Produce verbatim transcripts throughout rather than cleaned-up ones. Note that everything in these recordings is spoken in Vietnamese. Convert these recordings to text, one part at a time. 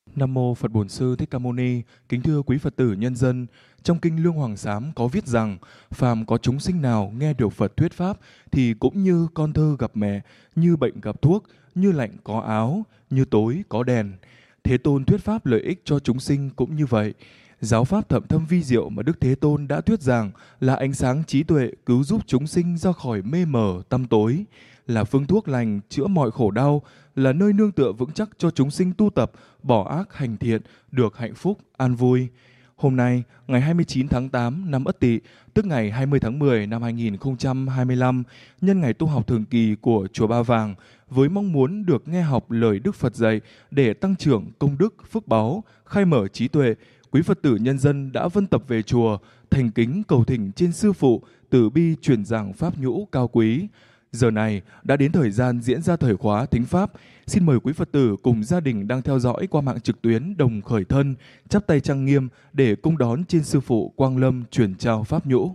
Nam mô Phật Bổn Sư Thích Ca Mâu Ni. Kính thưa quý Phật tử nhân dân, trong kinh Lương Hoàng Sám có viết rằng: phàm có chúng sinh nào nghe được Phật thuyết pháp thì cũng như con thơ gặp mẹ, như bệnh gặp thuốc, như lạnh có áo, như tối có đèn. Thế Tôn thuyết pháp lợi ích cho chúng sinh cũng như vậy. Giáo pháp thậm thâm vi diệu mà Đức Thế Tôn đã thuyết giảng là ánh sáng trí tuệ cứu giúp chúng sinh ra khỏi mê mờ tăm tối, là phương thuốc lành chữa mọi khổ đau, là nơi nương tựa vững chắc cho chúng sinh tu tập, bỏ ác hành thiện, được hạnh phúc, an vui. Hôm nay, ngày hai mươi chín tháng tám năm Ất Tỵ, tức ngày hai mươi tháng mười năm hai nghìn không trăm hai mươi lăm, nhân ngày tu học thường kỳ của Chùa Ba Vàng, với mong muốn được nghe học lời Đức Phật dạy để tăng trưởng công đức, phước báu, khai mở trí tuệ, quý Phật tử nhân dân đã vân tập về chùa, thành kính cầu thỉnh trên Sư Phụ, từ bi truyền giảng Pháp nhũ cao quý. Giờ này đã đến thời gian diễn ra thời khóa thính Pháp. Xin mời quý Phật tử cùng gia đình đang theo dõi qua mạng trực tuyến đồng khởi thân, chắp tay trang nghiêm để cung đón trên Sư Phụ Quang Lâm truyền trao Pháp nhũ.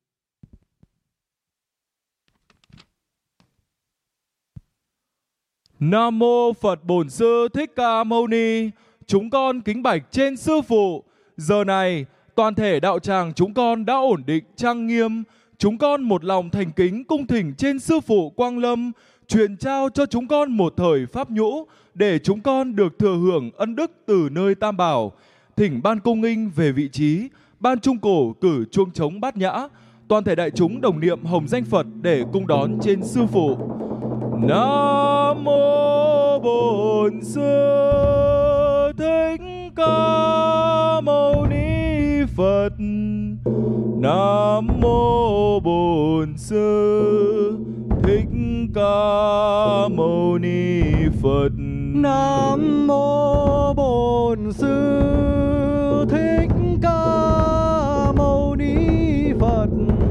Nam mô Phật Bổn Sư Thích Ca Mâu Ni. Chúng con kính bạch trên Sư Phụ. Giờ này toàn thể đạo tràng chúng con đã ổn định trang nghiêm. Chúng con một lòng thành kính cung thỉnh trên Sư Phụ Quang Lâm truyền trao cho chúng con một thời Pháp nhũ để chúng con được thừa hưởng ân đức từ nơi Tam Bảo. Thỉnh ban cung nghinh về vị trí, ban trung cổ cử chuông trống bát nhã, toàn thể đại chúng đồng niệm hồng danh Phật để cung đón trên Sư Phụ. Nam mô Bổn Sư Thích Ca Mâu Ni Phật. Nam mô Bổn Sư Thích Ca Mâu Ni Phật. Nam mô Bổn Sư Thích Ca Mâu Ni Phật.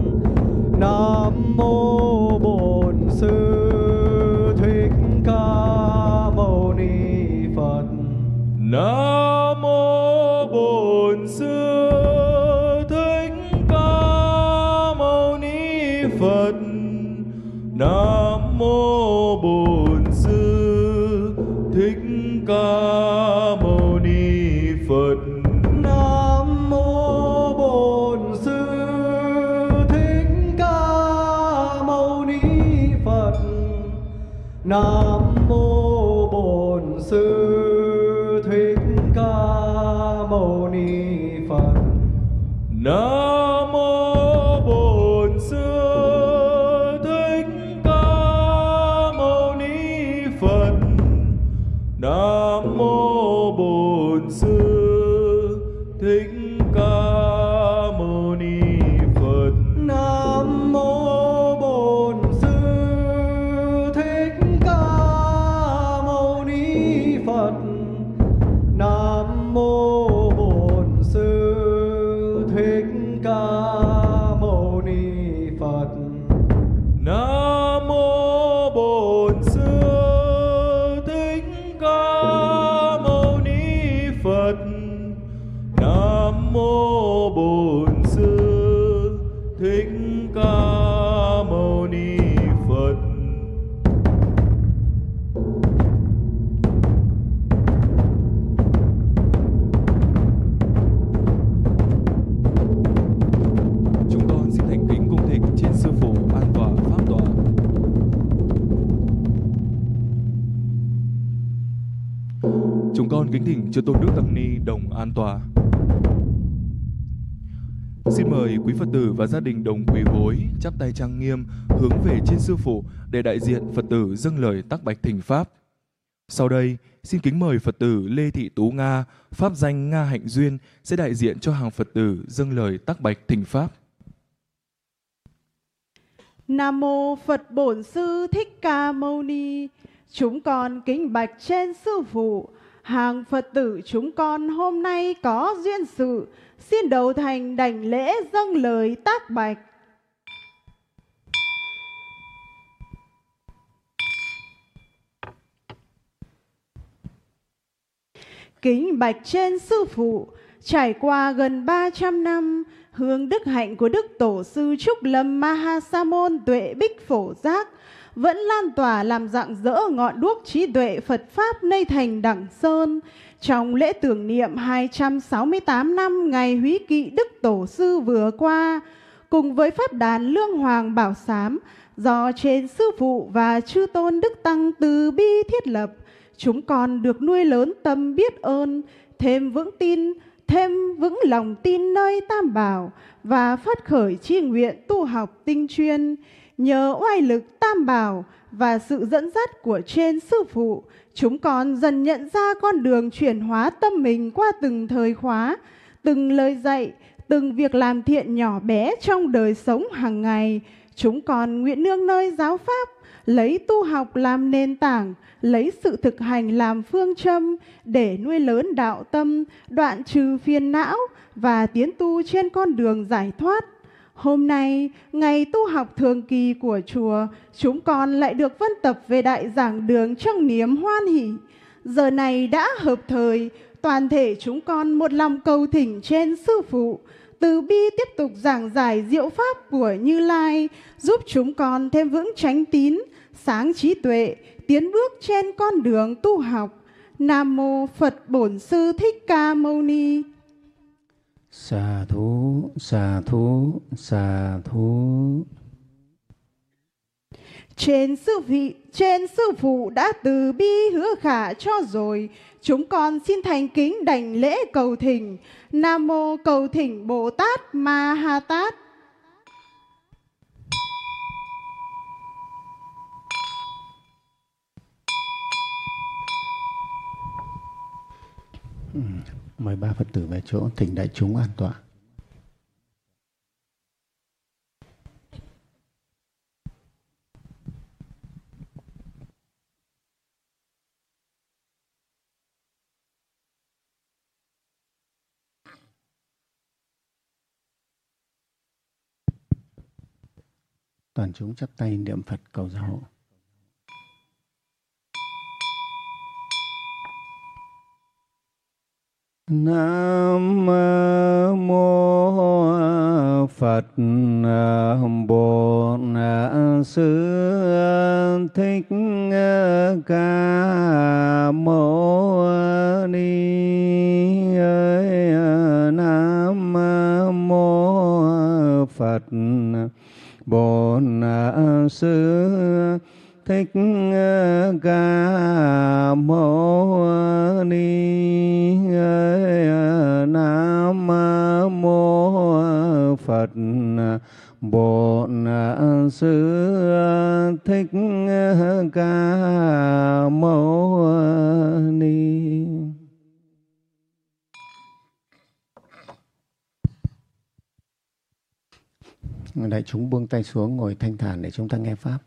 Nam mô Bổn Sư Thích Ca Mâu Ni Phật. Nam mô Bổn Sư Thích Ca Mâu Ni Phật. Nam mô Bổn Sư Thích Ca Mâu Ni Phật. Nam mô Bổn Sư Thích Ca Mâu Ni Phật. Nam mô Bổn Sư Thích Ca Mâu Ni Phật. Nam mô Bổn Sư Thích Ca Mâu Ni Phật. Nam mô Bổn Sư Thích Ca Mâu Ni Phật. Nam mô Bổn Sư Thích Ca Mâu Ni Phật. Nam mô Bổn Sư Thích Ca Mâu Ni Phật. Nam mô Bổn Sư Thích Ca Mâu Ni Phật. Nam mô Bổn Sư Thích Ca Mâu Ni Phật. Chúng con xin thành kính cung thỉnh trên Sư Phụ an tọa pháp tọa. Chúng con kính thỉnh chư tôn đức tăng ni đồng an tọa. Xin mời quý Phật tử và gia đình đồng quỳ gối, chắp tay trang nghiêm, hướng về trên Sư Phụ để đại diện Phật tử dâng lời tác bạch thỉnh Pháp. Sau đây, xin kính mời Phật tử Lê Thị Tú Nga, pháp danh Nga Hạnh Duyên, sẽ đại diện cho hàng Phật tử dâng lời tác bạch thỉnh Pháp. Nam mô Phật Bổn Sư Thích Ca Mâu Ni. Chúng con kính bạch trên Sư Phụ. Hàng Phật tử chúng con hôm nay có duyên sự, xin đầu thành đảnh lễ dâng lời tác bạch. Kính bạch trên Sư Phụ. Trải qua gần ba trăm năm, hương đức hạnh của Đức Tổ sư Trúc Lâm Ma Ha Sa Môn Tuệ Bích Phổ Giác vẫn lan tỏa làm rạng rỡ ngọn đuốc trí tuệ Phật Pháp nơi thành Đẳng Sơn. Trong lễ tưởng niệm hai trăm sáu mươi tám năm ngày Húy Kỵ Đức Tổ Sư vừa qua, cùng với Pháp đàn Lương Hoàng Bảo Sám do trên Sư Phụ và Chư Tôn Đức Tăng từ bi thiết lập, chúng con được nuôi lớn tâm biết ơn, thêm vững tin, thêm vững lòng tin nơi Tam Bảo và phát khởi chi nguyện tu học tinh chuyên. Nhờ oai lực Tam Bảo và sự dẫn dắt của trên Sư Phụ, chúng con dần nhận ra con đường chuyển hóa tâm mình qua từng thời khóa, từng lời dạy, từng việc làm thiện nhỏ bé trong đời sống hàng ngày. Chúng con nguyện nương nơi giáo Pháp, lấy tu học làm nền tảng, lấy sự thực hành làm phương châm để nuôi lớn đạo tâm, đoạn trừ phiền não và tiến tu trên con đường giải thoát. Hôm nay, ngày tu học thường kỳ của chùa, chúng con lại được vân tập về đại giảng đường trong niềm hoan hỷ. Giờ này đã hợp thời, toàn thể chúng con một lòng cầu thỉnh trên Sư Phụ, từ bi tiếp tục giảng giải diệu pháp của Như Lai, giúp chúng con thêm vững chánh tín, sáng trí tuệ, tiến bước trên con đường tu học. Nam mô Phật Bổn Sư Thích Ca Mâu Ni. Xà thú, xà thú, xà thú. Trên sư vị, trên Sư Phụ đã từ bi hứa khả cho rồi, chúng con xin thành kính đảnh lễ cầu thỉnh. Nam mô cầu thỉnh Bồ Tát Ma Ha Tát. Mời ba Phật tử về chỗ, thỉnh đại chúng an tọa. Toàn chúng chắp tay niệm Phật cầu gia hộ. Nam mô Phật Bổn Sư Thích Ca Mâu Ni. Nam mô Phật Bổn Sư Thích Ca Mâu Ni. Nam mô Phật Bổn Sư Thích Ca Mâu Ni. Đại chúng buông tay xuống, ngồi thanh thản để chúng ta nghe Pháp.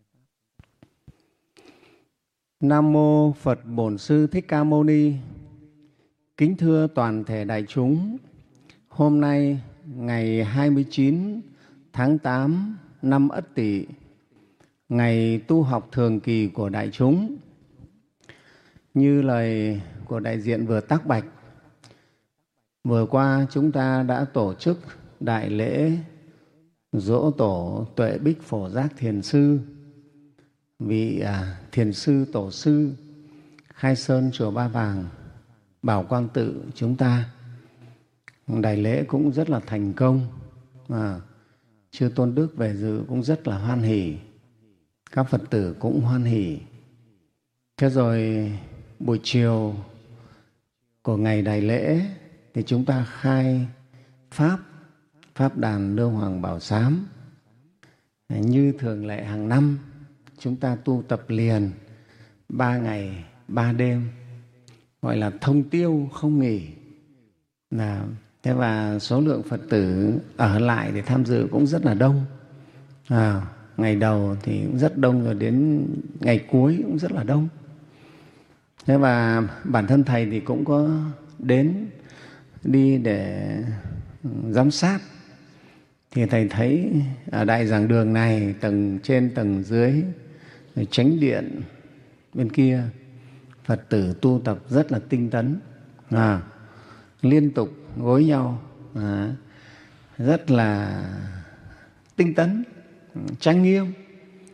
Nam mô Phật Bổn Sư Thích Ca Mâu Ni. Kính thưa toàn thể đại chúng, hôm nay ngày hai mươi chín tháng tám năm Ất Tỵ, ngày tu học thường kỳ của đại chúng. Như lời của đại diện vừa tác bạch, vừa qua chúng ta đã tổ chức đại lễ giỗ tổ Tuệ Bích Phổ Giác Thiền Sư, vị à, Thiền Sư Tổ Sư Khai Sơn Chùa Ba Vàng, Bảo Quang Tự chúng ta. Đại lễ cũng rất là thành công, à, Chư Tôn Đức về dự cũng rất là hoan hỷ, các Phật tử cũng hoan hỷ. Thế rồi buổi chiều của ngày đại lễ thì chúng ta khai Pháp, Pháp đàn Lương Hoàng Bảo Sám. Như thường lệ hàng năm, chúng ta tu tập liền ba ngày ba đêm, gọi là thông tiêu không nghỉ. Là, thế và số lượng Phật tử ở lại để tham dự cũng rất là đông. À, ngày đầu thì cũng rất đông, rồi đến ngày cuối cũng rất là đông. Thế và bản thân Thầy thì cũng có đến đi để giám sát. Thì Thầy thấy ở đại giảng đường này, tầng trên tầng dưới, chánh điện bên kia, Phật tử tu tập rất là tinh tấn, à, liên tục gối nhau, à, rất là tinh tấn, trang nghiêm.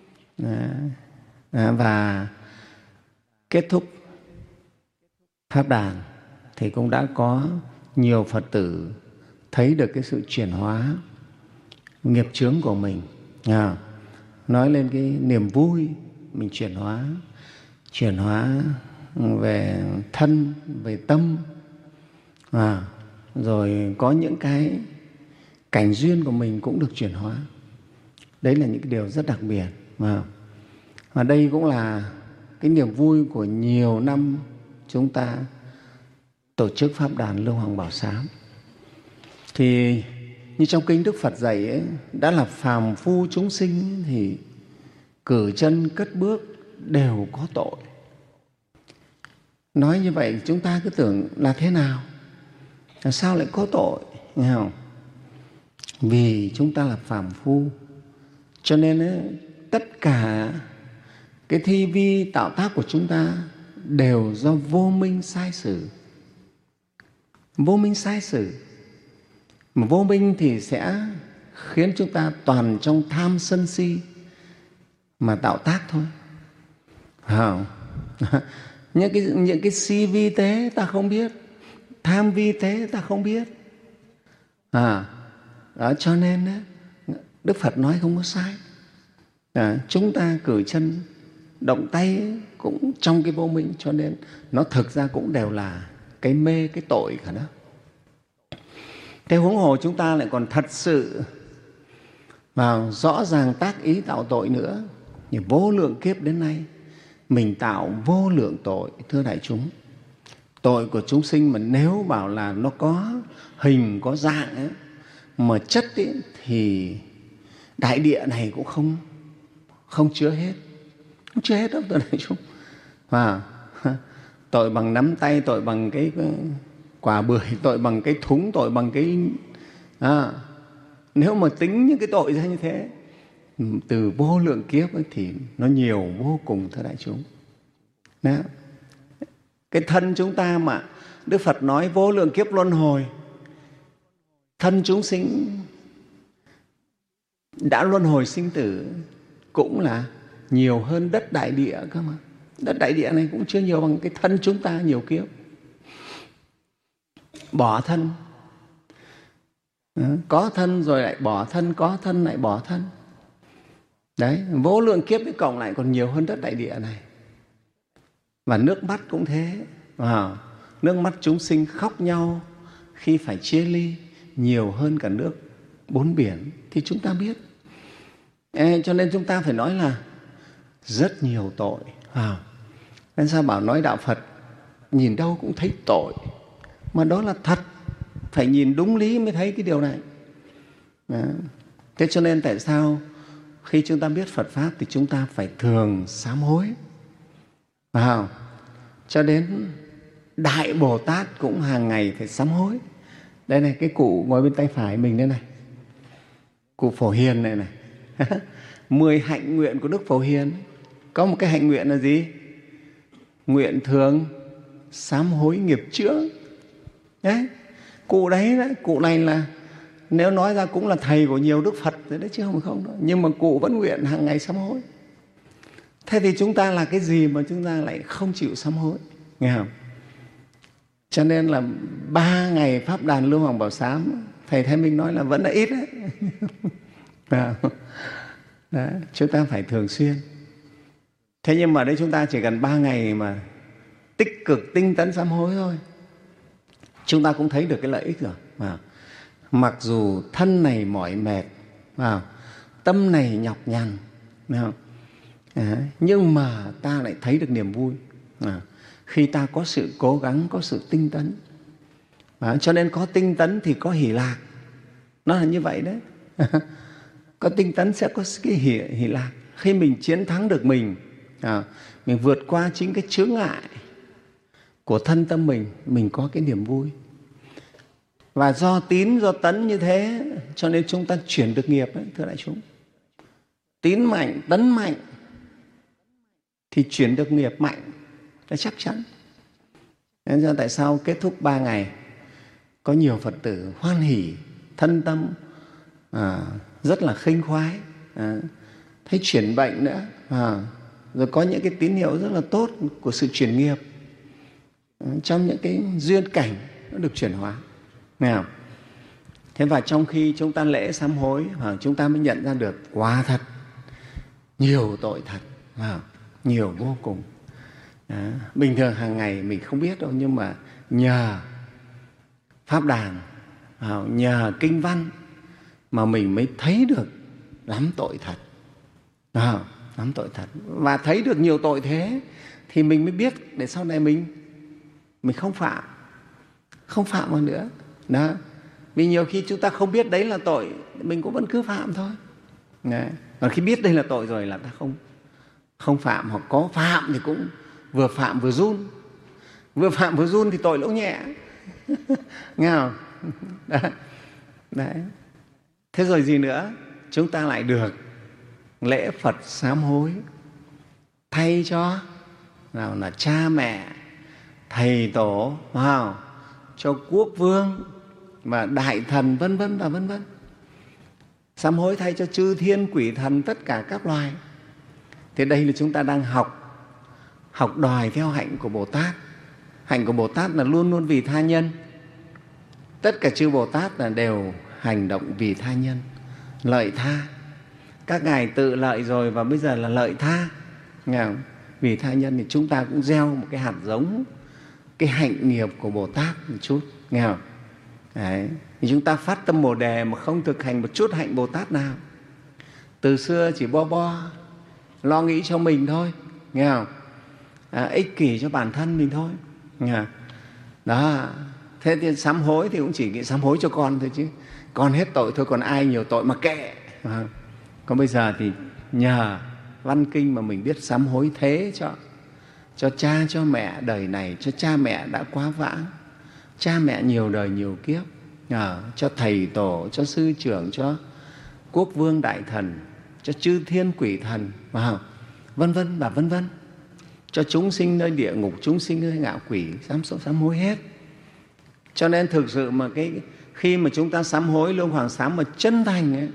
Và kết thúc pháp đàn thì cũng đã có nhiều Phật tử thấy được cái sự chuyển hóa nghiệp chướng của mình. À, nói lên cái niềm vui mình chuyển hóa, chuyển hóa về thân, về tâm, à, rồi có những cái cảnh duyên của mình cũng được chuyển hóa. Đấy là những cái điều rất đặc biệt. À, và đây cũng là cái niềm vui của nhiều năm chúng ta tổ chức pháp đàn Lương Hoàng Bảo Sám. Thì như trong kinh Đức Phật dạy ấy, đã là phàm phu chúng sinh thì cử chân cất bước đều có tội. Nói như vậy chúng ta cứ tưởng là thế nào? Là sao lại có tội? Nghe không? Vì chúng ta là phàm phu, cho nên ấy, tất cả cái thi vi tạo tác của chúng ta đều do vô minh sai sử. Vô minh sai sử. Mà vô minh thì sẽ khiến chúng ta toàn trong tham sân si mà tạo tác thôi. À, những cái, những cái si vi tế ta không biết, tham vi tế ta không biết. À, đó, cho nên đó, Đức Phật nói không có sai. À, chúng ta cử chân động tay cũng trong cái vô minh, cho nên nó thực ra cũng đều là cái mê, cái tội cả đó. Thế huống hồ chúng ta lại còn thật sự vào rõ ràng tác ý tạo tội nữa. Thì vô lượng kiếp đến nay mình tạo vô lượng tội, thưa đại chúng. Tội của chúng sinh mà nếu bảo là nó có hình, có dạng ấy, mà chất ấy, thì đại địa này cũng không, không chứa hết. Không chứa hết đâu, thưa đại chúng. Và tội bằng nắm tay, tội bằng cái quả bưởi, tội bằng cái thúng, tội bằng cái... À, nếu mà tính những cái tội ra như thế, từ vô lượng kiếp ấy, thì nó nhiều vô cùng, thưa đại chúng. Đó. Cái thân chúng ta mà Đức Phật nói vô lượng kiếp luân hồi, thân chúng sinh đã luân hồi sinh tử cũng là nhiều hơn đất đại địa cơ mà. Đất đại địa này cũng chưa nhiều bằng cái thân chúng ta nhiều kiếp. Bỏ thân, có thân rồi lại bỏ thân, có thân lại bỏ thân. Đấy, vô lượng kiếp với cộng lại còn nhiều hơn đất đại địa này. Và nước mắt cũng thế. À, nước mắt chúng sinh khóc nhau khi phải chia ly nhiều hơn cả nước bốn biển thì chúng ta biết. Ê, cho nên chúng ta phải nói là rất nhiều tội. À, nên sao bảo nói đạo Phật nhìn đâu cũng thấy tội, mà đó là thật, phải nhìn đúng lý mới thấy cái điều này. Đó. Thế cho nên tại sao khi chúng ta biết Phật Pháp thì chúng ta phải thường sám hối. À, cho đến Đại Bồ Tát cũng hàng ngày phải sám hối. Đây này, cái cụ ngồi bên tay phải mình đây này, cụ Phổ Hiền này này. Mười hạnh nguyện của Đức Phổ Hiền. Có một cái hạnh nguyện là gì? Nguyện thường sám hối nghiệp chướng. Đấy, cụ đấy, đấy, cụ này là nếu nói ra cũng là thầy của nhiều Đức Phật rồi đấy chứ không không đâu. Nhưng mà cụ vẫn nguyện hàng ngày sám hối. Thế thì chúng ta là cái gì mà chúng ta lại không chịu sám hối? Nghe không? Cho nên là ba ngày Pháp đàn Lương Hoàng Bảo Sám, Thầy Thái Minh nói là vẫn là ít đấy. Đó, chúng ta phải thường xuyên. Thế nhưng mà đấy chúng ta chỉ cần ba ngày mà tích cực tinh tấn sám hối thôi, chúng ta cũng thấy được cái lợi ích rồi. À, mặc dù thân này mỏi mệt, à, tâm này nhọc nhằn, à, nhưng mà ta lại thấy được niềm vui. À, khi ta có sự cố gắng, có sự tinh tấn. À, cho nên có tinh tấn thì có hỷ lạc. Nó là như vậy đấy. Có tinh tấn sẽ có cái hỷ, hỷ lạc. Khi mình chiến thắng được mình, à, mình vượt qua chính cái chướng ngại của thân tâm mình, mình có cái niềm vui. Và do tín, do tấn như thế, cho nên chúng ta chuyển được nghiệp đấy, thưa đại chúng. Tín mạnh, tấn mạnh thì chuyển được nghiệp mạnh là chắc chắn. Nên ra tại sao kết thúc ba ngày có nhiều Phật tử hoan hỉ, thân tâm, à, rất là khinh khoái, à, thấy chuyển bệnh nữa, à, rồi có những cái tín hiệu rất là tốt của sự chuyển nghiệp trong những cái duyên cảnh nó được chuyển hóa. Nghe không? Thế và trong khi chúng ta lễ sám hối, à, chúng ta mới nhận ra được quả thật nhiều tội thật, à, nhiều vô cùng. À, bình thường hàng ngày mình không biết đâu, nhưng mà nhờ pháp đàn, à, nhờ kinh văn mà mình mới thấy được lắm tội thật, à, lắm tội thật. Và thấy được nhiều tội thế thì mình mới biết để sau này mình mình không phạm, không phạm vào nữa. Đó. Vì nhiều khi chúng ta không biết đấy là tội, mình cũng vẫn cứ phạm thôi. Đấy. Còn khi biết đây là tội rồi là ta không không phạm, hoặc có phạm thì cũng vừa phạm vừa run. Vừa phạm vừa run thì tội lỗi nhẹ. Nghe không? Đấy. Đấy. Thế rồi gì nữa? Chúng ta lại được lễ Phật sám hối thay cho nào là cha mẹ, thầy tổ, wow, cho quốc vương và đại thần vân vân và vân vân. Sám hối thay cho chư thiên quỷ thần, tất cả các loài. Thế đây là chúng ta đang học học đòi theo hạnh của Bồ Tát. Hạnh của Bồ Tát là luôn luôn vì tha nhân. Tất cả chư Bồ Tát là đều hành động vì tha nhân, lợi tha. Các ngài tự lợi rồi và bây giờ là lợi tha. Nghe không? Vì tha nhân thì chúng ta cũng gieo một cái hạt giống, cái hạnh nghiệp của Bồ Tát một chút. Nghe không? Đấy. Thì chúng ta phát tâm Bồ Đề mà không thực hành một chút hạnh Bồ Tát nào, từ xưa chỉ bo bo lo nghĩ cho mình thôi, nghe không? À, ích kỷ cho bản thân mình thôi, nghe không? Đó. Thế thì sám hối thì cũng chỉ nghĩ sám hối cho con thôi chứ, con hết tội thôi, còn ai nhiều tội mà kệ. À, còn bây giờ thì nhờ văn kinh mà mình biết sám hối thế cho cho cha cho mẹ đời này, cho cha mẹ đã quá vãng, cha mẹ nhiều đời nhiều kiếp, à, cho thầy tổ, cho sư trưởng, cho quốc vương đại thần, cho chư thiên quỷ thần, à, vân vân và vân vân, cho chúng sinh nơi địa ngục, chúng sinh nơi ngạ quỷ, sám sám hối hết. Cho nên thực sự mà cái khi mà chúng ta sám hối luân hoàng sám mà chân thành ấy,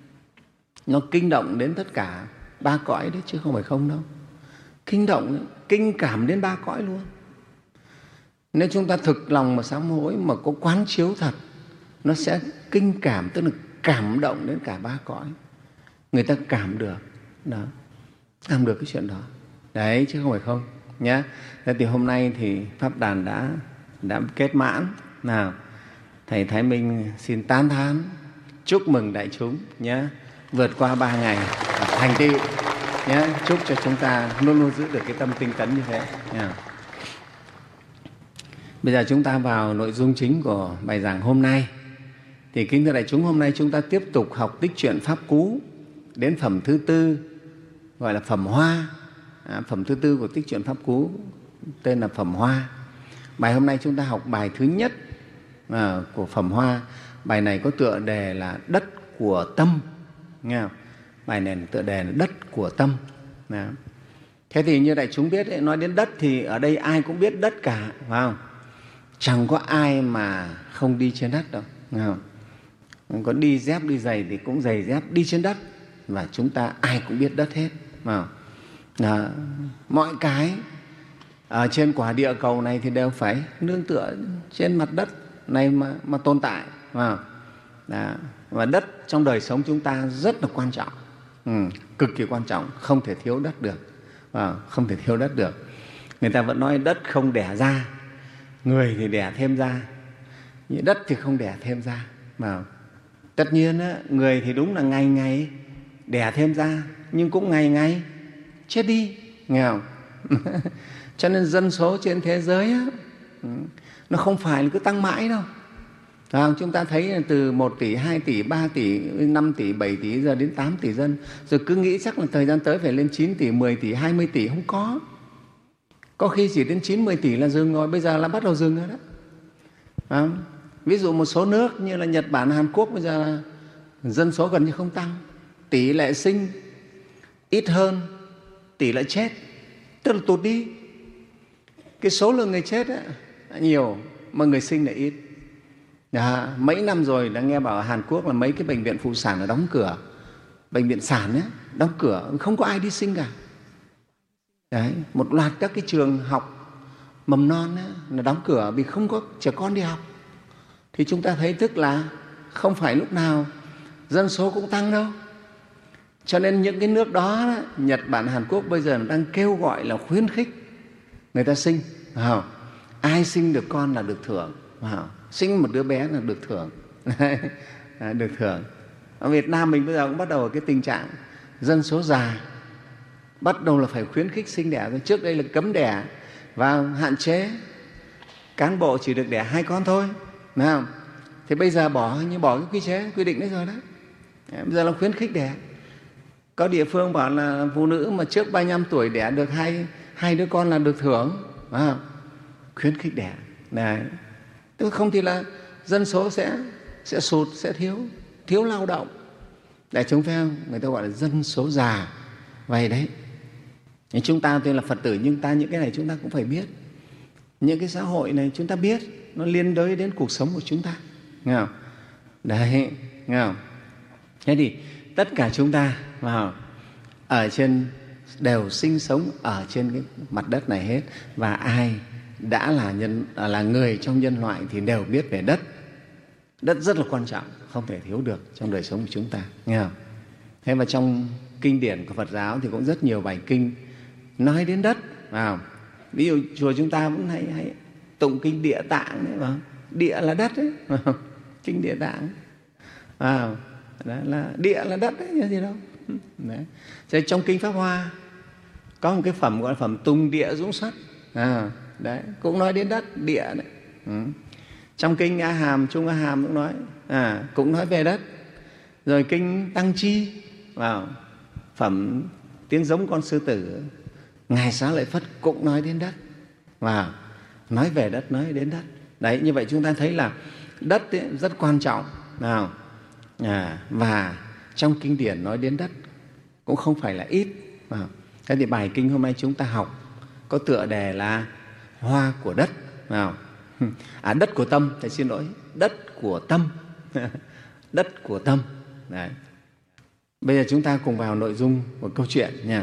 nó kinh động đến tất cả ba cõi đấy chứ không phải không đâu. Kinh động, kinh cảm đến ba cõi luôn. Nếu chúng ta thực lòng mà sám hối mà có quán chiếu thật, nó sẽ kinh cảm, tức là cảm động đến cả ba cõi. Người ta cảm được, đó, cảm được cái chuyện đó. Đấy chứ không phải không nhé. Thế thì hôm nay thì pháp đàn đã đã kết mãn. Nào, thầy Thái Minh xin tán thán chúc mừng đại chúng nhé, vượt qua ba ngày thành tựu nhé. Chúc cho chúng ta luôn luôn giữ được cái tâm tinh tấn như thế nhé. Bây giờ chúng ta vào nội dung chính của bài giảng hôm nay. Thì kính thưa đại chúng, hôm nay chúng ta tiếp tục học tích truyện Pháp Cú đến phẩm thứ tư, gọi là phẩm Hoa. À, phẩm thứ tư của tích truyện Pháp Cú tên là phẩm Hoa. Bài hôm nay chúng ta học bài thứ nhất à, của phẩm Hoa. Bài này có tựa đề là Đất của Tâm. Nghe không? Bài này tựa đề là Đất của Tâm. Đó. Thế thì như đại chúng biết ấy, nói đến đất thì ở đây ai cũng biết đất cả, phải không? Chẳng có ai mà không đi trên đất đâu, nghe không? Có đi dép đi giày thì cũng giày dép đi trên đất, và chúng ta ai cũng biết đất hết, phải không? Đó. Mọi cái ở trên quả địa cầu này thì đều phải nương tựa trên mặt đất này mà, mà tồn tại, phải không? Đó. Và đất trong đời sống chúng ta rất là quan trọng, ừ, cực kỳ quan trọng, không thể thiếu đất được, à, không thể thiếu đất được. Người ta vẫn nói đất không đẻ ra, người thì đẻ thêm ra, nhưng đất thì không đẻ thêm ra. Mà tất nhiên á, người thì đúng là ngày ngày đẻ thêm ra, nhưng cũng ngày ngày chết đi, nghe không? Cho nên dân số trên thế giới á, nó không phải là cứ tăng mãi đâu. À, chúng ta thấy là từ một tỷ, hai tỷ, ba tỷ, năm tỷ, bảy tỷ, giờ đến tám tỷ dân. Rồi cứ nghĩ chắc là thời gian tới phải lên chín tỷ, mười tỷ, hai mươi tỷ, không có. Có khi chỉ đến chín mươi tỷ là dừng rồi, bây giờ là bắt đầu dừng rồi đó. À, ví dụ một số nước như là Nhật Bản, Hàn Quốc bây giờ là dân số gần như không tăng. Tỷ lệ sinh ít hơn, tỷ lệ chết, tức là tụt đi. Cái số lượng người chết ấy, nhiều mà người sinh là ít. À, mấy năm rồi đã nghe bảo ở Hàn Quốc là mấy cái bệnh viện phụ sản nó đóng cửa, bệnh viện sản ấy, đóng cửa, không có ai đi sinh cả. Đấy, một loạt các cái trường học mầm non ấy, là đóng cửa vì không có trẻ con đi học. Thì chúng ta thấy tức là không phải lúc nào dân số cũng tăng đâu. Cho nên những cái nước đó, Nhật Bản, Hàn Quốc bây giờ đang kêu gọi là khuyến khích người ta sinh. À, ai sinh được con là được thưởng. À, sinh một đứa bé là được thưởng. À, được thưởng. Ở Việt Nam mình bây giờ cũng bắt đầu ở cái tình trạng dân số già, bắt đầu là phải khuyến khích sinh đẻ. Trước đây là cấm đẻ và hạn chế cán bộ chỉ được đẻ hai con thôi. Đúng không? Thì bây giờ bỏ như bỏ cái quy chế quy định đấy rồi đó. Bây giờ là khuyến khích đẻ. Có địa phương bảo là phụ nữ mà trước ba mươi lăm tuổi đẻ được hai, hai đứa con là được thưởng. À, khuyến khích đẻ. Này. Tức không thì là dân số sẽ, sẽ sụt, sẽ thiếu, thiếu lao động. Đại chúng phải không? Người ta gọi là dân số già. Vậy đấy. Nhưng chúng ta tuy là Phật tử nhưng ta những cái này chúng ta cũng phải biết. Những cái xã hội này chúng ta biết, nó liên đới đến cuộc sống của chúng ta. Nghe không? Đấy, nghe không? Thế thì tất cả chúng ta vào ở trên đều sinh sống ở trên cái mặt đất này hết, và ai đã là nhân là người trong nhân loại thì đều biết về đất. Đất rất là quan trọng, không thể thiếu được trong đời sống của chúng ta, nghe không? Thế mà trong kinh điển của Phật giáo thì cũng rất nhiều bài kinh nói đến đất, vào. Ví dụ chùa chúng ta vẫn hay, hay tụng kinh Địa Tạng đấy, vào. Địa là đất đấy, vào. Kinh Địa Tạng, vào. Đó là địa là đất đấy, gì đâu. Đấy. Thế trong kinh Pháp Hoa có một cái phẩm gọi là phẩm Tùng Địa Dũng Xuất, à, đấy cũng nói đến đất địa đấy. Ừ. Trong kinh A Hàm, Trung A Hàm cũng nói, à, cũng nói về đất. Rồi kinh Tăng Chi, vào phẩm Tiếng Giống Con Sư Tử, Ngài Xá Lợi Phất cũng nói đến đất, vào nói về đất, nói đến đất. Đấy, như vậy chúng ta thấy là đất ấy rất quan trọng, nào. À, và trong kinh điển nói đến đất cũng không phải là ít. À, thế thì bài kinh hôm nay chúng ta học có tựa đề là Hoa của đất. À, à đất của tâm, thầy xin lỗi, đất của tâm. Đất của tâm. Đấy. Bây giờ chúng ta cùng vào nội dung của câu chuyện nha.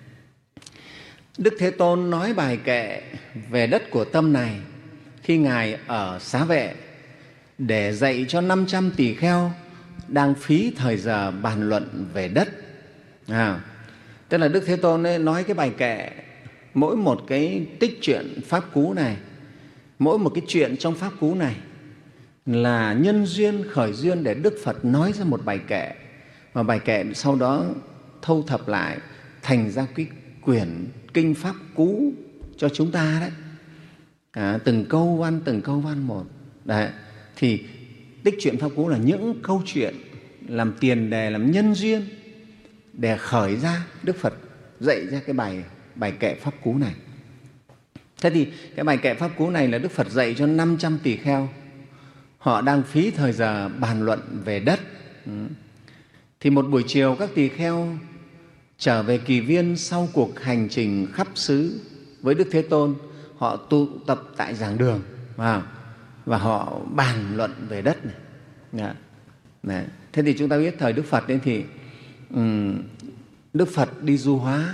Đức Thế Tôn nói bài kệ về đất của tâm này khi Ngài ở Xá Vệ để dạy cho năm trăm tỳ kheo đang phí thời giờ bàn luận về đất. À, tức là Đức Thế Tôn ấy nói cái bài kệ, mỗi một cái tích truyện pháp cú này, mỗi một cái chuyện trong pháp cú này là nhân duyên, khởi duyên để Đức Phật nói ra một bài kệ, và bài kệ sau đó thâu thập lại thành ra cái quyển kinh pháp cú cho chúng ta đấy. À, từng câu văn, từng câu văn một. Đấy. Thì tích truyện pháp cú là những câu chuyện làm tiền đề, làm nhân duyên để khởi ra Đức Phật dạy ra cái bài bài kệ pháp cú này. Thế thì cái bài kệ pháp cú này là Đức Phật dạy cho năm trăm tỳ kheo, họ đang phí thời giờ bàn luận về đất. Thì một buổi chiều các tỳ kheo trở về Kỳ Viên sau cuộc hành trình khắp xứ với Đức Thế Tôn, họ tụ tập tại giảng đường và họ bàn luận về đất này. Đấy. Thế thì chúng ta biết thời Đức Phật ấy thì um, Đức Phật đi du hóa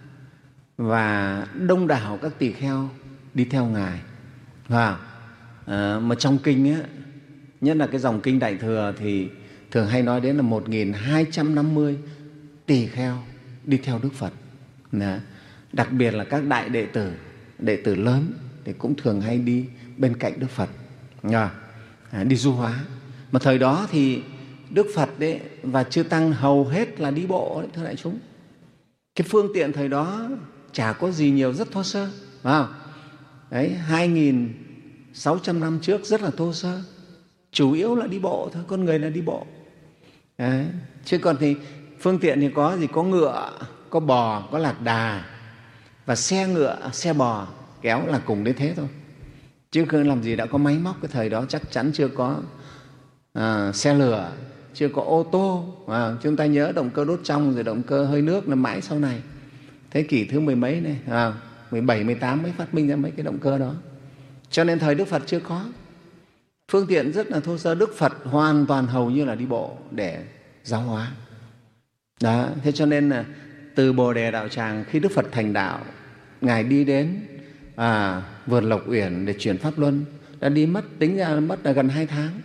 và đông đảo các tỳ kheo đi theo Ngài. Và à, mà trong kinh ấy, nhất là cái dòng kinh Đại Thừa thì thường hay nói đến là một nghìn hai trăm năm mươi tỳ kheo đi theo Đức Phật. Đấy. Đặc biệt là các đại đệ tử, đệ tử lớn thì cũng thường hay đi bên cạnh Đức Phật, à, đi du hóa. Mà thời đó thì Đức Phật đấy và chư tăng hầu hết là đi bộ đấy, thưa đại chúng. Cái phương tiện thời đó chả có gì nhiều, rất thô sơ, phải không? Đấy, hai nghìn sáu trăm năm trước rất là thô sơ, chủ yếu là đi bộ thôi, con người là đi bộ. Đấy. Chứ còn thì phương tiện thì có gì, có ngựa, có bò, có lạc đà, và xe ngựa, xe bò kéo là cùng đến thế thôi. Chứ không làm gì đã có máy móc. Cái thời đó chắc chắn chưa có à, xe lửa, chưa có ô tô. À, chúng ta nhớ động cơ đốt trong rồi động cơ hơi nước là mãi sau này, thế kỷ thứ mười mấy này, à, mười bảy, mười tám mới phát minh ra mấy cái động cơ đó. Cho nên thời Đức Phật chưa có. Phương tiện rất là thô sơ. Đức Phật hoàn toàn hầu như là đi bộ để giáo hóa. Đó, thế cho nên là từ Bồ Đề Đạo Tràng, khi Đức Phật thành đạo, Ngài đi đến à, vườn Lộc Uyển để chuyển Pháp Luân, đã đi mất, tính ra mất là gần hai tháng,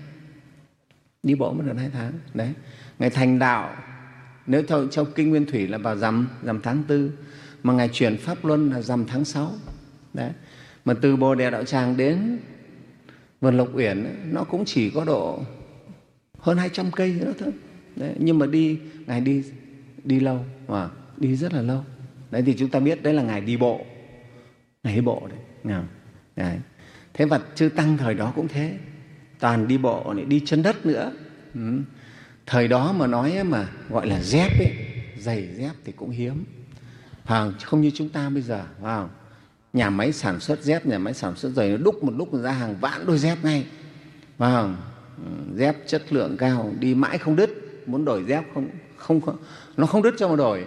đi bộ mất gần hai tháng. Đấy, Ngài thành đạo, nếu theo trong Kinh Nguyên Thủy là vào rằm rằm tháng tư, mà Ngài chuyển Pháp Luân là rằm tháng sáu. Đấy, mà từ Bồ Đề Đạo Tràng đến vườn Lộc Uyển nó cũng chỉ có độ hơn hai trăm cây nữa thôi. Đấy, nhưng mà đi Ngài đi đi lâu, à, đi rất là lâu. Đấy thì chúng ta biết đấy là Ngài đi bộ, Ngài đi bộ đấy. Đấy. Thế và chư tăng thời đó cũng thế, toàn đi bộ, đi chân đất nữa. Ừ. Thời đó mà nói mà gọi là dép ấy, giày dép thì cũng hiếm, à, không như chúng ta bây giờ. À, nhà máy sản xuất dép, nhà máy sản xuất giày nó đúc một lúc ra hàng vạn đôi dép ngay. À, dép chất lượng cao, đi mãi không đứt, muốn đổi dép không không, không nó không đứt cho mà đổi.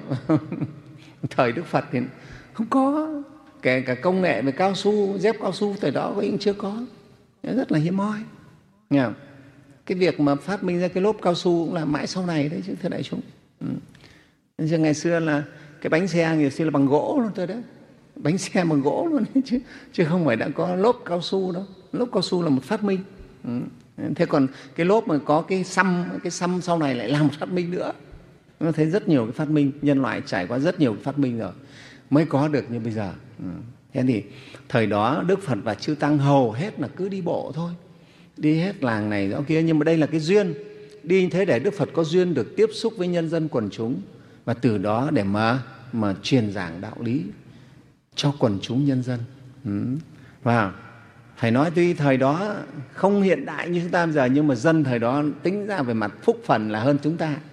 Thời Đức Phật thì không có, kể cả công nghệ về cao su, dép cao su thời đó cũng chưa có, rất là hiếm hoi. Nghe không? Cái việc mà phát minh ra cái lốp cao su cũng là mãi sau này đấy chứ thưa đại chúng. Ừ. Ngày xưa là cái bánh xe ngày xưa là bằng gỗ luôn thôi đấy, bánh xe bằng gỗ luôn đấy, chứ chứ không phải đã có lốp cao su đâu. Lốp cao su là một phát minh. Ừ. Thế còn cái lốp mà có cái xăm, cái xăm sau này lại là một phát minh nữa. Nó thấy rất nhiều cái phát minh, nhân loại trải qua rất nhiều cái phát minh rồi mới có được như bây giờ. Ừ. Thế thì thời đó Đức Phật và chư tăng hầu hết là cứ đi bộ thôi, đi hết làng này đó kia. Nhưng mà đây là cái duyên, đi như thế để Đức Phật có duyên được tiếp xúc với nhân dân quần chúng, và từ đó để mà, mà truyền giảng đạo lý cho quần chúng nhân dân. Ừ. Và phải nói tuy thời đó không hiện đại như chúng ta bây giờ, nhưng mà dân thời đó tính ra về mặt phúc phần là hơn chúng ta.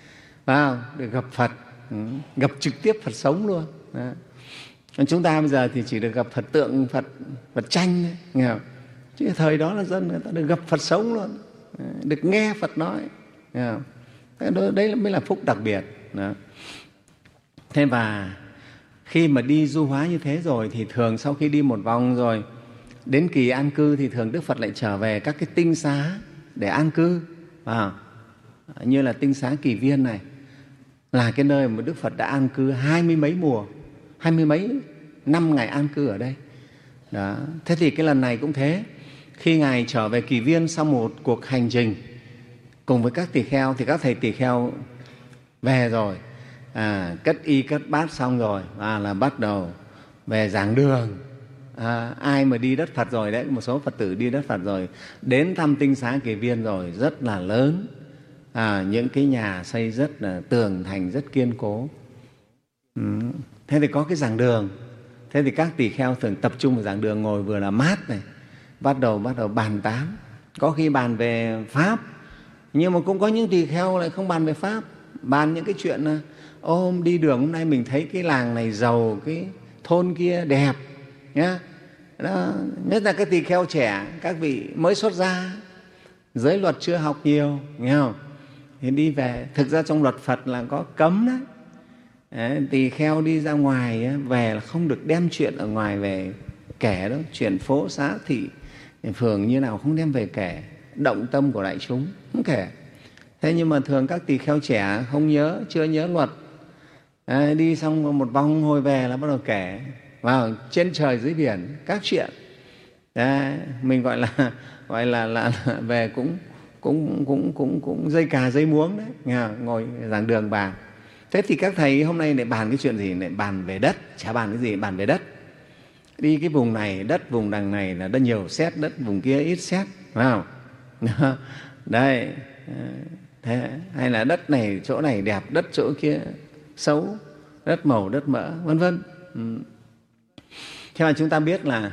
Và được gặp Phật, ừ, gặp trực tiếp Phật sống luôn. Đó. Chúng ta bây giờ thì chỉ được gặp Phật tượng, Phật, Phật tranh ấy, nghe không? Chứ thời đó là dân người ta được gặp Phật sống luôn, được nghe Phật nói. Nghe không? Đấy mới là phúc đặc biệt. Đó. Thế và khi mà đi du hóa như thế rồi thì thường sau khi đi một vòng rồi, đến kỳ an cư thì thường Đức Phật lại trở về các cái tinh xá để an cư. À, như là tinh xá Kỳ Viên này là cái nơi mà Đức Phật đã an cư hai mươi mấy mùa, hai mươi mấy năm Ngài an cư ở đây. Đó. Thế thì cái lần này cũng thế, khi Ngài trở về Kỳ Viên sau một cuộc hành trình cùng với các tỳ kheo, thì các thầy tỳ kheo về rồi, à, cất y cất bát xong rồi, à, là bắt đầu về giảng đường. À, ai mà đi đất Phật rồi đấy, một số Phật tử đi đất Phật rồi, đến thăm tinh xá Kỳ Viên rồi, rất là lớn, à, những cái nhà xây rất là tường thành, rất kiên cố. Ừ. Thế thì có cái giảng đường, thế thì các tỳ kheo thường tập trung vào giảng đường, ngồi vừa là mát này, bắt đầu bắt đầu bàn tán, có khi bàn về Pháp, nhưng mà cũng có những tỳ kheo lại không bàn về Pháp, bàn những cái chuyện là ô, hôm đi đường hôm nay mình thấy cái làng này giàu, cái thôn kia đẹp nhá. Đó, nhất là các tỳ kheo trẻ, các vị mới xuất gia, giới luật chưa học nhiều, nghe không? Thì đi về, thực ra trong luật Phật là có cấm đấy. Đấy, tỳ kheo đi ra ngoài về là không được đem chuyện ở ngoài về kể đâu, chuyện phố xá thị phường như nào không đem về kể, động tâm của đại chúng không kể. Thế nhưng mà thường các tỳ kheo trẻ không nhớ, chưa nhớ luật, à, đi xong một vòng hồi về là bắt đầu kể vào trên trời dưới biển các chuyện. Đấy, mình gọi là gọi là, là, là về cũng cũng cũng cũng cũng dây cà dây muống đấy, nghe, ngồi giảng đường bàn. Thế thì các thầy hôm nay lại bàn cái chuyện gì? Lại bàn về đất, chả bàn cái gì, bàn về đất. Đi cái vùng này, đất vùng đằng này là đất nhiều sét, đất vùng kia ít sét, phải không? Đây, thế, hay là đất này chỗ này đẹp, đất chỗ kia xấu, đất màu, đất mỡ, vân vân. Ừ. Thế mà chúng ta biết là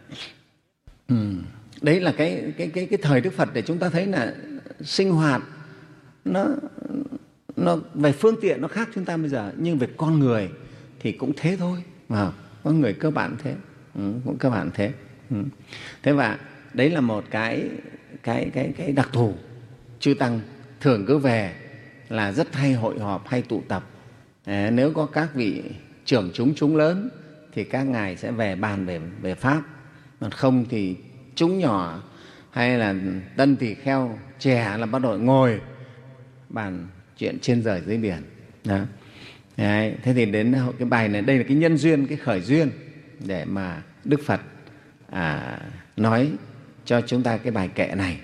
ừ, đấy là cái, cái, cái, cái thời Đức Phật để chúng ta thấy là sinh hoạt nó, nó về phương tiện nó khác chúng ta bây giờ, nhưng về con người thì cũng thế thôi. À, con người cơ bản thế, ừ, cũng cơ bản thế. Ừ. Thế và đấy là một cái, cái, cái, cái đặc thù. Chư Tăng thường cứ về là rất hay hội họp, hay tụ tập. À, nếu có các vị trưởng chúng chúng lớn thì các ngài sẽ về bàn về, về Pháp. Còn không thì chúng nhỏ hay là tân tỳ kheo trẻ là bắt đầu ngồi bàn chuyện trên trời dưới biển. Đó. Đấy. Thế thì đến cái bài này, đây là cái nhân duyên, cái khởi duyên để mà Đức Phật à, nói cho chúng ta cái bài kệ này.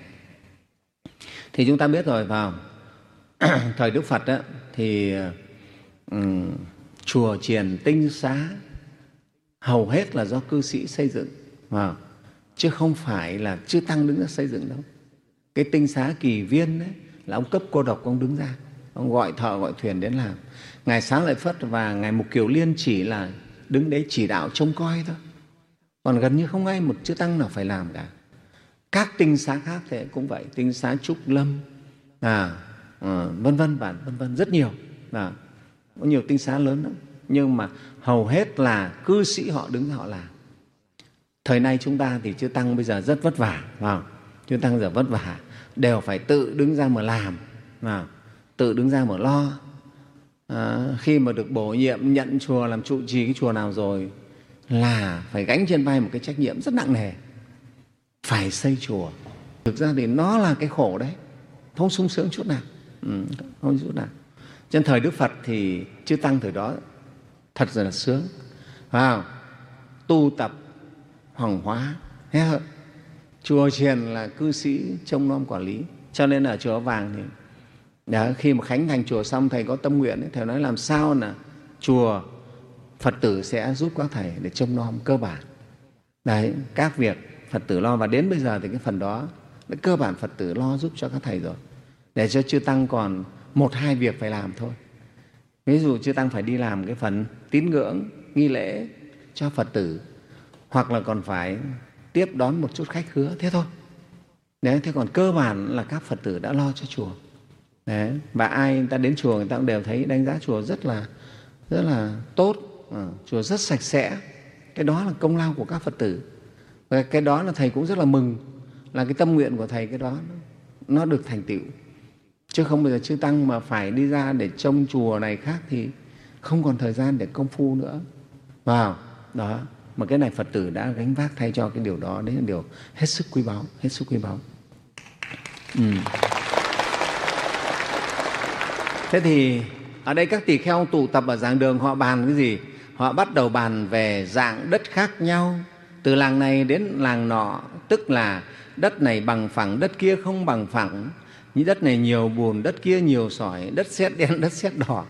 Thì chúng ta biết rồi, vào thời Đức Phật á, thì um, chùa chiền tinh xá hầu hết là do cư sĩ xây dựng, vào, chứ không phải là chư tăng đứng ra xây dựng đâu. Cái tinh xá Kỳ Viên đấy là ông cấp cô độc, ông đứng ra, ông gọi thợ gọi thuyền đến làm. Ngài Xá Lợi Phất và Ngài Mục Kiều Liên chỉ là đứng đấy chỉ đạo trông coi thôi, còn gần như không ai một chư tăng nào phải làm cả. Các tinh xá khác thì cũng vậy, tinh xá Trúc Lâm, à, à, vân vân và vân vân rất nhiều, à, có nhiều tinh xá lớn lắm, nhưng mà hầu hết là cư sĩ họ đứng ra họ làm. Thời nay chúng ta thì chư tăng bây giờ rất vất vả, à, chư tăng giờ vất vả, đều phải tự đứng ra mà làm, à, tự đứng ra mà lo. À, khi mà được bổ nhiệm nhận chùa làm trụ trì cái chùa nào rồi là phải gánh trên vai một cái trách nhiệm rất nặng nề, phải xây chùa. Thực ra thì nó là cái khổ đấy, không sung sướng chút nào, ừ, không chút nào. Trên thời Đức Phật thì chư tăng thời đó thật là sướng, phải không? Tu tập hoàng hóa, chùa chiền là cư sĩ trông nom quản lý. Cho nên ở chùa Vàng thì đó, khi mà khánh thành chùa xong, thầy có tâm nguyện ấy, thầy nói làm sao là chùa Phật tử sẽ giúp các thầy để trông nom cơ bản. Đấy, các việc Phật tử lo, và đến bây giờ thì cái phần đó đã cơ bản Phật tử lo giúp cho các thầy rồi, để cho chư tăng còn một hai việc phải làm thôi. Ví dụ chư tăng phải đi làm cái phần tín ngưỡng nghi lễ cho Phật tử, hoặc là còn phải tiếp đón một chút khách khứa, thế thôi. Đấy, thế còn cơ bản là các Phật tử đã lo cho chùa. Đấy, và ai người ta đến chùa người ta cũng đều thấy đánh giá chùa rất là rất là tốt, à, chùa rất sạch sẽ. Cái đó là công lao của các Phật tử, và cái đó là thầy cũng rất là mừng, là cái tâm nguyện của thầy, cái đó nó được thành tựu. Chứ không bây giờ chư tăng mà phải đi ra để trông chùa này khác thì không còn thời gian để công phu nữa, vào đó. Mà cái này Phật tử đã gánh vác thay cho cái điều đó, đấy là điều hết sức quý báu, hết sức quý báu. Ừ. Thế thì ở đây các tỳ kheo tụ tập ở giảng đường, họ bàn cái gì? Họ bắt đầu bàn về dạng đất khác nhau, từ làng này đến làng nọ, tức là đất này bằng phẳng, đất kia không bằng phẳng, như đất này nhiều bùn, đất kia nhiều sỏi, đất sét đen, đất sét đỏ.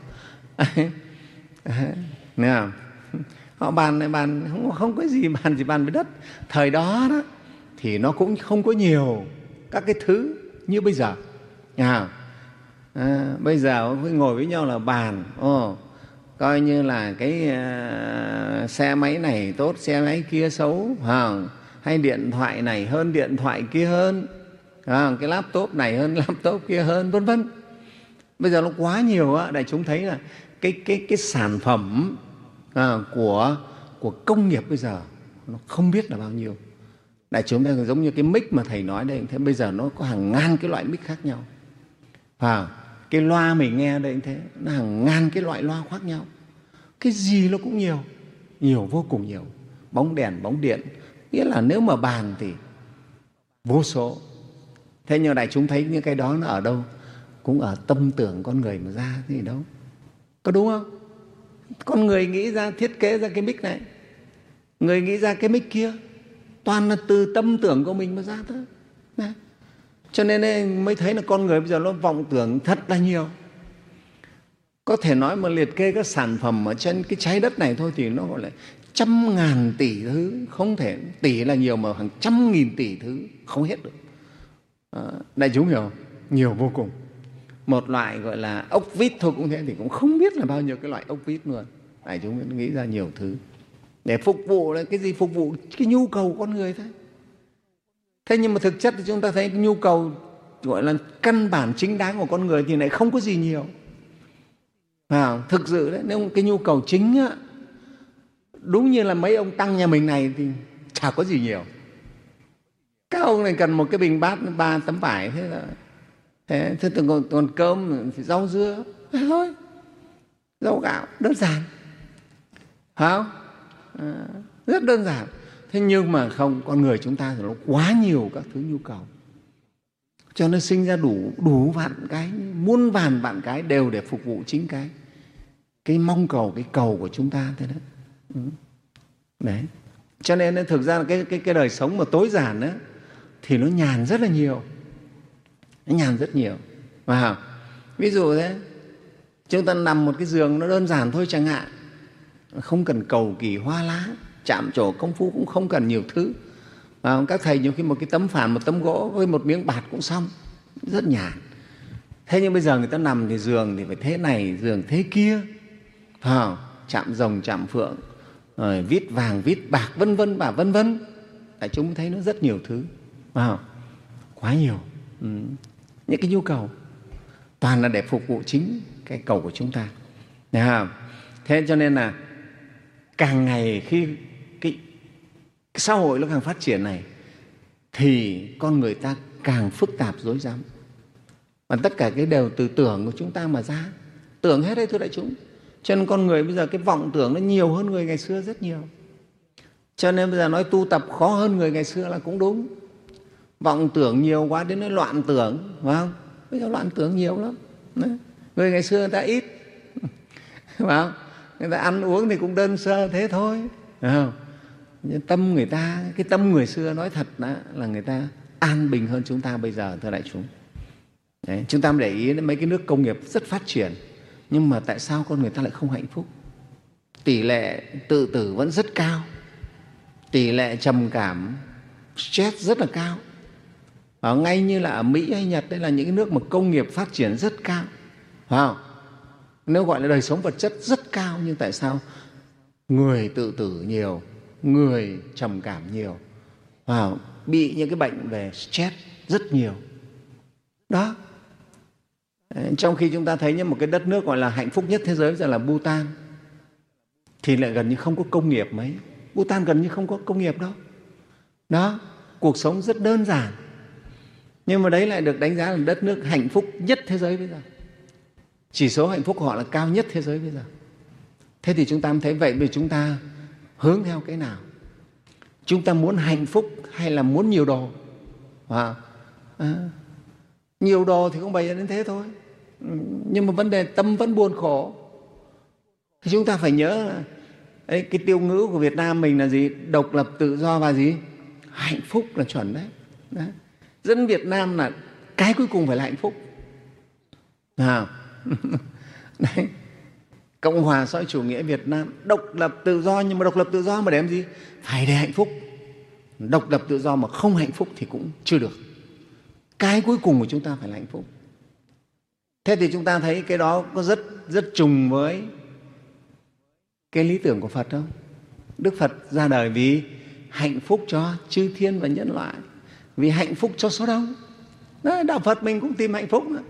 Nghe không? Họ bàn này bàn không, không có gì bàn gì bàn với đất. Thời đó, đó thì nó cũng không có nhiều các cái thứ như bây giờ. À, à, bây giờ ngồi với nhau là bàn, ồ, coi như là cái uh, xe máy này tốt, xe máy kia xấu, à, hay điện thoại này hơn điện thoại kia hơn, à, cái laptop này hơn laptop kia hơn, vân vân. Bây giờ nó quá nhiều á, đại chúng thấy là cái cái cái sản phẩm à, của của công nghiệp bây giờ nó không biết là bao nhiêu. Đại chúng thấy giống như cái mic mà thầy nói đây, thế bây giờ nó có hàng ngàn cái loại mic khác nhau. À, cái loa mình nghe đây thế, nó hàng ngàn cái loại loa khác nhau. Cái gì nó cũng nhiều, nhiều vô cùng nhiều. Bóng đèn, bóng điện, nghĩa là nếu mà bàn thì vô số. Thế nhưng đại chúng thấy những cái đó nó ở đâu? Cũng ở tâm tưởng con người mà ra thì đâu. Có đúng không? Con người nghĩ ra, thiết kế ra cái mic này, người nghĩ ra cái mic kia, toàn là từ tâm tưởng của mình mà ra thôi. Này. Cho nên mới thấy là con người bây giờ nó vọng tưởng thật là nhiều. Có thể nói mà liệt kê các sản phẩm ở trên cái trái đất này thôi thì nó gọi là trăm ngàn tỷ thứ, không thể, tỷ là nhiều mà hàng trăm nghìn tỷ thứ không hết được. À, đại chúng hiểu không? Nhiều vô cùng. Một loại gọi là ốc vít thôi cũng thế thì cũng không biết là bao nhiêu cái loại ốc vít luôn. Đại chúng nghĩ ra nhiều thứ để phục vụ cái gì? Phục vụ cái nhu cầu con người thôi. Thế nhưng mà thực chất thì chúng ta thấy cái nhu cầu gọi là căn bản chính đáng của con người thì lại không có gì nhiều. À, thực sự đấy, nếu cái nhu cầu chính á, đúng như là mấy ông tăng nhà mình này thì chả có gì nhiều. Các ông này cần một cái bình bát ba tấm vải, thế là thế, thế còn, còn cơm thì rau dưa thế thôi, rau gạo đơn giản, phải không? À, rất đơn giản. Thế nhưng mà không, con người chúng ta thì nó quá nhiều các thứ nhu cầu, cho nên sinh ra đủ đủ vạn cái, muôn vàn vạn cái đều để phục vụ chính cái cái mong cầu, cái cầu của chúng ta thế đó. Đấy. Cho nên thực ra là cái, cái, cái đời sống mà tối giản đó, thì nó nhàn rất là nhiều. Nó nhàn rất nhiều. Wow. Ví dụ thế, chúng ta nằm một cái giường nó đơn giản thôi chẳng hạn, không cần cầu kỳ hoa lá, chạm trổ công phu cũng không cần nhiều thứ. Và các thầy nhiều khi một cái tấm phản, một tấm gỗ với một miếng bạt cũng xong, rất nhàn. Thế nhưng bây giờ người ta nằm thì giường thì phải thế này, giường thế kia, à, chạm rồng, chạm phượng, rồi vít vàng, vít bạc, vân vân và vân vân. Tại chúng thấy nó rất nhiều thứ, à, quá nhiều. Ừ. Những cái nhu cầu toàn là để phục vụ chính cái cầu của chúng ta. Đấy không? Thế cho nên là càng ngày khi cái, cái xã hội nó càng phát triển này thì con người ta càng phức tạp rối rắm. Và tất cả cái đều từ tưởng của chúng ta mà ra. Tưởng hết đấy thưa đại chúng. Cho nên con người bây giờ cái vọng tưởng nó nhiều hơn người ngày xưa rất nhiều. Cho nên bây giờ nói tu tập khó hơn người ngày xưa là cũng đúng. Vọng tưởng nhiều quá đến nó loạn tưởng, phải không? Bây giờ loạn tưởng nhiều lắm. Đấy. Người ngày xưa người ta ít, phải không? Người ta ăn uống thì cũng đơn sơ thế thôi, phải không? Nhưng tâm người ta, cái tâm người xưa nói thật đó, là người ta an bình hơn chúng ta bây giờ, thưa đại chúng. Đấy, chúng ta để ý đến mấy cái nước công nghiệp rất phát triển, nhưng mà tại sao con người ta lại không hạnh phúc? Tỷ lệ tự tử vẫn rất cao, tỷ lệ trầm cảm, stress rất là cao. Ở ngay như là ở Mỹ hay Nhật, đây là những cái nước mà công nghiệp phát triển rất cao, phải không? Nếu gọi là đời sống vật chất rất cao, nhưng tại sao người tự tử nhiều, người trầm cảm nhiều, phải không? Bị những cái bệnh về stress rất nhiều. Đó. Trong khi chúng ta thấy như một cái đất nước gọi là hạnh phúc nhất thế giới là Bhutan, thì lại gần như không có công nghiệp mấy. Bhutan gần như không có công nghiệp đâu. Đó, cuộc sống rất đơn giản. Nhưng mà đấy lại được đánh giá là đất nước hạnh phúc nhất thế giới bây giờ. Chỉ số hạnh phúc của họ là cao nhất thế giới bây giờ. Thế thì chúng ta thấy vậy, vì chúng ta hướng theo cái nào? Chúng ta muốn hạnh phúc hay là muốn nhiều đồ? À, à, nhiều đồ thì không bày ra đến thế thôi. Nhưng mà vấn đề tâm vẫn buồn khổ. Thì chúng ta phải nhớ là ấy, cái tiêu ngữ của Việt Nam mình là gì? Độc lập, tự do và gì? Hạnh phúc là chuẩn đấy. Đấy. Dân Việt Nam là cái cuối cùng phải là hạnh phúc. À. Đấy. Cộng hòa xã hội chủ nghĩa Việt Nam độc lập tự do, nhưng mà độc lập tự do mà để làm gì? Phải để hạnh phúc. Độc lập tự do mà không hạnh phúc thì cũng chưa được. Cái cuối cùng của chúng ta phải là hạnh phúc. Thế thì chúng ta thấy cái đó có rất rất trùng với cái lý tưởng của Phật không? Đức Phật ra đời vì hạnh phúc cho chư thiên và nhân loại, vì hạnh phúc cho số đông. Đấy, đạo Phật mình cũng tìm hạnh phúc nữa.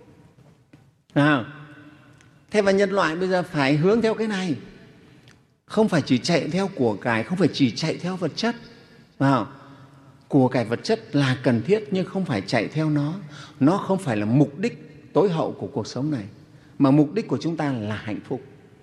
À, thế và nhân loại bây giờ phải hướng theo cái này, không phải chỉ chạy theo của cải, không phải chỉ chạy theo vật chất. À, của cải vật chất là cần thiết, nhưng không phải chạy theo nó. Nó không phải là mục đích tối hậu của cuộc sống này, mà mục đích của chúng ta là hạnh phúc.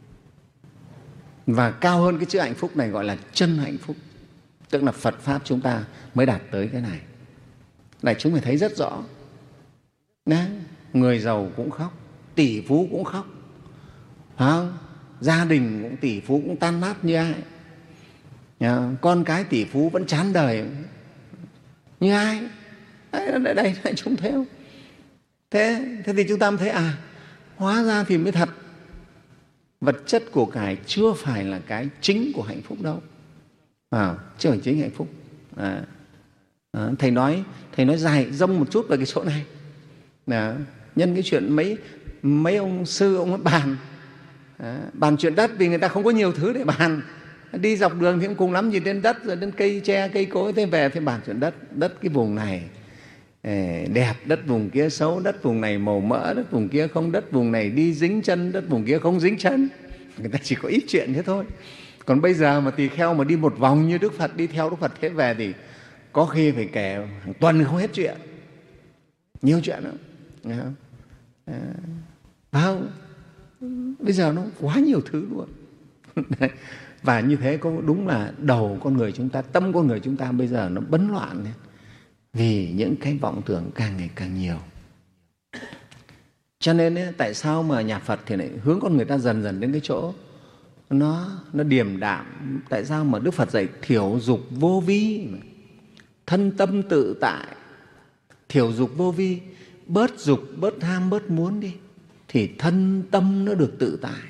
Và cao hơn cái chữ hạnh phúc này gọi là chân hạnh phúc, tức là Phật Pháp chúng ta mới đạt tới cái này. Này chúng phải thấy rất rõ. Đấy, người giàu cũng khóc, tỷ phú cũng khóc, phải không? Gia đình cũng tỷ phú cũng tan nát như ai? Nhà, con cái tỷ phú vẫn chán đời như ai? Đây, đây, đây, đây chúng thấy không? Thế, thế thì chúng ta mới thấy à, hóa ra thì mới thật, vật chất của cải chưa phải là cái chính của hạnh phúc đâu. À, chưa phải chính hạnh phúc. À, à, thầy nói thầy nói dài dông một chút về cái chỗ này. À, nhân cái chuyện mấy mấy ông sư ông ấy bàn à, bàn chuyện đất, vì người ta không có nhiều thứ để bàn. Đi dọc đường thì cũng cùng lắm gì đến đất, rồi đến cây tre cây cối, thế về thì bàn chuyện đất. Đất cái vùng này đẹp, đất vùng kia xấu, đất vùng này màu mỡ, đất vùng kia không, đất vùng này đi dính chân, đất vùng kia không dính chân. Người ta chỉ có ít chuyện thế thôi. Còn bây giờ mà tỳ kheo mà đi một vòng như Đức Phật, đi theo Đức Phật thế về thì có khi phải kể hàng tuần không hết chuyện, nhiều chuyện lắm. À, phải không? Bây giờ nó quá nhiều thứ luôn. Và như thế có đúng là đầu con người chúng ta, tâm con người chúng ta bây giờ nó bấn loạn lên, vì những cái vọng tưởng càng ngày càng nhiều. Cho nên ấy, tại sao mà nhà Phật thì lại hướng con người ta dần dần đến cái chỗ nó nó điềm đạm. Tại sao mà Đức Phật dạy thiểu dục vô vi, thân tâm tự tại. Thiểu dục vô vi, bớt dục, bớt tham, bớt muốn đi, thì thân tâm nó được tự tại.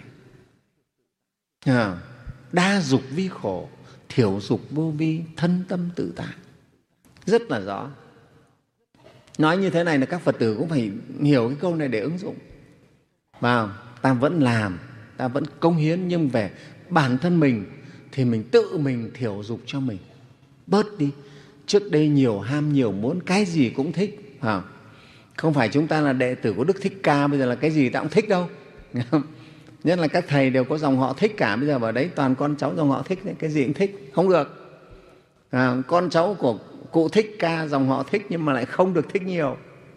À, đa dục vi khổ, thiểu dục vô vi, thân tâm tự tại. Rất là rõ. Nói như thế này là các Phật tử cũng phải hiểu cái câu này để ứng dụng. Và ta vẫn làm, ta vẫn cống hiến, nhưng về bản thân mình thì mình tự mình thiểu dục cho mình, bớt đi. Trước đây nhiều ham, nhiều muốn, cái gì cũng thích. À, không phải chúng ta là đệ tử của Đức Thích Ca, bây giờ là cái gì ta cũng thích đâu. Nhất là các thầy đều có dòng họ thích cả. Bây giờ vào đấy toàn con cháu dòng họ thích, cái gì cũng thích, không được. À, con cháu của cụ Thích Ca dòng họ thích nhưng mà lại không được thích nhiều.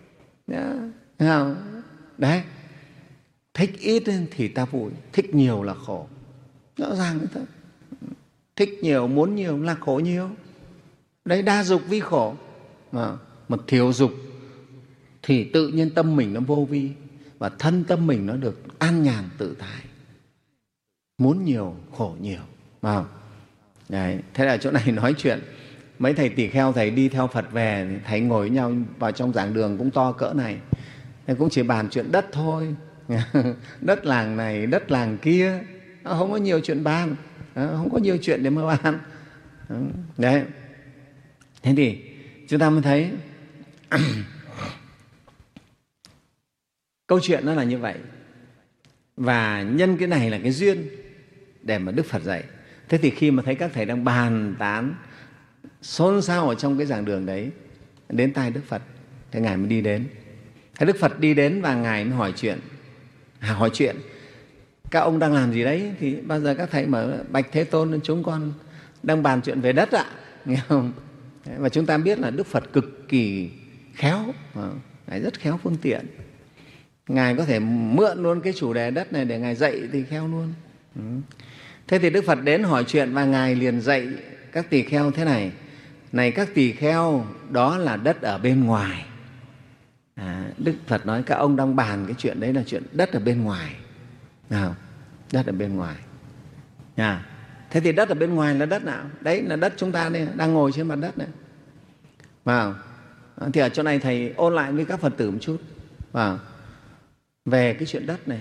Đấy, thích ít thì ta vui, thích nhiều là khổ. Rõ ràng như thế. Thích nhiều, muốn nhiều là khổ nhiều. Đấy, đa dục vi khổ. Mà, mà thiểu dục thì tự nhiên tâm mình nó vô vi, và thân tâm mình nó được an nhàn tự tại. Muốn nhiều, khổ nhiều. À, đấy, thế là chỗ này nói chuyện. Mấy thầy tỳ kheo, thầy đi theo Phật về, thầy ngồi với nhau vào trong giảng đường cũng to cỡ này. Thầy cũng chỉ bàn chuyện đất thôi. Đất làng này, đất làng kia. Không có nhiều chuyện bàn. Không có nhiều chuyện để mà bàn. Đấy. Thế thì chúng ta mới thấy câu chuyện nó là như vậy. Và nhân cái này là cái duyên để mà Đức Phật dạy. Thế thì khi mà thấy các thầy đang bàn tán xôn xao ở trong cái giảng đường đấy, đến tai Đức Phật, thì Ngài mới đi đến. Thế Đức Phật đi đến và Ngài mới hỏi chuyện. À, hỏi chuyện, các ông đang làm gì đấy? Thì bao giờ các thầy mở Bạch Thế Tôn, chúng con đang bàn chuyện về đất ạ. Nghe không? Và chúng ta biết là Đức Phật cực kỳ khéo, Ngài rất khéo phương tiện. Ngài có thể mượn luôn cái chủ đề đất này để Ngài dạy tỳ kheo luôn. Thế thì Đức Phật đến hỏi chuyện và Ngài liền dạy các tỳ kheo thế này: này các tỳ kheo, đó là đất ở bên ngoài. À, Đức Phật nói các ông đang bàn cái chuyện đấy là chuyện đất ở bên ngoài. Nào, đất ở bên ngoài. À, thế thì đất ở bên ngoài là đất nào? Đấy là đất chúng ta đây, đang ngồi trên mặt đất này. Vào. Thì ở chỗ này thầy ôn lại với các Phật tử một chút. Vào. Về cái chuyện đất này.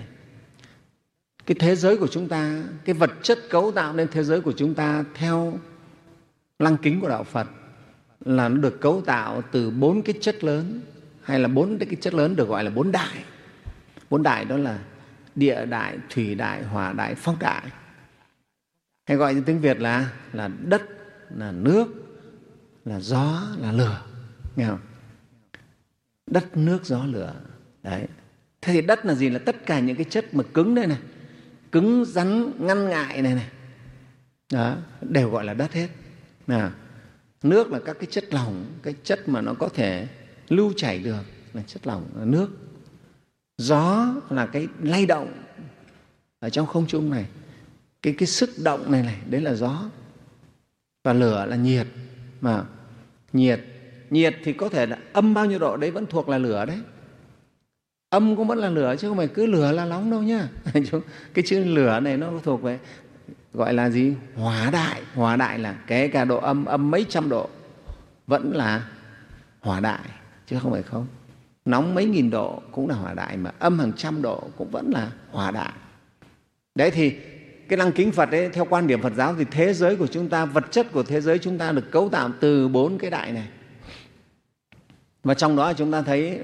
Cái thế giới của chúng ta, cái vật chất cấu tạo nên thế giới của chúng ta theo lăng kính của Đạo Phật là nó được cấu tạo từ bốn cái chất lớn, hay là bốn cái chất lớn được gọi là bốn đại. Bốn đại đó là địa đại, thủy đại, hỏa đại, phong đại. Hay gọi như tiếng Việt là là đất, là nước, là gió, là lửa. Nghe không? Đất, nước, gió, lửa. Đấy. Thế thì đất là gì? Là tất cả những cái chất mà cứng đây này, cứng rắn ngăn ngại này này, đó, đều gọi là đất hết. Nào, nước là các cái chất lỏng, cái chất mà nó có thể lưu chảy được là chất lỏng, là nước. Gió là cái lay động ở trong không trung này, cái, cái sức động này này, đấy là gió. Và lửa là nhiệt. Mà nhiệt, nhiệt thì có thể là âm bao nhiêu độ đấy vẫn thuộc là lửa đấy. Âm cũng vẫn là lửa chứ không phải cứ lửa là nóng đâu nhá. Cái chữ lửa này nó thuộc về gọi là gì? Hỏa đại. Hỏa đại là kể cả độ âm âm mấy trăm độ vẫn là hỏa đại chứ không phải không. Nóng mấy nghìn độ cũng là hỏa đại, mà âm hàng trăm độ cũng vẫn là hỏa đại. Đấy thì cái lăng kính Phật ấy, theo quan điểm Phật giáo thì thế giới của chúng ta, vật chất của thế giới chúng ta được cấu tạo từ bốn cái đại này. Và trong đó chúng ta thấy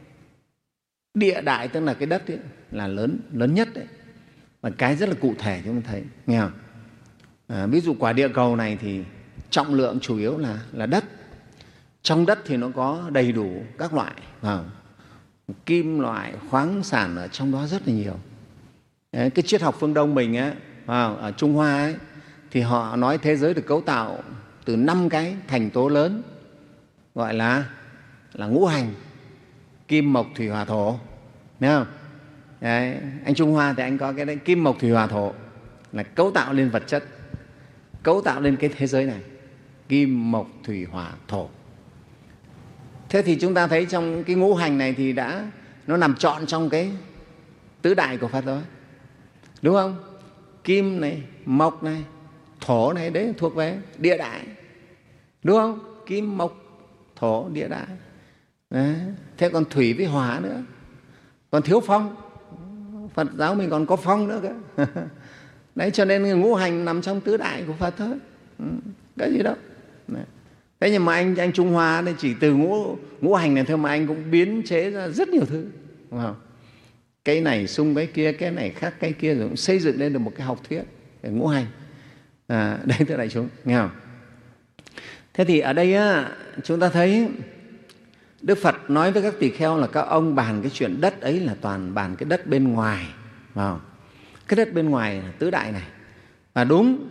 địa đại, tức là cái đất ấy, là lớn lớn nhất đấy. Và cái rất là cụ thể chúng ta thấy, nghe không? À, ví dụ quả địa cầu này thì trọng lượng chủ yếu là là đất. Trong đất thì nó có đầy đủ các loại, à, kim loại, khoáng sản ở trong đó rất là nhiều. Đấy, cái triết học phương Đông mình ấy, à, ở Trung Hoa ấy, thì họ nói thế giới được cấu tạo từ năm cái thành tố lớn, gọi là là ngũ hành: kim, mộc, thủy, hỏa, thổ. Thấy không? Đấy, anh Trung Hoa thì anh có cái đấy, kim, mộc, thủy, hỏa, thổ là cấu tạo lên vật chất, cấu tạo lên cái thế giới này. Kim, mộc, thủy, hỏa, thổ. Thế thì chúng ta thấy trong cái ngũ hành này thì đã nó nằm trọn trong cái tứ đại của Phật rồi, đúng không? Kim này, mộc này, thổ này, đấy thuộc về địa đại, đúng không? Kim, mộc, thổ, địa đại. Đấy. Thế còn thủy với hỏa nữa, còn thiếu phong. Phật giáo mình còn có phong nữa cơ. Đấy, cho nên ngũ hành nằm trong tứ đại của Phật thôi, cái gì đâu. Đấy. Thế nhưng mà anh anh Trung Hoa đây chỉ từ ngũ ngũ hành này thôi mà anh cũng biến chế ra rất nhiều thứ, đúng không? Cái này xung cái kia, cái này khác cái kia, rồi cũng xây dựng lên được một cái học thuyết về ngũ hành. À, đây thưa đại chúng, nghe không? Thế thì ở đây á, chúng ta thấy Đức Phật nói với các tỳ kheo là các ông bàn cái chuyện đất ấy là toàn bàn cái đất bên ngoài, phải không? Cái đất bên ngoài là tứ đại này. Và đúng,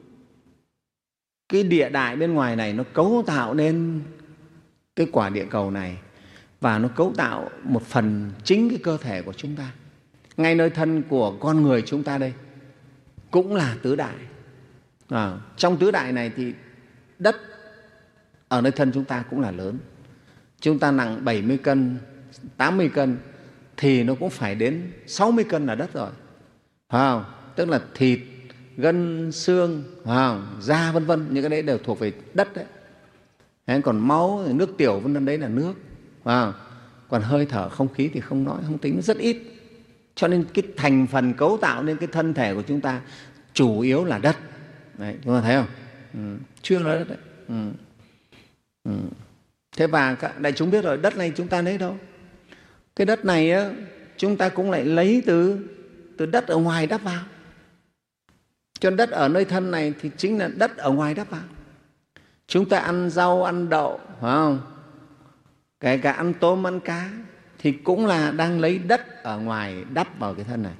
cái địa đại bên ngoài này nó cấu tạo nên cái quả địa cầu này, và nó cấu tạo một phần chính cái cơ thể của chúng ta. Ngay nơi thân của con người chúng ta đây cũng là tứ đại. À, trong tứ đại này thì đất ở nơi thân chúng ta cũng là lớn. Chúng ta nặng bảy mươi cân, tám mươi cân thì nó cũng phải đến sáu mươi cân là đất rồi, phải không? Tức là thịt, gân, xương, phải không? Da vân vân, những cái đấy đều thuộc về đất đấy. Đấy, còn máu, nước tiểu vân vân đấy là nước, phải không? Còn hơi thở, không khí thì không nói, không tính, rất ít. Cho nên cái thành phần cấu tạo nên cái thân thể của chúng ta chủ yếu là đất. Đấy, chúng ta thấy không? Ừ, chuyên là đất đấy. Ừ. Ừ. Thế và đại chúng biết rồi, đất này chúng ta lấy đâu? Cái đất này á, chúng ta cũng lại lấy từ, từ đất ở ngoài đắp vào. Cho nên đất ở nơi thân này thì chính là đất ở ngoài đắp vào. Chúng ta ăn rau, ăn đậu, phải không? Kể cả ăn tôm, ăn cá thì cũng là đang lấy đất ở ngoài đắp vào cái thân này.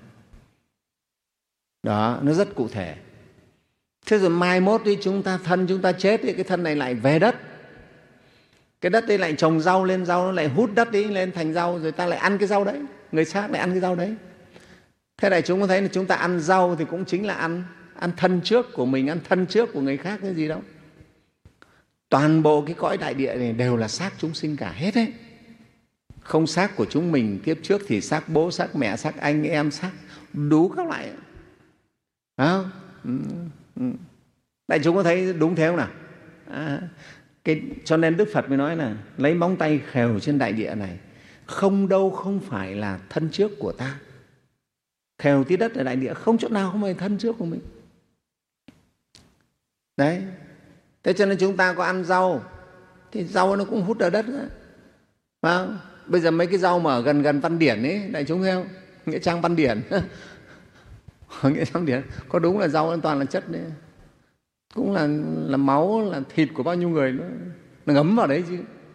Đó, nó rất cụ thể. Thế rồi mai mốt đi chúng ta thân chúng ta chết thì cái thân này lại về đất. Cái đất đấy lại trồng rau lên, rau nó lại hút đất đi lên thành rau, rồi ta lại ăn cái rau đấy, người khác lại ăn cái rau đấy. Thế này chúng có thấy là chúng ta ăn rau thì cũng chính là ăn ăn thân trước của mình, ăn thân trước của người khác, cái gì đâu. Toàn bộ cái cõi đại địa này đều là xác chúng sinh cả hết đấy. Không xác của chúng mình kiếp trước thì xác bố, xác mẹ, xác anh em, xác đủ các loại. Phải không? Đại chúng có thấy đúng thế không nào? À, cái, cho nên Đức Phật mới nói là lấy móng tay khều trên đại địa này, không đâu không phải là thân trước của ta. Khều tí đất ở đại địa không chỗ nào không phải thân trước của mình. Đấy. Thế cho nên chúng ta có ăn rau thì rau nó cũng hút ở đất nữa. Phải không? Bây giờ mấy cái rau mà ở gần gần Văn Điển ấy, đại chúng thấy không? Nghĩa trang Văn Điển. Nghĩa trang Điển có đúng là rau toàn là chất đấy. Cũng là, là máu, là thịt của bao nhiêu người nó, nó ngấm vào đấy chứ.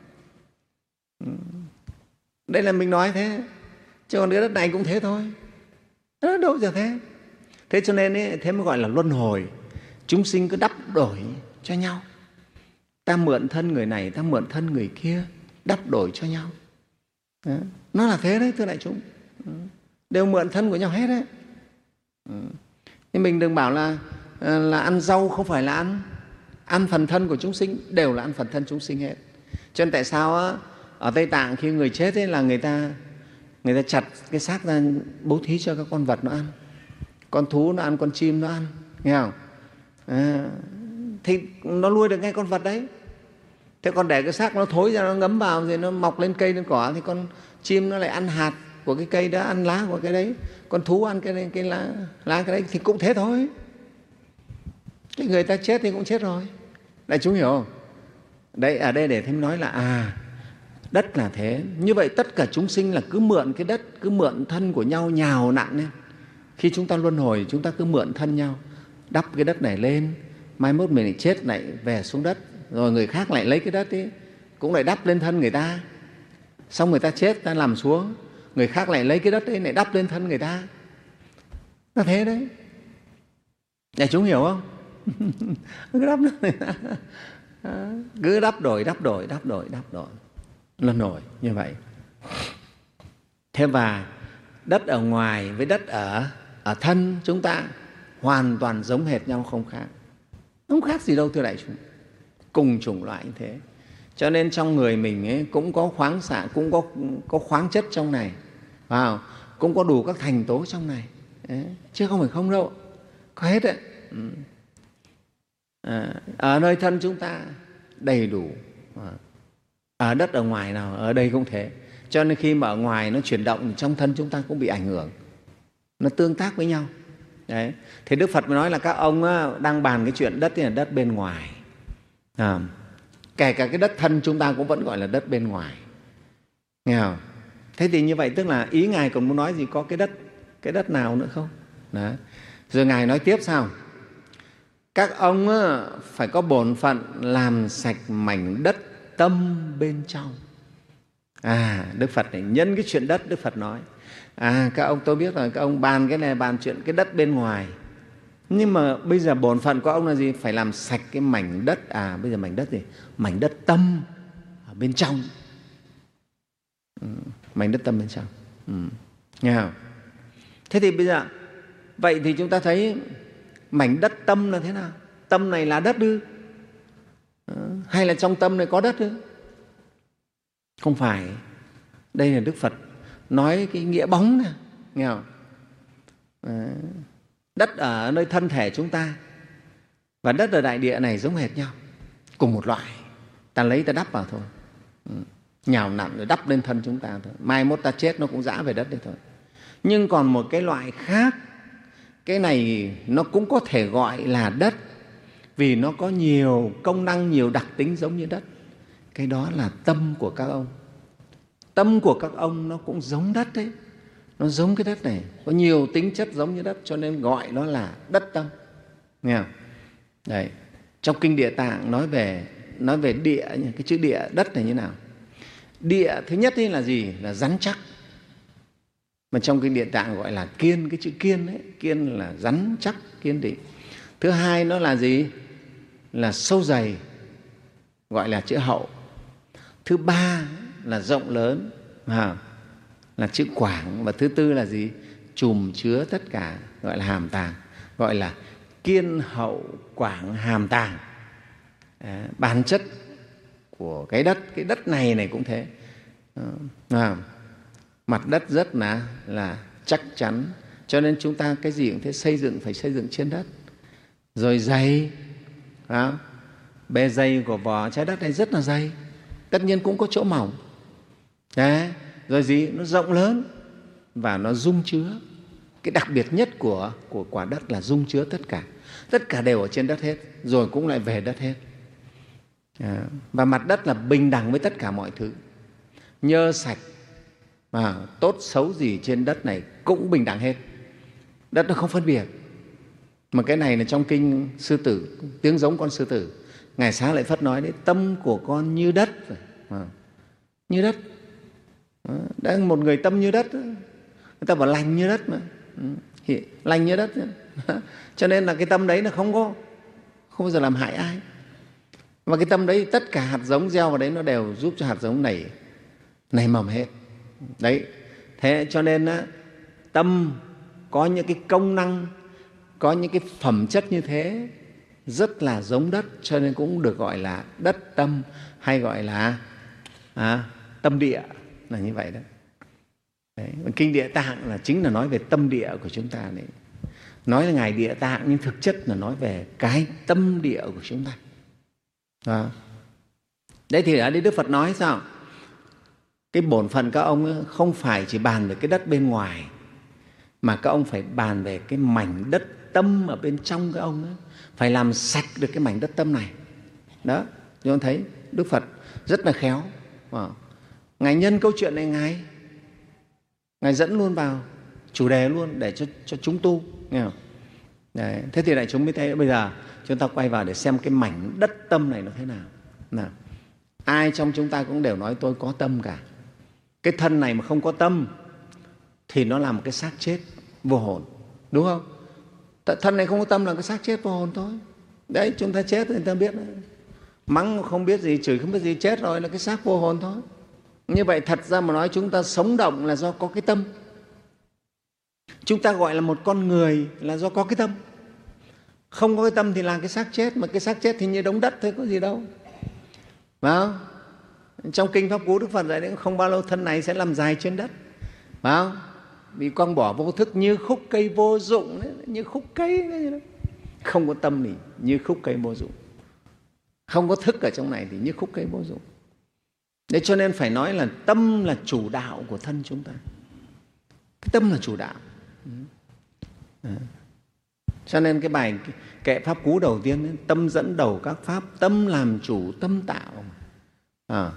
Đây là mình nói thế, chứ còn cái đất này cũng thế thôi. Nó đâu giờ thế. Thế cho nên ấy, thế mới gọi là luân hồi. Chúng sinh cứ đắp đổi cho nhau. Ta mượn thân người này, ta mượn thân người kia, đắp đổi cho nhau. Đó. Nó là thế đấy thưa đại chúng. Đều mượn thân của nhau hết đấy. Nhưng mình đừng bảo là là ăn rau không phải là ăn ăn phần thân của chúng sinh, đều là ăn phần thân chúng sinh hết. Cho nên tại sao á, ở Tây Tạng khi người chết ấy là người ta người ta chặt cái xác ra bố thí cho các con vật nó ăn, con thú nó ăn, con chim nó ăn, nghe không? À, thì nó nuôi được ngay con vật đấy. Thế còn để cái xác nó thối ra, nó ngấm vào rồi nó mọc lên cây lên cỏ thì con chim nó lại ăn hạt của cái cây đó, ăn lá của cái đấy, con thú ăn cái, cái lá, lá cái đấy, thì cũng thế thôi. Cái người ta chết thì cũng chết rồi. Đại chúng hiểu không? Đấy, ở đây để thêm nói là à, đất là thế. Như vậy tất cả chúng sinh là cứ mượn cái đất, cứ mượn thân của nhau nhào nặn lên. Khi chúng ta luân hồi, chúng ta cứ mượn thân nhau, đắp cái đất này lên, mai mốt mình lại chết lại về xuống đất, rồi người khác lại lấy cái đất ấy, cũng lại đắp lên thân người ta. Xong người ta chết, ta nằm xuống, người khác lại lấy cái đất ấy lại đắp lên thân người ta. Nó thế đấy. Đại chúng hiểu không? cứ đắp cứ đắp đổi đắp đổi đắp đổi đắp đổi luân hồi như vậy. Thế và đất ở ngoài với đất ở ở thân chúng ta hoàn toàn giống hệt nhau, không khác, không khác gì đâu thưa đại chúng, cùng chủng loại như thế. Cho nên trong người mình ấy cũng có khoáng sản, cũng có có khoáng chất trong này, vào, cũng có đủ các thành tố trong này. Đấy, chứ không phải không đâu, có hết đấy. Ừ. À, ở nơi thân chúng ta đầy đủ, ở đất ở ngoài nào, ở đây cũng thế. Cho nên khi mà ở ngoài nó chuyển động, trong thân chúng ta cũng bị ảnh hưởng, nó tương tác với nhau. Đấy. Thì Đức Phật mới nói là các ông á, đang bàn cái chuyện đất là đất bên ngoài. À, kể cả cái đất thân chúng ta cũng vẫn gọi là đất bên ngoài. Nghe không? Thế thì như vậy tức là ý Ngài còn muốn nói gì, có cái đất cái đất nào nữa không? Đó. Rồi Ngài nói tiếp sao? Các ông á, phải có bổn phận làm sạch mảnh đất tâm bên trong. À, Đức Phật này nhân cái chuyện đất, Đức Phật nói à, các ông, tôi biết rồi, các ông bàn cái này, bàn chuyện cái đất bên ngoài, nhưng mà bây giờ bổn phận của ông là gì? Phải làm sạch cái mảnh đất. À, bây giờ mảnh đất gì? Mảnh đất tâm ở bên trong. Ừ, mảnh đất tâm bên trong. Ừ. Nghe không? Thế thì bây giờ vậy thì chúng ta thấy mảnh đất tâm là thế nào? Tâm này là đất ư? À, hay là trong tâm này có đất ư? Không phải. Đây là Đức Phật nói cái nghĩa bóng này, nghe không? À, đất ở nơi thân thể chúng ta và đất ở đại địa này giống hệt nhau, cùng một loại. Ta lấy ta đắp vào thôi, ừ. nhào nặn rồi đắp lên thân chúng ta thôi. Mai mốt ta chết nó cũng rã về đất đấy thôi. Nhưng còn một cái loại khác, cái này nó cũng có thể gọi là đất vì nó có nhiều công năng, nhiều đặc tính giống như đất. Cái đó là tâm của các ông. Tâm của các ông nó cũng giống đất đấy, nó giống cái đất này, có nhiều tính chất giống như đất, cho nên gọi nó là đất tâm. Nghe không? Đấy. Trong Kinh Địa Tạng nói về nói về địa, cái chữ địa đất này như nào? Địa thứ nhất là gì? Là rắn chắc. Mà trong Kinh Địa Tạng gọi là kiên, cái chữ kiên ấy, kiên là rắn chắc, kiên định. Thứ hai nó là gì? Là sâu dày, gọi là chữ hậu. Thứ ba là rộng lớn, à, là chữ quảng. Và thứ tư là gì? Trùm chứa tất cả, gọi là hàm tàng, gọi là kiên hậu quảng hàm tàng. À, bản chất của cái đất, cái đất này này cũng thế. À, mặt đất rất là, là chắc chắn, cho nên chúng ta cái gì cũng thế, xây dựng phải xây dựng trên đất. Rồi dày, à, bề dày của vỏ trái đất này rất là dày, tất nhiên cũng có chỗ mỏng. Đấy. Rồi gì? Nó rộng lớn và nó dung chứa. Cái đặc biệt nhất của, của quả đất là dung chứa tất cả. Tất cả đều ở trên đất hết, rồi cũng lại về đất hết. À, và mặt đất là bình đẳng với tất cả mọi thứ. Nhơ sạch, à, tốt xấu gì trên đất này cũng bình đẳng hết. Đất nó không phân biệt. Mà cái này là trong Kinh Sư Tử, tiếng giống con sư tử, Ngài Xá Lợi Phất nói đấy, tâm của con như đất. À, như đất. À, đang một người tâm như đất, người ta bảo lành như đất mà. Ừ, lành như đất. Cho nên là cái tâm đấy là không có không bao giờ làm hại ai. Và cái tâm đấy, tất cả hạt giống gieo vào đấy nó đều giúp cho hạt giống nảy nảy mầm hết. Đấy. Thế cho nên á, tâm có những cái công năng, có những cái phẩm chất như thế, rất là giống đất, cho nên cũng được gọi là đất tâm, hay gọi là à, tâm địa, là như vậy đó. Đấy. Kinh Địa Tạng là chính là nói về tâm địa của chúng ta này. Nói là Ngài Địa Tạng nhưng thực chất là nói về cái tâm địa của chúng ta. À. Đấy thì ở đây Đức Phật nói sao? Cái bổn phận các ông không phải chỉ bàn về cái đất bên ngoài, mà các ông phải bàn về cái mảnh đất tâm ở bên trong các ông ấy. Phải làm sạch được cái mảnh đất tâm này. Đó, chúng ta thấy Đức Phật rất là khéo. À. Ngài nhân câu chuyện này, Ngài Ngài dẫn luôn vào chủ đề luôn để cho, cho chúng tu. Nghe không? Đấy. Thế thì đại chúng mới thấy bây giờ chúng ta quay vào để xem cái mảnh đất tâm này nó thế nào. Nào, ai trong chúng ta cũng đều nói tôi có tâm cả. Cái thân này mà không có tâm thì nó là một cái xác chết vô hồn, đúng không? Thân này không có tâm là cái xác chết vô hồn thôi. Đấy, chúng ta chết thì người ta biết đấy. Mắng không biết gì, chửi không biết gì, chết rồi là cái xác vô hồn thôi. Như vậy thật ra mà nói chúng ta sống động là do có cái tâm. Chúng ta gọi là một con người là do có cái tâm. Không có cái tâm thì là cái xác chết, mà cái xác chết thì như đống đất thôi, có gì đâu. Phải không? Trong Kinh Pháp Cú Đức Phật dạy đấy, không bao lâu thân này sẽ làm dài trên đất. phải không? Bị quăng bỏ vô thức như khúc cây vô dụng đấy, như khúc cây đấy. Không có tâm thì như khúc cây vô dụng, không có thức ở trong này thì như khúc cây vô dụng. Thế cho nên phải nói là tâm là chủ đạo của thân chúng ta. Cái tâm là chủ đạo. À. Cho nên cái bài kệ pháp cú đầu tiên ấy, tâm dẫn đầu các pháp, tâm làm chủ tâm tạo. À,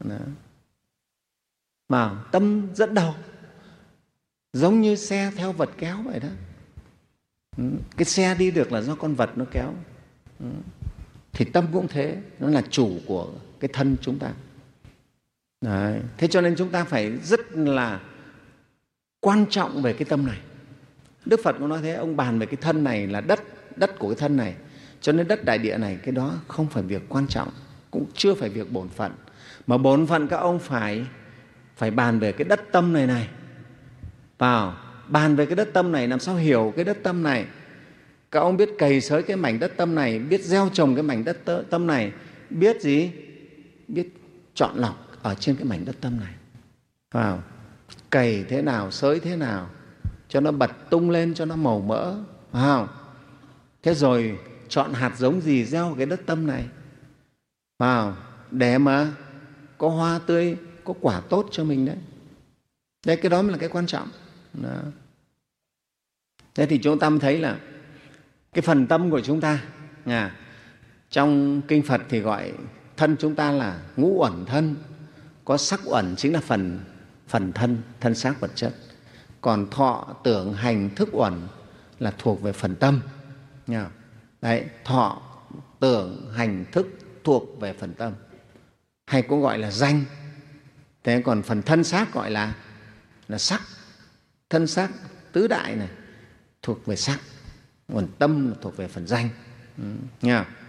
mà tâm dẫn đầu, giống như xe theo vật kéo vậy đó. Cái xe đi được là do con vật nó kéo. Thì tâm cũng thế, nó là chủ của cái thân chúng ta. Đấy. Thế cho nên chúng ta phải rất là quan trọng về cái tâm này. Đức Phật cũng nói thế, ông bàn về cái thân này là đất, đất của cái thân này. Cho nên đất đại địa này, cái đó không phải việc quan trọng, cũng chưa phải việc bổn phận. Mà bổn phận các ông phải phải bàn về cái đất tâm này này. Vào, bàn về cái đất tâm này, làm sao hiểu cái đất tâm này. Các ông biết cày xới cái mảnh đất tâm này, biết gieo trồng cái mảnh đất tâm này, biết gì? Biết chọn lọc ở trên cái mảnh đất tâm này. Vào, cày thế nào, xới thế nào, cho nó bật tung lên, cho nó màu mỡ. Vào, thế rồi chọn hạt giống gì gieo cái đất tâm này. Vào, để mà có hoa tươi, có quả tốt cho mình đấy. Đấy, cái đó mới là cái quan trọng. Đó. Thế thì chúng ta mới thấy là cái phần tâm của chúng ta, à, trong Kinh Phật thì gọi thân chúng ta là ngũ uẩn thân. Có sắc uẩn chính là phần, phần thân, thân xác vật chất. Còn thọ, tưởng, hành, thức uẩn là thuộc về phần tâm. Đấy, thọ, tưởng, hành, thức thuộc về phần tâm. Hay cũng gọi là danh. Thế còn phần thân xác gọi là, là sắc. Thân xác tứ đại này thuộc về sắc. Còn tâm là thuộc về phần danh. Ừ, nghe không?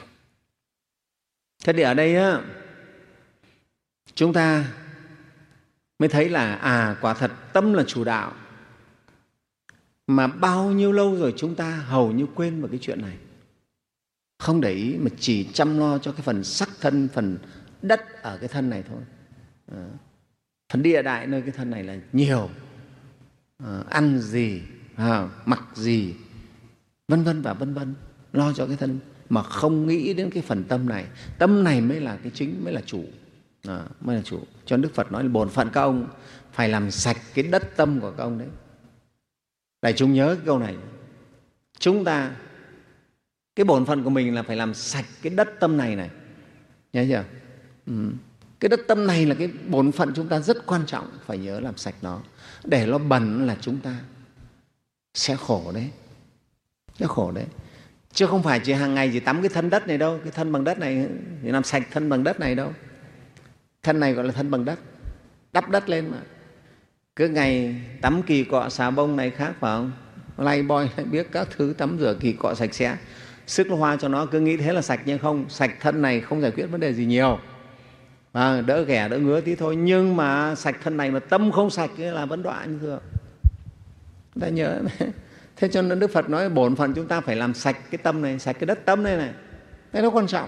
Thế thì ở đây á, chúng ta mới thấy là à, quả thật tâm là chủ đạo. Mà bao nhiêu lâu rồi chúng ta hầu như quên vào cái chuyện này, không để ý mà chỉ chăm lo cho cái phần sắc thân, phần đất ở cái thân này thôi. À, phần địa đại nơi cái thân này là nhiều. À, ăn gì, à, mặc gì, vân vân và vân vân, lo cho cái thân mà không nghĩ đến cái phần tâm này. Tâm này mới là cái chính, mới là chủ. À, mới là chủ. Cho Đức Phật nói là bổn phận các ông phải làm sạch cái đất tâm của các ông đấy. Đại chúng nhớ cái câu này. Chúng ta, cái bổn phận của mình là phải làm sạch cái đất tâm này này. Nhớ chưa? Ừ. Cái đất tâm này là cái bổn phận chúng ta rất quan trọng, phải nhớ làm sạch nó. Để nó bẩn là chúng ta sẽ khổ đấy. Sẽ khổ đấy. Chứ không phải chỉ hàng ngày chỉ tắm cái thân đất này đâu, cái thân bằng đất này, thì làm sạch thân bằng đất này đâu. Thân này gọi là thân bằng đất, đắp đất lên mà. Cứ ngày tắm kỳ cọ xà bông này khác phải không? Lay boi lại biết các thứ, tắm rửa kỳ cọ sạch sẽ, sức hoa cho nó, cứ nghĩ thế là sạch. Nhưng không, sạch thân này không giải quyết vấn đề gì nhiều. À, đỡ ghẻ, đỡ ngứa tí thôi. Nhưng mà sạch thân này mà tâm không sạch là vấn đọa như thường. Ta nhớ. Thế cho nên Đức Phật nói bổn phận chúng ta phải làm sạch cái tâm này, sạch cái đất tâm này này. Thế nó quan trọng.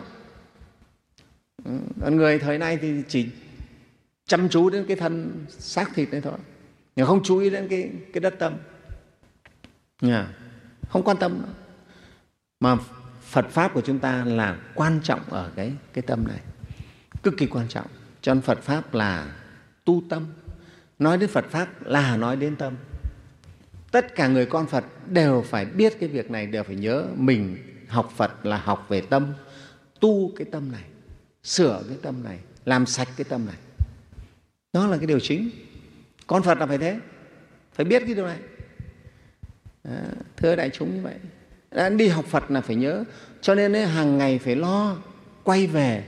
Còn người thời nay thì chỉ chăm chú đến cái thân xác thịt này thôi, nhưng không chú ý đến cái, cái đất tâm. Yeah. Không quan tâm nữa. Mà Phật Pháp của chúng ta là quan trọng ở cái, cái tâm này, cực kỳ quan trọng. Cho nên Phật Pháp là tu tâm. Nói đến Phật Pháp là nói đến tâm. Tất cả người con Phật đều phải biết cái việc này, đều phải nhớ mình học Phật là học về tâm, tu cái tâm này, sửa cái tâm này, làm sạch cái tâm này. Đó là cái điều chính. Con Phật là phải thế, phải biết cái điều này. Đó, thưa đại chúng như vậy. Đã đi học Phật là phải nhớ. Cho nên ấy, hàng ngày phải lo quay về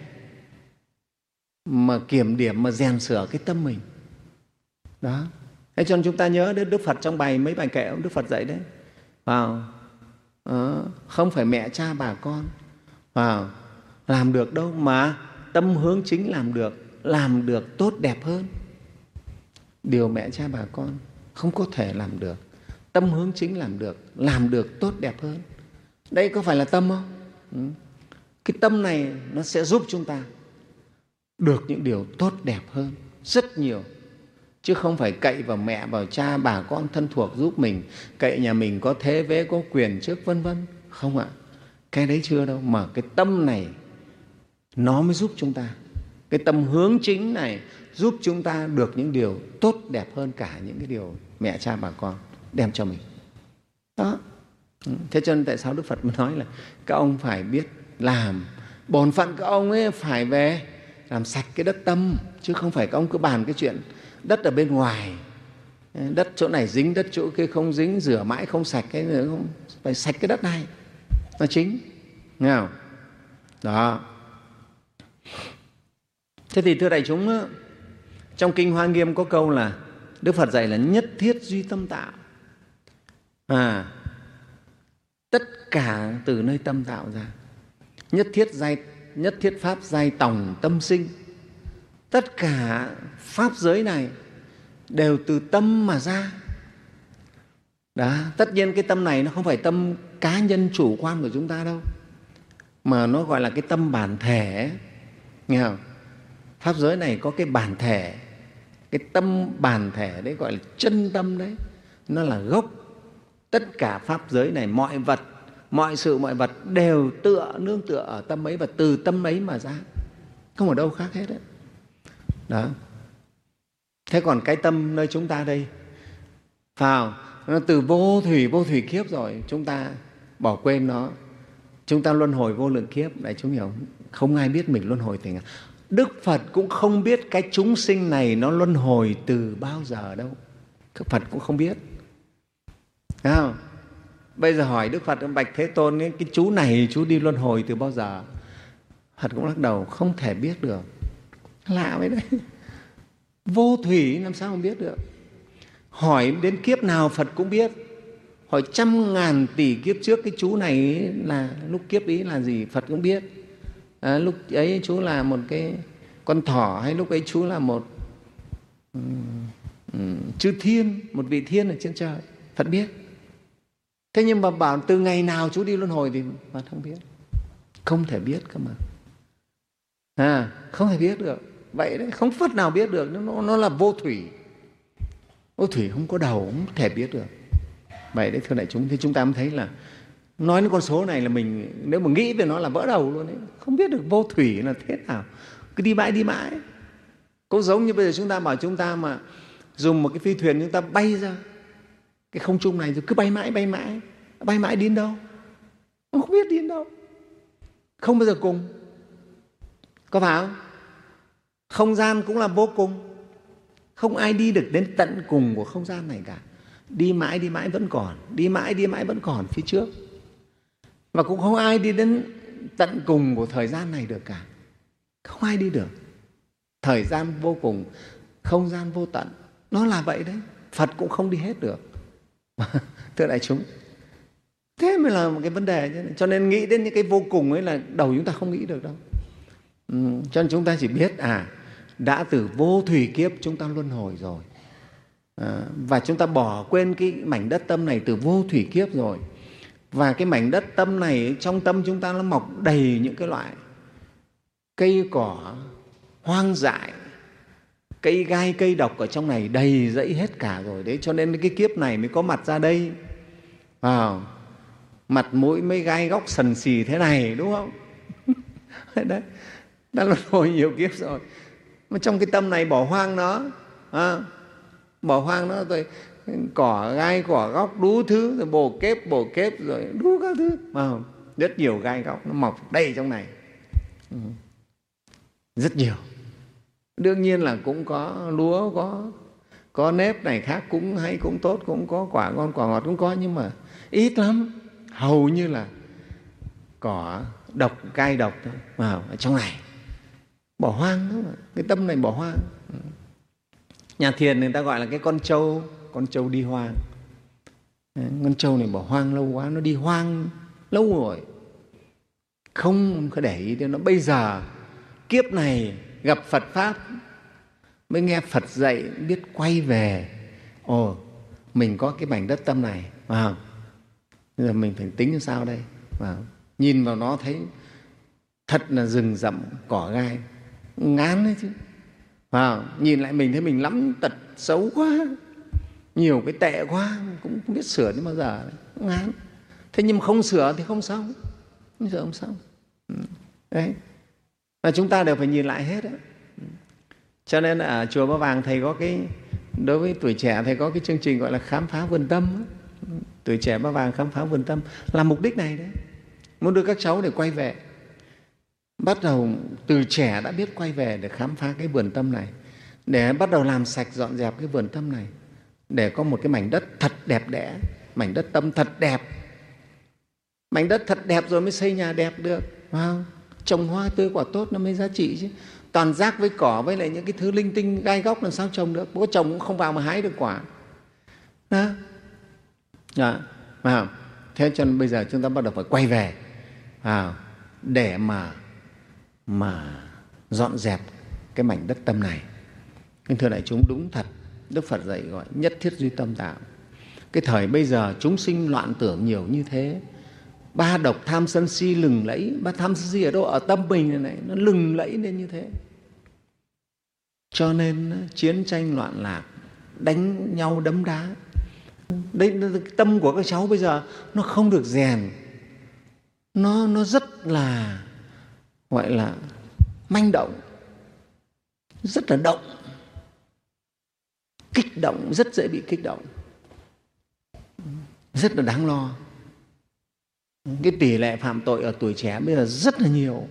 mà kiểm điểm, mà rèn sửa cái tâm mình. Đó. Thế cho nên chúng ta nhớ đến Đức Phật trong bài mấy bài kệ ông Đức Phật dạy đấy. Vào, à, không phải mẹ cha bà con vào làm được đâu, mà tâm hướng chính làm được, làm được tốt đẹp hơn. Điều mẹ cha bà con không có thể làm được, tâm hướng chính làm được, làm được tốt đẹp hơn. Đây có phải là tâm không? Ừ. Cái tâm này nó sẽ giúp chúng ta được những điều tốt đẹp hơn rất nhiều chứ không phải cậy vào mẹ, vào cha, bà con thân thuộc giúp mình, cậy nhà mình có thế vế, có quyền trước, vân vân. Không ạ, cái đấy chưa đâu, mà cái tâm này nó mới giúp chúng ta. Cái tâm hướng chính này giúp chúng ta được những điều tốt đẹp hơn cả những cái điều mẹ cha bà con đem cho mình. Đó. Thế cho nên tại sao Đức Phật mới nói là các ông phải biết làm, bổn phận các ông ấy phải về làm sạch cái đất tâm, chứ không phải các ông cứ bàn cái chuyện đất ở bên ngoài, đất chỗ này dính, đất chỗ kia không dính, rửa mãi không sạch, cái nữa không, phải sạch cái đất này là chính, nghe không? Đó. Thế thì thưa đại chúng, trong Kinh Hoa Nghiêm có câu là Đức Phật dạy là nhất thiết duy tâm tạo. À, tất cả từ nơi tâm tạo ra. Nhất thiết giai, nhất thiết pháp giai tòng tâm sinh. Tất cả pháp giới này đều từ tâm mà ra. Đó, tất nhiên cái tâm này nó không phải tâm cá nhân chủ quan của chúng ta đâu, mà nó gọi là cái tâm bản thể, nghe không? Pháp giới này có cái bản thể, cái tâm bản thể đấy gọi là chân tâm đấy, nó là gốc. Tất cả pháp giới này, mọi vật, mọi sự, mọi vật đều tựa, nương tựa ở tâm ấy và từ tâm ấy mà ra, không ở đâu khác hết đấy. Đó. Thế còn cái tâm nơi chúng ta đây, phải không? Nó từ vô thủy, vô thủy kiếp rồi, chúng ta bỏ quên nó, chúng ta luân hồi vô lượng kiếp. Đại chúng hiểu không? Không ai biết mình luân hồi từ nào. Đức Phật cũng không biết cái chúng sinh này nó luân hồi từ bao giờ đâu. Đức Phật cũng không biết. Thấy không? Bây giờ hỏi Đức Phật, Bạch Thế Tôn, cái chú này chú đi luân hồi từ bao giờ? Phật cũng lắc đầu, không thể biết được. Lạ vậy đấy. Vô thủy làm sao không biết được. Hỏi đến kiếp nào Phật cũng biết. Hỏi trăm ngàn tỷ kiếp trước cái chú này là lúc kiếp ý là gì Phật cũng biết. À, lúc ấy chú là một cái con thỏ, hay lúc ấy chú là một um, um, chư thiên, một vị thiên ở trên trời, Phật biết. Thế nhưng mà bảo từ ngày nào chú đi luân hồi thì Phật không biết. Không thể biết cơ mà. À, không thể biết được. Vậy đấy, không Phật nào biết được, nó, nó là vô thủy. Vô thủy không có đầu, không thể biết được. Vậy đấy thưa đại chúng, thì chúng ta mới thấy là nói đến con số này là mình nếu mà nghĩ về nó là vỡ đầu luôn đấy. Không biết được vô thủy là thế nào, cứ đi mãi đi mãi. Cũng giống như bây giờ chúng ta bảo chúng ta mà dùng một cái phi thuyền, chúng ta bay ra cái không trung này rồi cứ bay mãi bay mãi, bay mãi đi đến đâu? Không biết đi đến đâu, không bao giờ cùng, có phải không? Không gian cũng là vô cùng, không ai đi được đến tận cùng của không gian này cả. Đi mãi đi mãi vẫn còn, đi mãi đi mãi vẫn còn phía trước. Và cũng không ai đi đến tận cùng của thời gian này được cả. Không ai đi được. Thời gian vô cùng, không gian vô tận, nó là vậy đấy. Phật cũng không đi hết được. Thưa đại chúng, thế mới là một cái vấn đề. Cho nên nghĩ đến những cái vô cùng ấy là đầu chúng ta không nghĩ được đâu. Ừ, cho nên chúng ta chỉ biết à, đã từ vô thủy kiếp chúng ta luân hồi rồi. À, và chúng ta bỏ quên cái mảnh đất tâm này từ vô thủy kiếp rồi. Và cái mảnh đất tâm này, trong tâm chúng ta nó mọc đầy những cái loại cây cỏ hoang dại, cây gai, cây độc ở trong này đầy rẫy hết cả rồi. Đấy, cho nên cái kiếp này mới có mặt ra đây. À, mặt mũi mới gai góc sần xì thế này, đúng không? Đấy, đã luân hồi nhiều kiếp rồi. Mà trong cái tâm này bỏ hoang nó, à, bỏ hoang nó rồi, cỏ gai, cỏ góc, đủ thứ, rồi bồ kép, bồ kép, rồi đủ các thứ. À, rất nhiều gai góc, nó mọc đầy trong này. Ừ. Rất nhiều. Đương nhiên là cũng có lúa, có, có nếp này khác cũng hay, cũng tốt, cũng có quả ngon, quả ngọt cũng có, nhưng mà ít lắm. Hầu như là cỏ độc, gai độc thôi, à, ở trong này. Bỏ hoang đó mà. Cái tâm này bỏ hoang. Nhà thiền người ta gọi là cái con trâu, con trâu đi hoang. Con trâu này bỏ hoang lâu quá, nó đi hoang lâu rồi, không có để ý đến nó. Bây giờ kiếp này gặp Phật Pháp, mới nghe Phật dạy, biết quay về. Ồ, mình có cái mảnh đất tâm này, phải không? Bây giờ mình phải tính sao đây? Phải không? Nhìn vào nó thấy thật là rừng rậm, cỏ gai, ngán đấy chứ. À, nhìn lại mình thấy mình lắm tật xấu quá, nhiều cái tệ quá, cũng không biết sửa đến bao giờ, ngán. Thế nhưng mà không sửa thì không xong, không sửa không xong. Đấy, và chúng ta đều phải nhìn lại hết đấy. Cho nên ở chùa Ba Vàng thầy có cái, đối với tuổi trẻ thầy có cái chương trình gọi là khám phá vườn tâm. Tuổi trẻ Ba Vàng khám phá vườn tâm là mục đích này đấy, muốn đưa các cháu để quay về, bắt đầu từ trẻ đã biết quay về để khám phá cái vườn tâm này, để bắt đầu làm sạch dọn dẹp cái vườn tâm này, để có một cái mảnh đất thật đẹp đẽ, mảnh đất tâm thật đẹp. Mảnh đất thật đẹp rồi mới xây nhà đẹp được, wow. Trồng hoa tươi quả tốt nó mới giá trị chứ. Toàn rác với cỏ với lại những cái thứ linh tinh gai góc làm sao trồng được, có trồng cũng không vào mà hái được quả đó. Đó. Wow. Thế cho nên bây giờ chúng ta bắt đầu phải quay về, wow, để mà mà dọn dẹp cái mảnh đất tâm này. Kính thưa đại chúng, đúng thật Đức Phật dạy gọi nhất thiết duy tâm tạo. Cái thời bây giờ chúng sinh loạn tưởng nhiều như thế, ba độc tham sân si lừng lẫy. Ba tham sân si ở đâu? Ở tâm mình này, này nó lừng lẫy lên như thế. Cho nên chiến tranh loạn lạc, đánh nhau đấm đá. Đấy, tâm của các cháu bây giờ nó không được rèn, nó nó rất là gọi là manh động, rất là động, kích động, rất dễ bị kích động, rất là đáng lo. Cái tỷ lệ phạm tội ở tuổi trẻ bây giờ rất là nhiều.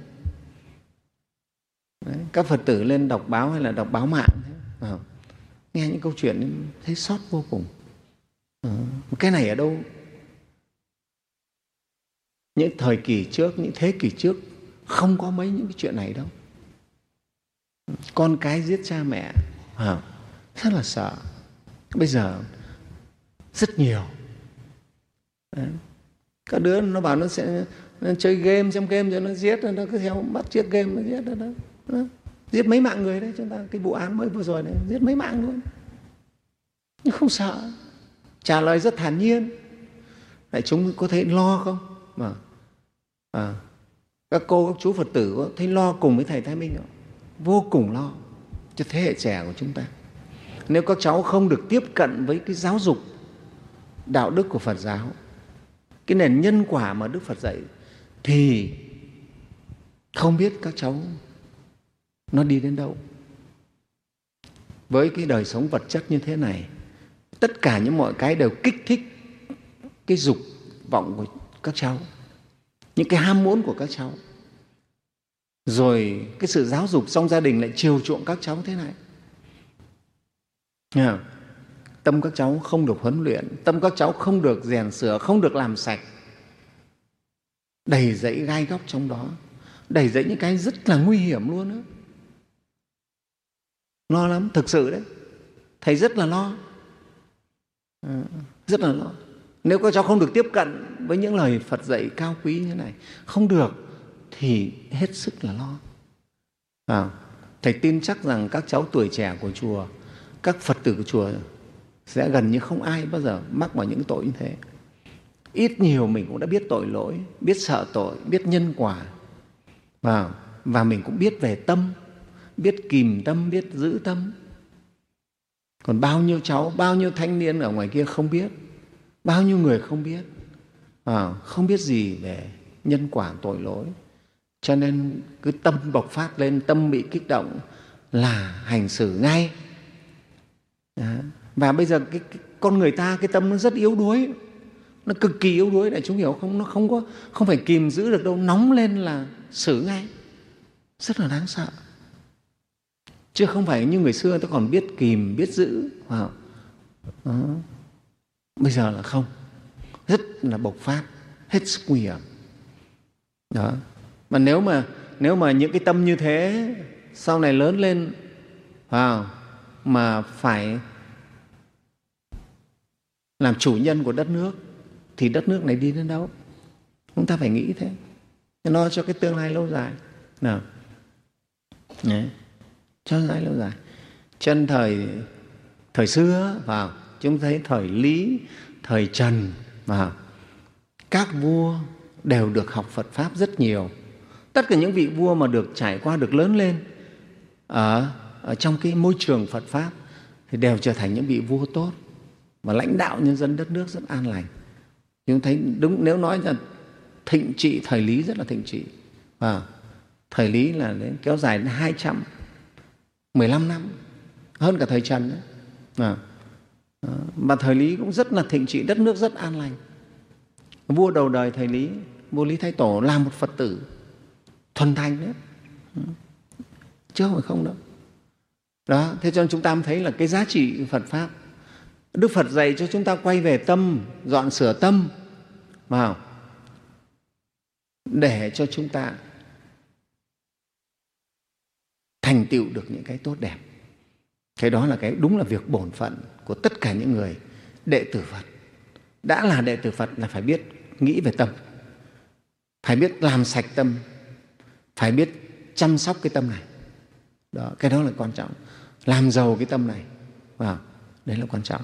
Đấy, các Phật tử lên đọc báo hay là đọc báo mạng, à, nghe những câu chuyện thấy xót vô cùng. À, cái này ở đâu? Những thời kỳ trước, những thế kỷ trước không có mấy những cái chuyện này đâu. Con cái giết cha mẹ, à, rất là sợ. Bây giờ rất nhiều. Đấy. Các đứa nó bảo nó sẽ nó chơi game, xem game rồi nó giết, nó cứ theo bắt chiếc game nó giết đó, đó. Đó. Giết mấy mạng người đấy, chúng ta cái vụ án mới vừa rồi này, giết mấy mạng luôn. Nhưng không sợ, trả lời rất thản nhiên. Đại chúng có thấy lo không? Mà à, các cô các chú Phật tử có thấy lo cùng với thầy Thái Minh không? Vô cùng lo cho thế hệ trẻ của chúng ta. Nếu các cháu không được tiếp cận với cái giáo dục đạo đức của Phật giáo, cái nền nhân quả mà Đức Phật dạy, thì không biết các cháu nó đi đến đâu. Với cái đời sống vật chất như thế này, tất cả những mọi cái đều kích thích cái dục vọng của các cháu, những cái ham muốn của các cháu. Rồi cái sự giáo dục trong gia đình lại chiều chuộng các cháu thế này. Yeah. Tâm các cháu không được huấn luyện, tâm các cháu không được rèn sửa, không được làm sạch, đầy dẫy gai góc trong đó, đầy dẫy những cái rất là nguy hiểm luôn đó. Lo lắm, thực sự đấy. Thầy rất là lo, à, rất là lo. Nếu các cháu không được tiếp cận với những lời Phật dạy cao quý như thế này, không được, thì hết sức là lo. À, thầy tin chắc rằng các cháu tuổi trẻ của chùa, các Phật tử của chùa sẽ gần như không ai bao giờ mắc vào những tội như thế. Ít nhiều mình cũng đã biết tội lỗi, biết sợ tội, biết nhân quả, và, và mình cũng biết về tâm, biết kìm tâm, biết giữ tâm. Còn bao nhiêu cháu, bao nhiêu thanh niên ở ngoài kia không biết, bao nhiêu người không biết, à, không biết gì về nhân quả tội lỗi. Cho nên cứ tâm bộc phát lên, tâm bị kích động là hành xử ngay. Đó. Và bây giờ cái, cái, con người ta cái tâm nó rất yếu đuối, nó cực kỳ yếu đuối, đại chúng hiểu không? Nó không có không phải kìm giữ được đâu, nóng lên là xử ngay, rất là đáng sợ. Chứ không phải như người xưa ta còn biết kìm, biết giữ. Wow. Đó. Bây giờ là không, rất là bộc phát, hết sức nguy hiểm. Đó. Mà nếu mà nếu mà những cái tâm như thế sau này lớn lên, wow, mà phải làm chủ nhân của đất nước, thì đất nước này đi đến đâu? Chúng ta phải nghĩ thế, nó cho cái tương lai lâu dài. Nào. Đấy. Cho tương lai lâu dài. Chân thời thời xưa, vào chúng thấy thời Lý, thời Trần, vào các vua đều được học Phật Pháp rất nhiều. Tất cả những vị vua mà được trải qua, được lớn lên ở ở trong cái môi trường Phật Pháp thì đều trở thành những vị vua tốt và lãnh đạo nhân dân đất nước rất an lành. Chúng thấy đúng, nếu nói là thịnh trị thời Lý rất là thịnh trị. À, thời Lý là đến, kéo dài đến hai trăm mười lăm năm, hơn cả thời Trần đấy. À, mà thời Lý cũng rất là thịnh trị, đất nước rất an lành. Vua đầu đời thời Lý, vua Lý Thái Tổ là một Phật tử thuần thành đấy, chứ không phải không đâu. Đó, thế cho nên chúng ta mới thấy là cái giá trị Phật Pháp. Đức Phật dạy cho chúng ta quay về tâm, dọn sửa tâm vào để cho chúng ta thành tựu được những cái tốt đẹp. Cái đó là cái đúng là việc bổn phận của tất cả những người đệ tử Phật. Đã là đệ tử Phật là phải biết nghĩ về tâm, phải biết làm sạch tâm, phải biết chăm sóc cái tâm này. Đó, cái đó là quan trọng. Làm giàu cái tâm này, wow, đấy là quan trọng.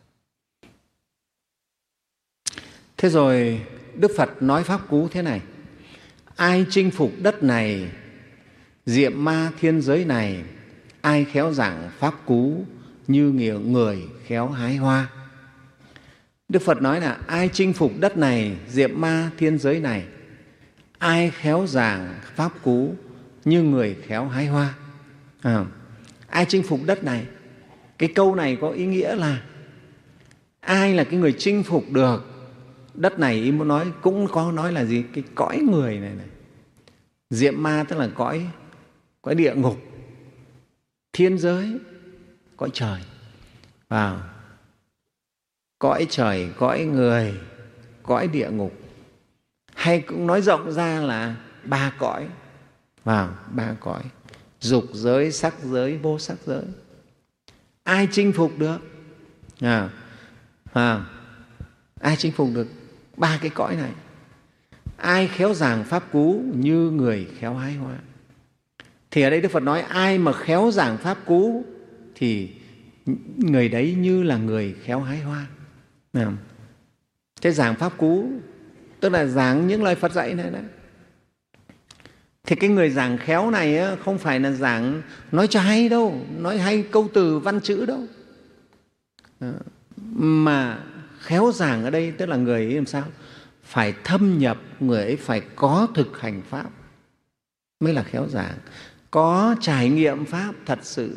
Thế rồi Đức Phật nói pháp cú thế này: ai chinh phục đất này, diệm ma thiên giới này, ai khéo giảng pháp cú như người khéo hái hoa. Đức Phật nói là ai chinh phục đất này, diệm ma thiên giới này, ai khéo giảng pháp cú như người khéo hái hoa. À, ai chinh phục đất này, cái câu này có ý nghĩa là ai là cái người chinh phục được đất này. Ý muốn nói, cũng có nói là gì, cái cõi người này này. Diệm ma tức là cõi cõi địa ngục, thiên giới, cõi trời. Vào cõi trời, cõi người, cõi địa ngục, hay cũng nói rộng ra là ba cõi. Vào ba cõi: dục giới, sắc giới, vô sắc giới. Ai chinh phục được? À, à, ai chinh phục được ba cái cõi này? Ai khéo giảng pháp cú như người khéo hái hoa. Thì ở đây Đức Phật nói ai mà khéo giảng pháp cú thì người đấy như là người khéo hái hoa. À, thế giảng pháp cú tức là giảng những lời Phật dạy này đấy. Thì cái người giảng khéo này á, không phải là giảng nói cho hay đâu, nói hay câu từ văn chữ đâu. À, mà khéo giảng ở đây tức là người ấy làm sao? Phải thâm nhập, người ấy phải có thực hành Pháp mới là khéo giảng, có trải nghiệm Pháp thật sự.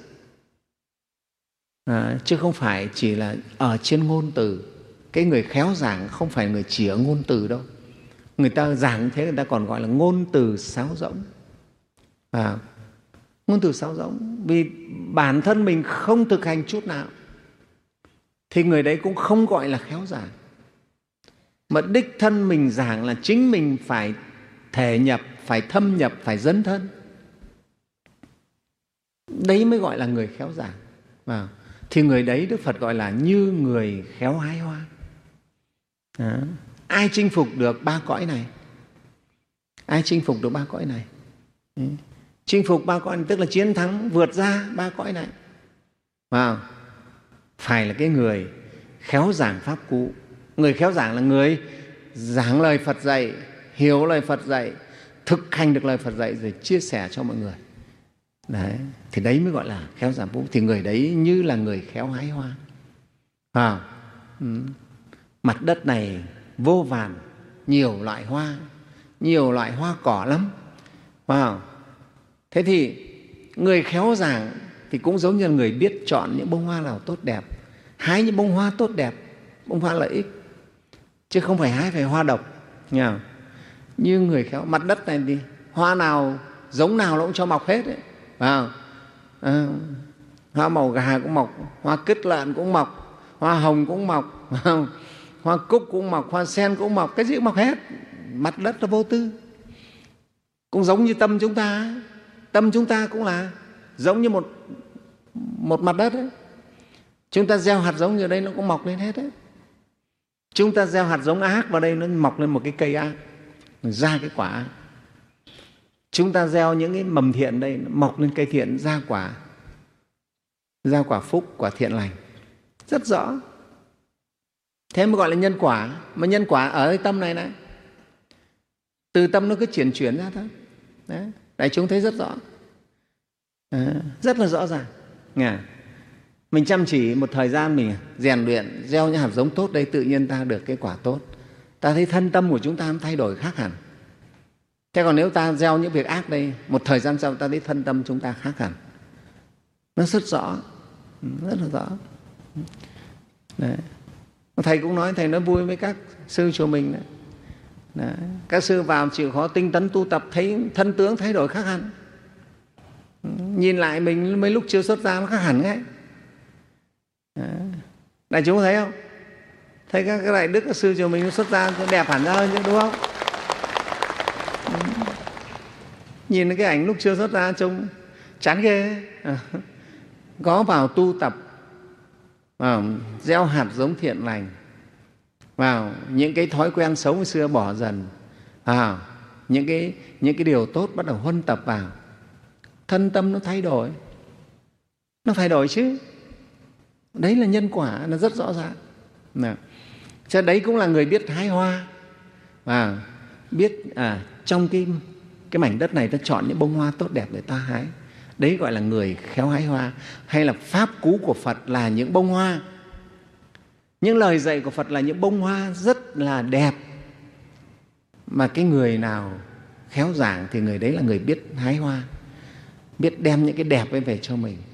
À, chứ không phải chỉ là ở trên ngôn từ. Cái người khéo giảng không phải người chỉ ở ngôn từ đâu. Người ta giảng thế người ta còn gọi là ngôn từ sáo rỗng. À, ngôn từ sáo rỗng vì bản thân mình không thực hành chút nào thì người đấy cũng không gọi là khéo giảng. Mà đích thân mình giảng là chính mình phải thể nhập, phải thâm nhập, phải dấn thân. Đấy mới gọi là người khéo giảng. À, thì người đấy Đức Phật gọi là như người khéo hái hoa. À, ai chinh phục được ba cõi này? Ai chinh phục được ba cõi này? Ừ. Chinh phục ba cõi này tức là chiến thắng, vượt ra ba cõi này. À, phải là cái người khéo giảng pháp cú. Người khéo giảng là người giảng lời Phật dạy, hiểu lời Phật dạy, thực hành được lời Phật dạy rồi chia sẻ cho mọi người. Đấy, thì đấy mới gọi là khéo giảng pháp cú. Thì người đấy như là người khéo hái hoa. À, ừ. Mặt đất này vô vàn, nhiều loại hoa, nhiều loại hoa cỏ lắm. Wow. Thế thì người khéo giảng thì cũng giống như là người biết chọn những bông hoa nào tốt đẹp, hái những bông hoa tốt đẹp, bông hoa lợi ích, chứ không phải hái phải hoa độc. Nha. Như người khéo, mặt đất này thì hoa nào, giống nào nó cũng cho mọc hết đấy. Wow. À, hoa màu gà cũng mọc, hoa cứt lợn cũng mọc, hoa hồng cũng mọc, hoa cúc cũng mọc, hoa sen cũng mọc, cái gì cũng mọc hết. Mặt đất nó vô tư. Cũng giống như tâm chúng ta, tâm chúng ta cũng là giống như một, một mặt đất ấy. Chúng ta gieo hạt giống ở đây nó cũng mọc lên hết đấy. Chúng ta gieo hạt giống ác vào đây nó mọc lên một cái cây ác, ra cái quả ác. Chúng ta gieo những cái mầm thiện đây nó mọc lên cây thiện, ra quả, ra quả phúc, quả thiện lành, rất rõ. Thế mới gọi là nhân quả. Mà nhân quả ở cái tâm này này, từ tâm nó cứ chuyển chuyển ra thôi. Đấy, đại chúng thấy rất rõ, à, rất là rõ ràng. Nghe? Mình chăm chỉ một thời gian, mình rèn luyện, gieo những hạt giống tốt đây, tự nhiên ta được kết quả tốt. Ta thấy thân tâm của chúng ta nó thay đổi khác hẳn. Thế còn nếu ta gieo những việc ác đây, một thời gian sau ta thấy thân tâm chúng ta khác hẳn. Nó rất rõ, rất là rõ. Đấy. Thầy cũng nói, Thầy nói vui với các sư chùa mình đấy. Đấy. Các sư vào chịu khó tinh tấn tu tập, thấy thân tướng thay đổi khác hẳn. Nhìn lại mình mấy lúc chưa xuất gia nó khác hẳn ấy. Đại chúng thấy không? Thấy các, các đại đức, các sư chùa mình nó xuất gia đẹp hẳn ra hơn chứ, đúng không? Nhìn cái ảnh lúc chưa xuất gia trông chán ghê. Có vào tu tập, vào gieo hạt giống thiện lành, vào những cái thói quen xấu ngày xưa bỏ dần, vào những cái, những cái điều tốt bắt đầu huân tập vào, thân tâm nó thay đổi. Nó thay đổi chứ. Đấy là nhân quả, nó rất rõ ràng. Cho đấy cũng là người biết hái hoa, và biết à, trong cái, cái mảnh đất này ta chọn những bông hoa tốt đẹp để ta hái. Đấy gọi là người khéo hái hoa. Hay là pháp cú của Phật là những bông hoa. Những lời dạy của Phật là những bông hoa rất là đẹp. Mà cái người nào khéo giảng thì người đấy là người biết hái hoa, biết đem những cái đẹp ấy về cho mình.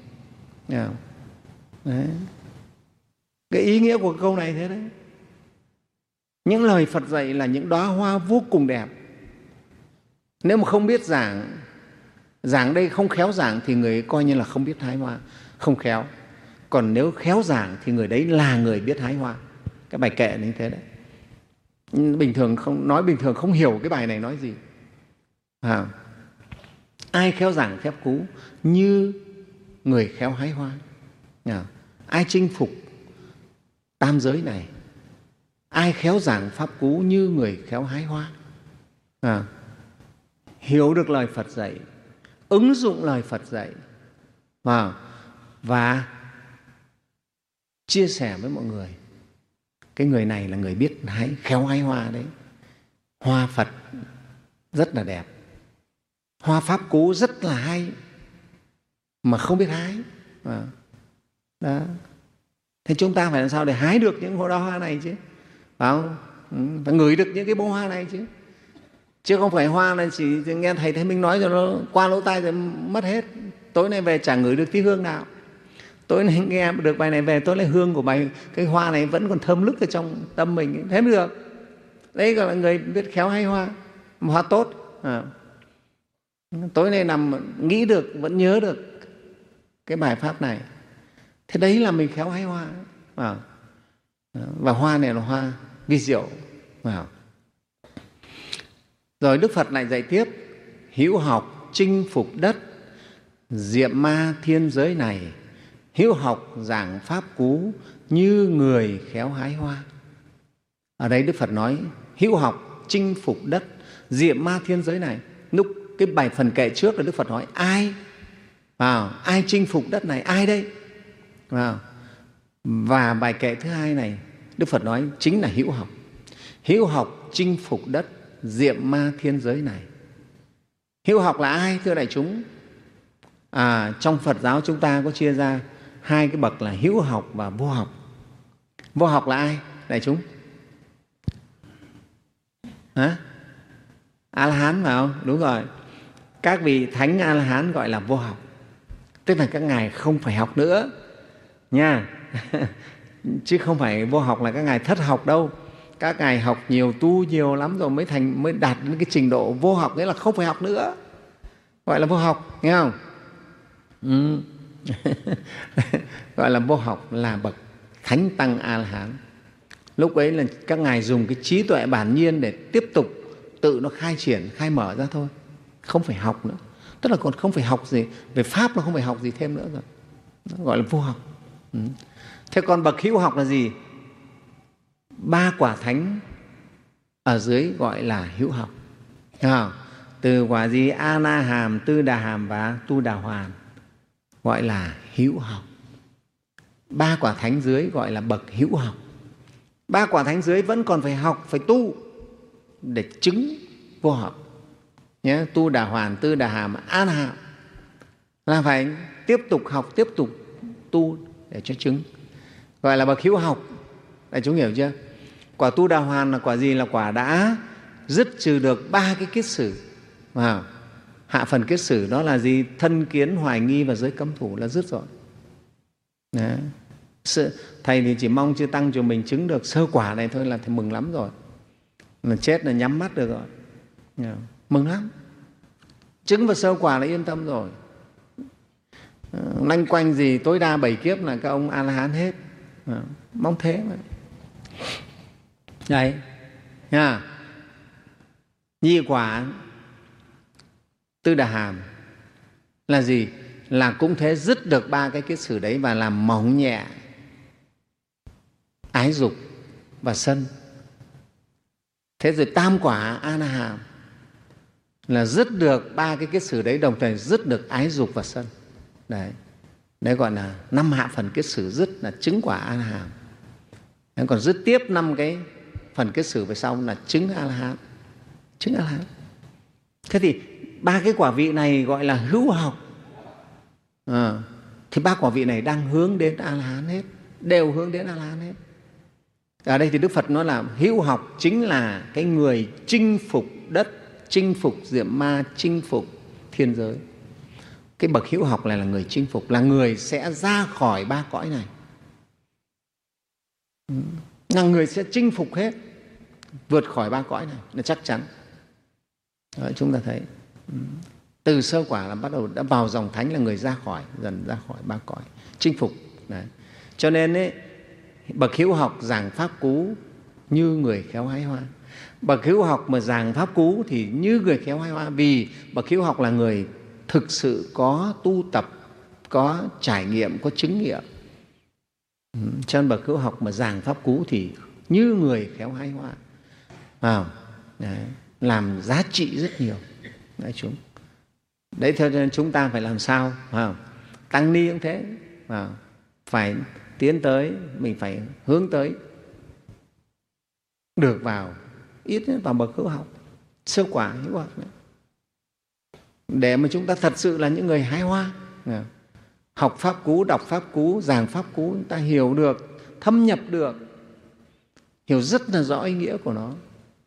Đấy. Cái ý nghĩa của câu này thế đấy. Những lời Phật dạy là những đóa hoa vô cùng đẹp. Nếu mà không biết giảng, giảng đây không khéo giảng thì người ấy coi như là không biết hái hoa, không khéo. Còn nếu khéo giảng thì người đấy là người biết hái hoa. Cái bài kệ như thế đấy. Bình thường không, nói bình thường không hiểu cái bài này nói gì. À, ai khéo giảng phép cú như người khéo hái hoa. À, ai chinh phục tam giới này, ai khéo giảng pháp cú như người khéo hái hoa. À, hiểu được lời Phật dạy, ứng dụng lời Phật dạy, à, và chia sẻ với mọi người. Cái người này là người biết hái, khéo hái hoa đấy. Hoa Phật rất là đẹp, hoa pháp cú rất là hay, mà không biết hái. À, đó. Thế chúng ta phải làm sao để hái được những đóa hoa này chứ? Phải không? Phải ngửi được những cái bông hoa này chứ. Chứ không phải hoa này chỉ nghe Thầy Thế Minh nói cho nó qua lỗ tai rồi mất hết. Tối nay về chẳng ngửi được tí hương nào. Tối nay nghe được bài này về, tối nay hương của bài, cái hoa này vẫn còn thơm lức ở trong tâm mình. Thế mới được. Đấy gọi là người biết khéo hái hoa, hoa tốt. À. Tối nay nằm nghĩ được, vẫn nhớ được cái bài pháp này. Thế đấy là mình khéo hái hoa. À. Và hoa này là hoa vi diệu. À. Rồi Đức Phật lại dạy tiếp: hữu học chinh phục đất, diệm ma thiên giới này, hữu học giảng pháp cú như người khéo hái hoa. Ở đây Đức Phật nói hữu học chinh phục đất, diệm ma thiên giới này. Lúc cái bài phần kệ trước là Đức Phật nói ai, à, ai chinh phục đất này, ai đây? À, và bài kệ thứ hai này Đức Phật nói chính là hữu học. Hữu học chinh phục đất, diệm ma thiên giới này. Hữu học là ai thưa đại chúng? À, trong Phật giáo chúng ta có chia ra hai cái bậc là hữu học và vô học. Vô học là ai đại chúng? Hả? A-la-hán phải không? Đúng rồi. Các vị thánh A-la-hán gọi là vô học, tức là các ngài không phải học nữa nha. Chứ không phải vô học là các ngài thất học đâu. Các ngài học nhiều, tu nhiều lắm rồi mới thành, mới đạt đến cái trình độ vô học, nghĩa là không phải học nữa, gọi là vô học, nghe không? Ừ. Gọi là vô học là bậc thánh tăng A-la-hán. Lúc ấy là các ngài dùng cái trí tuệ bản nhiên để tiếp tục tự nó khai triển, khai mở ra thôi, không phải học nữa. Tức là còn không phải học gì về pháp, nó không phải học gì thêm nữa rồi, nó gọi là vô học. Ừ. Thế còn bậc hữu học là gì? Ba quả thánh ở dưới gọi là hữu học. À, từ quả gì? A Na Hàm, Tư Đà Hàm và Tu Đà Hoàn gọi là hữu học. Ba quả thánh dưới gọi là bậc hữu học. Ba quả thánh dưới vẫn còn phải học, phải tu để chứng vô học. Nhé, Tu Đà Hoàn, Tư Đà Hàm, A Na Hàm là phải tiếp tục học, tiếp tục tu để cho chứng, gọi là bậc hữu học. Đại chúng hiểu chưa? Quả Tu Đà Hoàn là quả gì? Là quả đã dứt trừ được ba cái kiết sử. Wow. Hạ phần kiết sử đó là gì? Thân kiến, hoài nghi và giới cấm thủ là dứt rồi. Đấy. Thầy thì chỉ mong chư Tăng cho mình chứng được sơ quả này thôi là thầy mừng lắm rồi. Là chết là nhắm mắt được rồi. Yeah. Mừng lắm. Chứng vào sơ quả là yên tâm rồi. Lanh quanh gì tối đa bảy kiếp là các ông A-la-hán hết. À, mong thế mà. Đấy. Nha. Nhị quả Tư Đà Hàm là gì? Là cũng thế, dứt được ba cái kiết sử đấy và làm mỏng nhẹ ái dục và sân. Thế rồi tam quả A Na Hàm là dứt được ba cái kiết sử đấy, đồng thời dứt được ái dục và sân. Đấy, đấy gọi là năm hạ phần kiết sử dứt là chứng quả A Na Hàm. Đấy, còn dứt tiếp năm cái phần kiết sử về sau là chứng A La Hán. Chứng A La Hán. Thế thì ba cái quả vị này gọi là hữu học. À, thì ba quả vị này đang hướng đến A La Hán hết, đều hướng đến A La Hán hết. Ở đây thì Đức Phật nói là hữu học chính là cái người chinh phục đất, chinh phục diệm ma, chinh phục thiên giới. Cái bậc hữu học này là người chinh phục, là người sẽ ra khỏi ba cõi này, là người sẽ chinh phục hết, vượt khỏi ba cõi này là chắc chắn. Đó, chúng ta thấy từ sơ quả là bắt đầu đã vào dòng thánh, là người ra khỏi, dần ra khỏi ba cõi, chinh phục. Đấy. Cho nên ấy, bậc hữu học giảng pháp cú như người khéo hái hoa. Bậc hữu học mà giảng pháp cú thì như người khéo hái hoa, vì bậc hữu học là người thực sự có tu tập, có trải nghiệm, có chứng nghiệm. Cho nên bậc hữu học mà giảng pháp cú thì như người khéo hái hoa. À, đấy, làm giá trị rất nhiều. Đấy, chúng. Đấy, cho nên chúng ta phải làm sao? À, tăng ni cũng thế. À, phải tiến tới, mình phải hướng tới được vào, ít nhất vào bậc hữu học, sơ quả hữu học nữa. Để mà chúng ta thật sự là những người hái hoa. À, học pháp cú, đọc pháp cú, giảng pháp cú, chúng ta hiểu được, thâm nhập được, hiểu rất là rõ ý nghĩa của nó.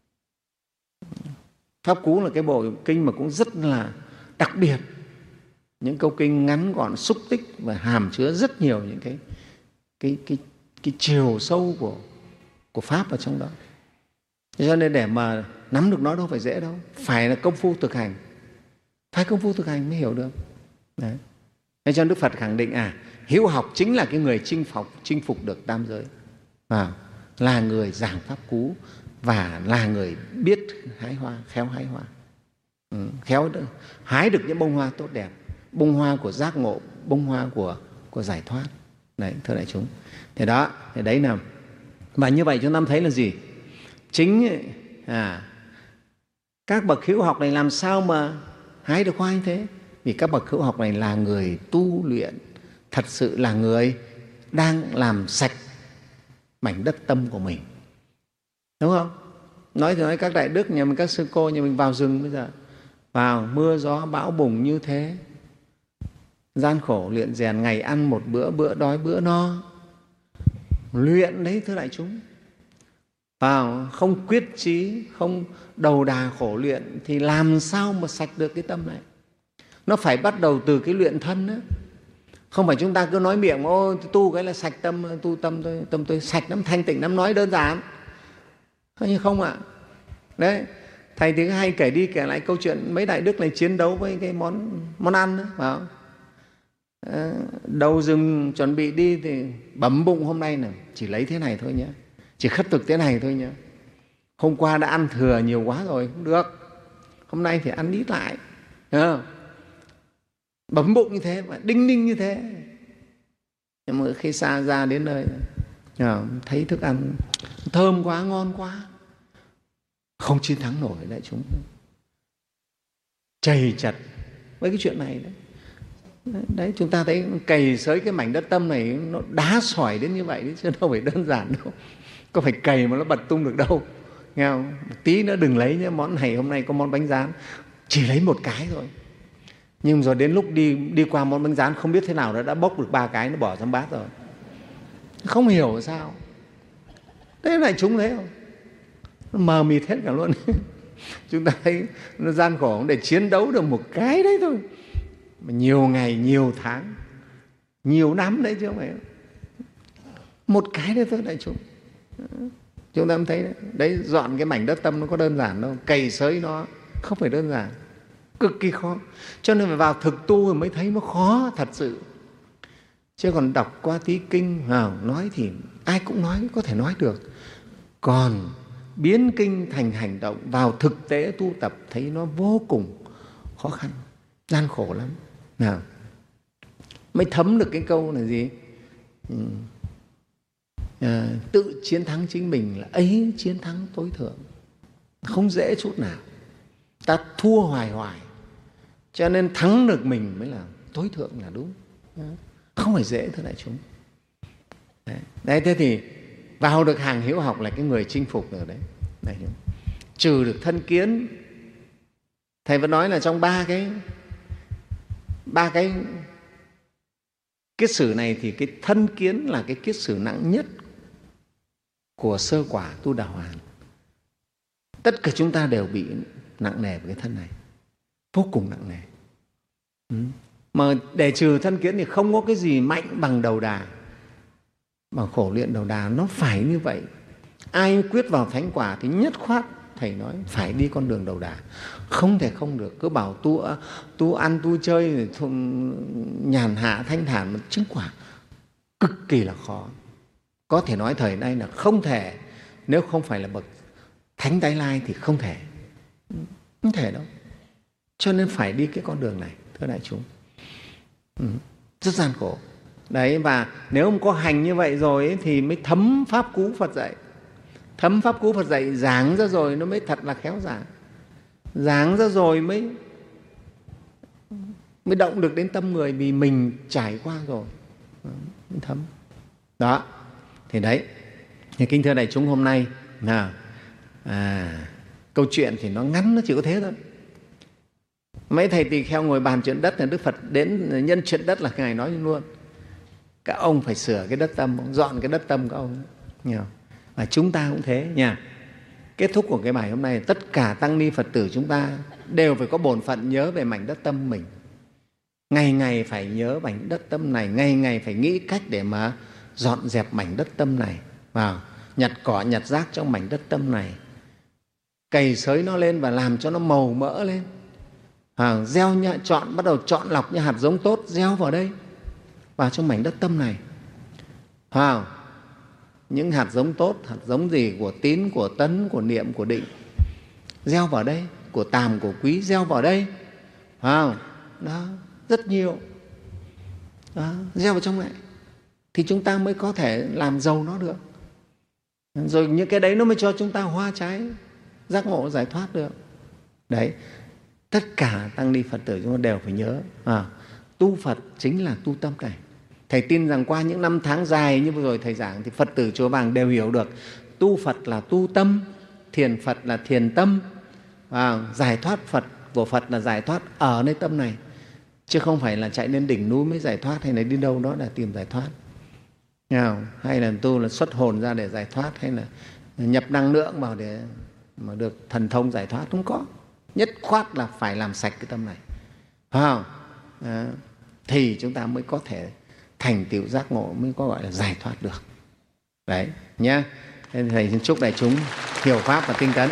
Pháp cú là cái bộ kinh mà cũng rất là đặc biệt. Những câu kinh ngắn gọn, xúc tích và hàm chứa rất nhiều những cái cái cái cái chiều sâu của của pháp ở trong đó. Cho nên để mà nắm được nó đâu phải dễ đâu, phải là công phu thực hành, phải công phu thực hành mới hiểu được. Đấy. Thế cho nên Đức Phật khẳng định à, hữu học chính là cái người chinh phục chinh phục được tam giới, à, là người giảng pháp cú và là người biết hái hoa, khéo hái hoa. Ừ, khéo hái được những bông hoa tốt đẹp, bông hoa của giác ngộ, bông hoa của của giải thoát. Đấy, thưa đại chúng. Thế đó, thì đấy là, và như vậy chúng ta thấy là gì? Chính à, các bậc hữu học này làm sao mà hái được hoa như thế? Vì các bậc hữu học này là người tu luyện, thật sự là người đang làm sạch mảnh đất tâm của mình, đúng không? Nói thì nói các đại đức nhà mình, các sư cô nhà mình vào rừng bây giờ, vào mưa gió bão bùng như thế, gian khổ luyện rèn, ngày ăn một bữa, bữa đói bữa no, luyện đấy thưa đại chúng. Vào không quyết chí, không đầu đà khổ luyện thì làm sao mà sạch được cái tâm này? Nó phải bắt đầu từ cái luyện thân đó. Không phải chúng ta cứ nói miệng ô tu cái là sạch tâm, tu tâm tôi, tâm tôi sạch lắm, thanh tịnh lắm, nói đơn giản. Nhưng không ạ. À. Đấy, thầy thì hay kể đi kể lại câu chuyện mấy đại đức này chiến đấu với cái món món ăn đó, phải không? À, đầu rừng chuẩn bị đi thì bấm bụng hôm nay này chỉ lấy thế này thôi nhé, chỉ khất thực thế này thôi nhé. Hôm qua đã ăn thừa nhiều quá rồi, không được. Hôm nay thì ăn ít lại. À, bấm bụng như thế và đinh ninh như thế. Nhưng mà khi xa ra đến nơi à, thấy thức ăn thơm quá, ngon quá, không chiến thắng nổi đại chúng. Chầy chật với cái chuyện này đấy. Đấy, chúng ta thấy cày xới cái mảnh đất tâm này nó đá sỏi đến như vậy đấy, chứ đâu phải đơn giản đâu. Có phải cày mà nó bật tung được đâu. Nghe không? Tí nữa đừng lấy nhé, món này hôm nay có món bánh rán, chỉ lấy một cái thôi. Nhưng rồi đến lúc đi đi qua món bánh rán không biết thế nào nó đã bốc được ba cái, nó bỏ trong bát rồi. Không hiểu sao. Thế này chúng thế không? Nó mờ mịt hết cả luôn. Chúng ta thấy nó gian khổ để chiến đấu được một cái đấy thôi. Mà nhiều ngày, nhiều tháng, nhiều năm đấy chứ không phải. Một cái đấy thôi đại chúng. Chúng ta thấy đấy, đấy, dọn cái mảnh đất tâm nó có đơn giản đâu. Cày xới nó không phải đơn giản, cực kỳ khó. Cho nên phải vào thực tu rồi mới thấy nó khó thật sự. Chứ còn đọc qua tí kinh, nói thì ai cũng nói, có thể nói được. Còn biến kinh thành hành động, vào thực tế tu tập thấy nó vô cùng khó khăn, gian khổ lắm. Nào, mới thấm được cái câu là gì? Ừ. À, tự chiến thắng chính mình là ấy chiến thắng tối thượng. Không dễ chút nào. Ta thua hoài hoài, cho nên thắng được mình mới là tối thượng là đúng. Không phải dễ thưa đại chúng. Đấy, đấy thế thì vào được hàng hiếu học là cái người chinh phục rồi đấy. Đấy, trừ được thân kiến. Thầy vẫn nói là trong ba cái ba cái kiết sử này thì cái thân kiến là cái kiết sử nặng nhất của sơ quả tu đạo hoàn. Tất cả chúng ta đều bị nặng nề với cái thân này, vô cùng nặng nề. Ừ. Mà để trừ thân kiến thì không có cái gì mạnh bằng đầu đà. Bằng khổ luyện đầu đà nó phải như vậy. Ai quyết vào thánh quả thì nhất khoát thầy nói phải đi con đường đầu đà, không thể không được. Cứ bảo tu tu ăn tu chơi nhàn hạ thanh thản, mà chứng quả cực kỳ là khó. Có thể nói thời nay là không thể, nếu không phải là bậc thánh Tái Lai thì không thể, không thể đâu. Cho nên phải đi cái con đường này thưa đại chúng. Ừ, rất gian khổ đấy. Và nếu không có hành như vậy rồi ấy, thì mới thấm pháp cú Phật dạy. Thấm pháp cú Phật dạy giảng ra rồi nó mới thật là khéo giảng. Giảng ra rồi mới mới động được đến tâm người, vì mình trải qua rồi mới thấm. Đó thì đấy, thì kính thưa đại chúng, hôm nay nào à, câu chuyện thì nó ngắn, nó chỉ có thế thôi. Mấy thầy tỳ kheo ngồi bàn chuyện đất là Đức Phật đến nhân chuyện đất là Ngài nói luôn: các ông phải sửa cái đất tâm, dọn cái đất tâm các ông. Và chúng ta cũng thế nha. Kết thúc của cái bài hôm nay, tất cả tăng ni Phật tử chúng ta đều phải có bổn phận nhớ về mảnh đất tâm mình. Ngày ngày phải nhớ mảnh đất tâm này, ngày ngày phải nghĩ cách để mà dọn dẹp mảnh đất tâm này, vào nhặt cỏ nhặt rác trong mảnh đất tâm này, cày xới nó lên và làm cho nó màu mỡ lên. À, gieo nhạ, chọn bắt đầu chọn lọc những hạt giống tốt gieo vào đây, vào trong mảnh đất tâm này. À, những hạt giống tốt, hạt giống gì của tín, của tấn, của niệm, của định gieo vào đây, của tàm, của quý gieo vào đây. À, đó, rất nhiều. Đó, gieo vào trong này thì chúng ta mới có thể làm giàu nó được. Rồi những cái đấy nó mới cho chúng ta hoa trái, giác ngộ, giải thoát được. Đấy, tất cả tăng ni Phật tử chúng ta đều phải nhớ, à, tu Phật chính là tu tâm này. Thầy tin rằng qua những năm tháng dài như vừa rồi thầy giảng thì Phật tử Chùa Vàng đều hiểu được tu Phật là tu tâm, thiền Phật là thiền tâm, à, giải thoát Phật của Phật là giải thoát ở nơi tâm này, chứ không phải là chạy lên đỉnh núi mới giải thoát, hay là đi đâu đó để tìm giải thoát, hay là tu là xuất hồn ra để giải thoát, hay là nhập năng lượng vào để mà được thần thông giải thoát. Không có. Nhất khoát là phải làm sạch cái tâm này, phải không? À, thì chúng ta mới có thể thành tựu giác ngộ, mới có gọi là giải thoát được. Đấy nhá. Thầy xin chúc đại chúng hiểu pháp và tinh tấn.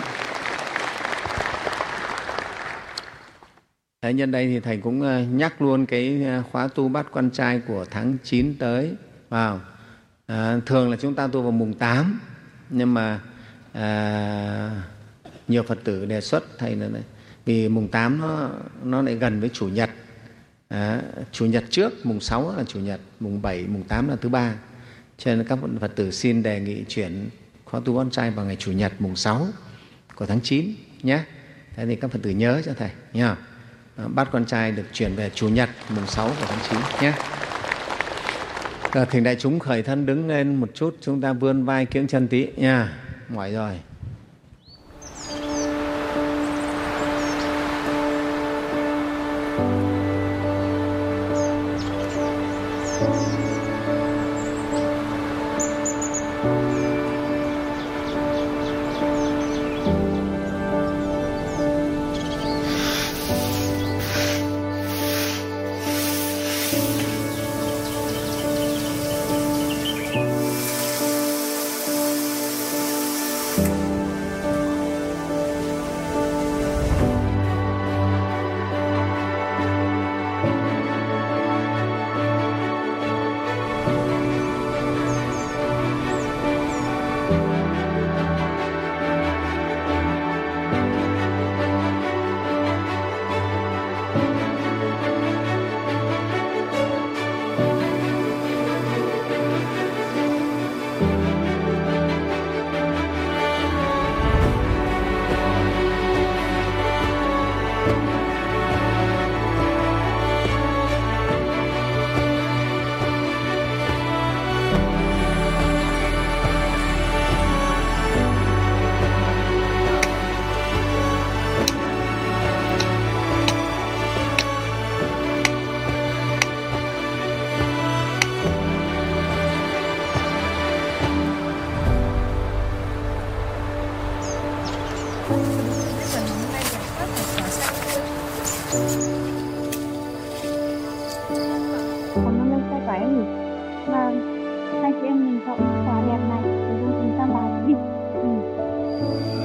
Đấy, nhân đây thì thầy cũng nhắc luôn cái khóa tu bát quan trai của tháng chín tới. Vào à, thường là chúng ta tu vào mùng tám, nhưng mà à, nhiều Phật tử đề xuất thầy là này, vì mùng tám nó nó lại gần với chủ nhật. À, chủ nhật trước, mùng sáu là chủ nhật, mùng bảy, mùng tám là thứ ba. Cho nên các Phật tử xin đề nghị chuyển khóa tu bát trai vào ngày chủ nhật mùng sáu của tháng chín nhé. Thế thì các Phật tử nhớ cho thầy nhá. Bát quan trai được chuyển về chủ nhật mùng sáu của tháng chín nhé. Rồi, thỉnh đại chúng khởi thân đứng lên một chút, chúng ta vươn vai kiễng chân tí nha. Mỏi rồi. Cảm ơn lời của em nhỉ. Và hai chị em mình chọn quà đẹp này để chúng chúng ta làm đi. Ừ.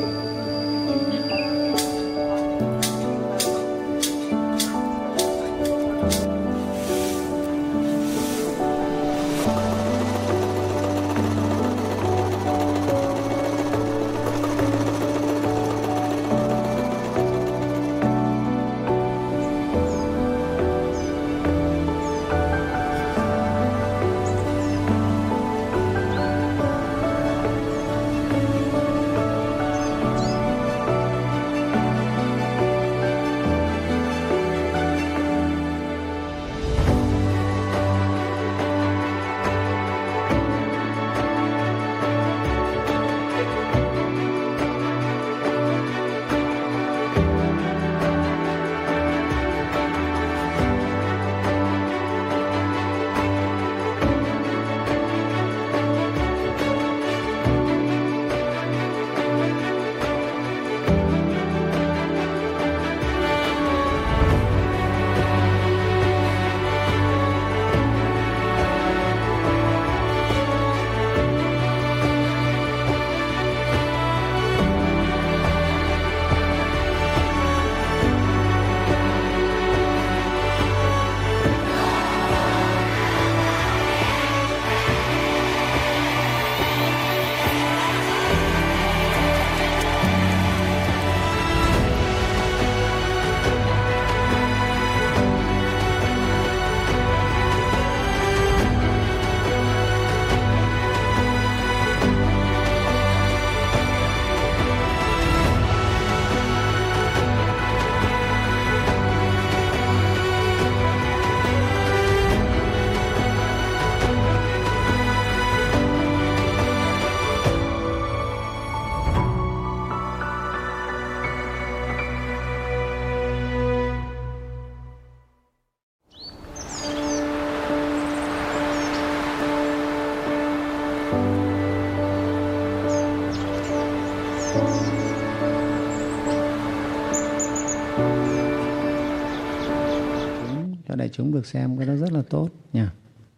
Cho đại chúng được xem cái đó rất là tốt nha.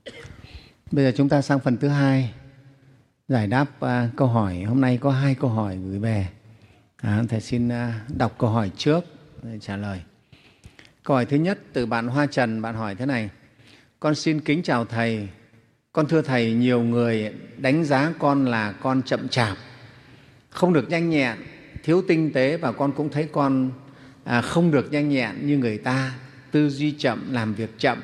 Bây giờ chúng ta sang phần thứ hai, giải đáp uh, câu hỏi. Hôm nay có hai câu hỏi gửi về. À, thầy xin uh, đọc câu hỏi trước để trả lời. Câu hỏi thứ nhất từ bạn Hoa Trần, bạn hỏi thế này: con xin kính chào thầy. Con thưa thầy, nhiều người đánh giá con là con chậm chạp, không được nhanh nhẹn, thiếu tinh tế, và con cũng thấy con à, không được nhanh nhẹn như người ta, tư duy chậm, làm việc chậm.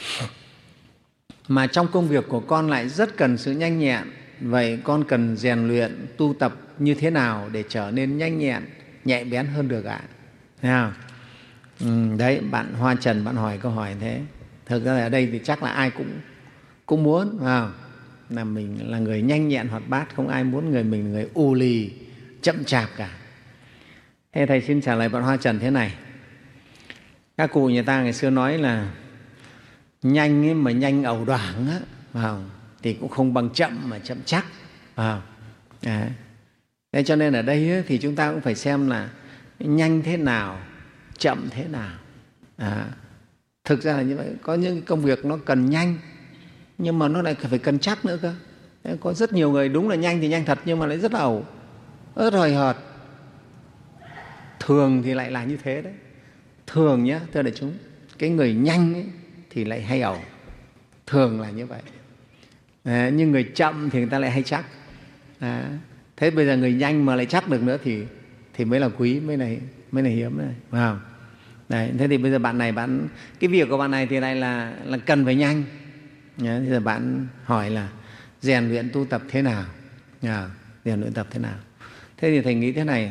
Mà trong công việc của con lại rất cần sự nhanh nhẹn. Vậy con cần rèn luyện, tu tập như thế nào để trở nên nhanh nhẹn, nhạy bén hơn được ạ? Thấy không? Ừ, đấy, bạn Hoa Trần bạn hỏi câu hỏi thế. Thực ra ở đây thì chắc là ai cũng cũng muốn, phải không? Là mình là người nhanh nhẹn hoạt bát, không ai muốn người mình là người ù lì, chậm chạp cả. Thế thầy xin trả lời bạn Hoa Trần thế này: các cụ người ta ngày xưa nói là nhanh ấy, mà nhanh ẩu đoảng á, phải không? Thì cũng không bằng chậm mà chậm chắc, phải không? À. Thế cho nên ở đây ấy, thì chúng ta cũng phải xem là nhanh thế nào, chậm thế nào. À. Thực ra là như vậy, có những công việc nó cần nhanh nhưng mà nó lại phải cần chắc nữa cơ. Thế có rất nhiều người đúng là nhanh thì nhanh thật nhưng mà lại rất là ẩu, rất hời hợt. Thường thì lại là như thế đấy. Thường nhé, thưa đại chúng, cái người nhanh ấy thì lại hay ẩu, thường là như vậy. À, nhưng người chậm thì người ta lại hay chắc. À, thế bây giờ người nhanh mà lại chắc được nữa thì thì mới là quý, mới là mới là hiếm này, phải không? Đấy, thế thì bây giờ bạn này, bạn cái việc của bạn này thì lại là là cần phải nhanh. Nhá, bây giờ bạn hỏi là rèn luyện tu tập thế nào? À, rèn luyện tập thế nào? Thế thì thầy nghĩ thế này.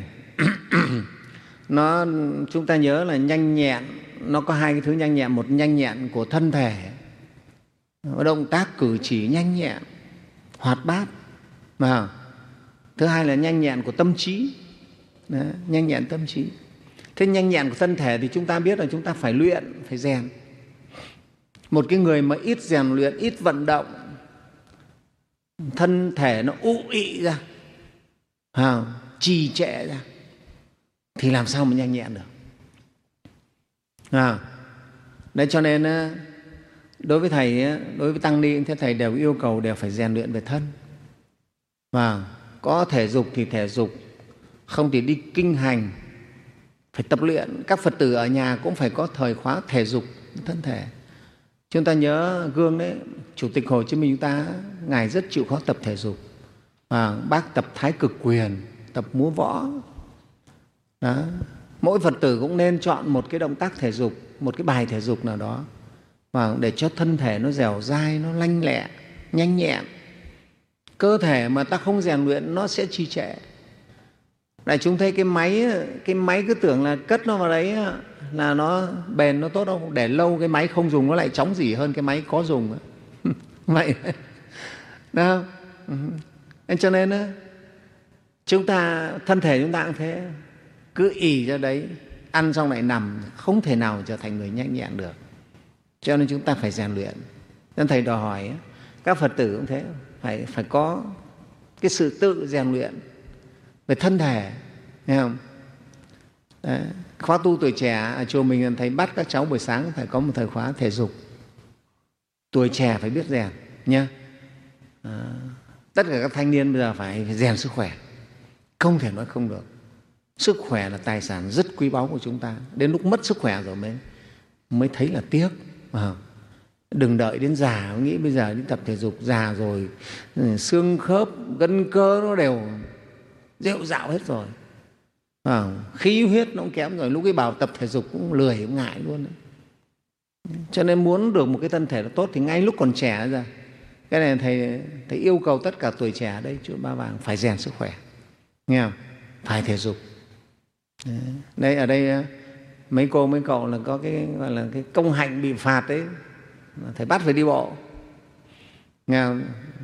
Nó chúng ta nhớ là nhanh nhẹn, nó có hai cái thứ nhanh nhẹn. Một nhanh nhẹn của thân thể, động tác cử chỉ nhanh nhẹn, hoạt bát. Mà thứ hai là nhanh nhẹn của tâm trí. Đấy, nhanh nhẹn tâm trí. Thế nhanh nhẹn của thân thể thì chúng ta biết là chúng ta phải luyện, phải rèn. Một cái người mà ít rèn luyện, ít vận động, thân thể nó ụ ị ra, trì trệ ra, thì làm sao mà nhanh nhẹn được? À, đấy cho nên đối với thầy, đối với tăng ni thế thầy đều yêu cầu đều phải rèn luyện về thân. Và có thể dục thì thể dục, không thì đi kinh hành, phải tập luyện. Các Phật tử ở nhà cũng phải có thời khóa thể dục thân thể. Chúng ta nhớ gương đấy, Chủ tịch Hồ Chí Minh chúng ta, Ngài rất chịu khó tập thể dục. Và bác tập Thái Cực Quyền, tập múa võ. Đó. Mỗi Phật tử cũng nên chọn một cái động tác thể dục, một cái bài thể dục nào đó, và để cho thân thể nó dẻo dai, nó lanh lẹ, nhanh nhẹn. Cơ thể mà ta không rèn luyện nó sẽ trì trệ. Đại chúng thấy cái máy, cái máy cứ tưởng là cất nó vào đấy là nó bền, nó tốt đâu. Để lâu cái máy không dùng nó lại chóng rỉ hơn cái máy có dùng. Vậy đó. Nên cho nên chúng ta, thân thể chúng ta cũng thế, cứ ì ra đấy, ăn xong lại nằm, không thể nào trở thành người nhanh nhẹn được. Cho nên chúng ta phải rèn luyện. Nên thầy đòi hỏi các Phật tử cũng thế, phải, phải có cái sự tự rèn luyện về thân thể, nghe không? Đấy. Khóa tu tuổi trẻ ở chùa mình thầy bắt các cháu buổi sáng phải có một thời khóa thể dục. Tuổi trẻ phải biết rèn nhé. À, tất cả các thanh niên bây giờ phải rèn sức khỏe, không thể nói không được. Sức khỏe là tài sản rất quý báu của chúng ta. Đến lúc mất sức khỏe rồi mới mới thấy là tiếc. À, đừng đợi đến già, nghĩ bây giờ đi tập thể dục, già rồi xương khớp, gân cơ nó đều rệu rạo hết rồi. À, khí huyết nó cũng kém rồi, lúc ấy bảo tập thể dục cũng lười, cũng ngại luôn đấy. Cho nên muốn được một cái thân thể nó tốt thì ngay lúc còn trẻ ra, cái này thầy, thầy yêu cầu tất cả tuổi trẻ ở đây chùa Ba Vàng phải rèn sức khỏe, nghe không? Phải thể dục. Đấy, đây ở đây mấy cô mấy cậu là có cái gọi là cái công hạnh bị phạt đấy, thầy bắt phải đi bộ, nghe không?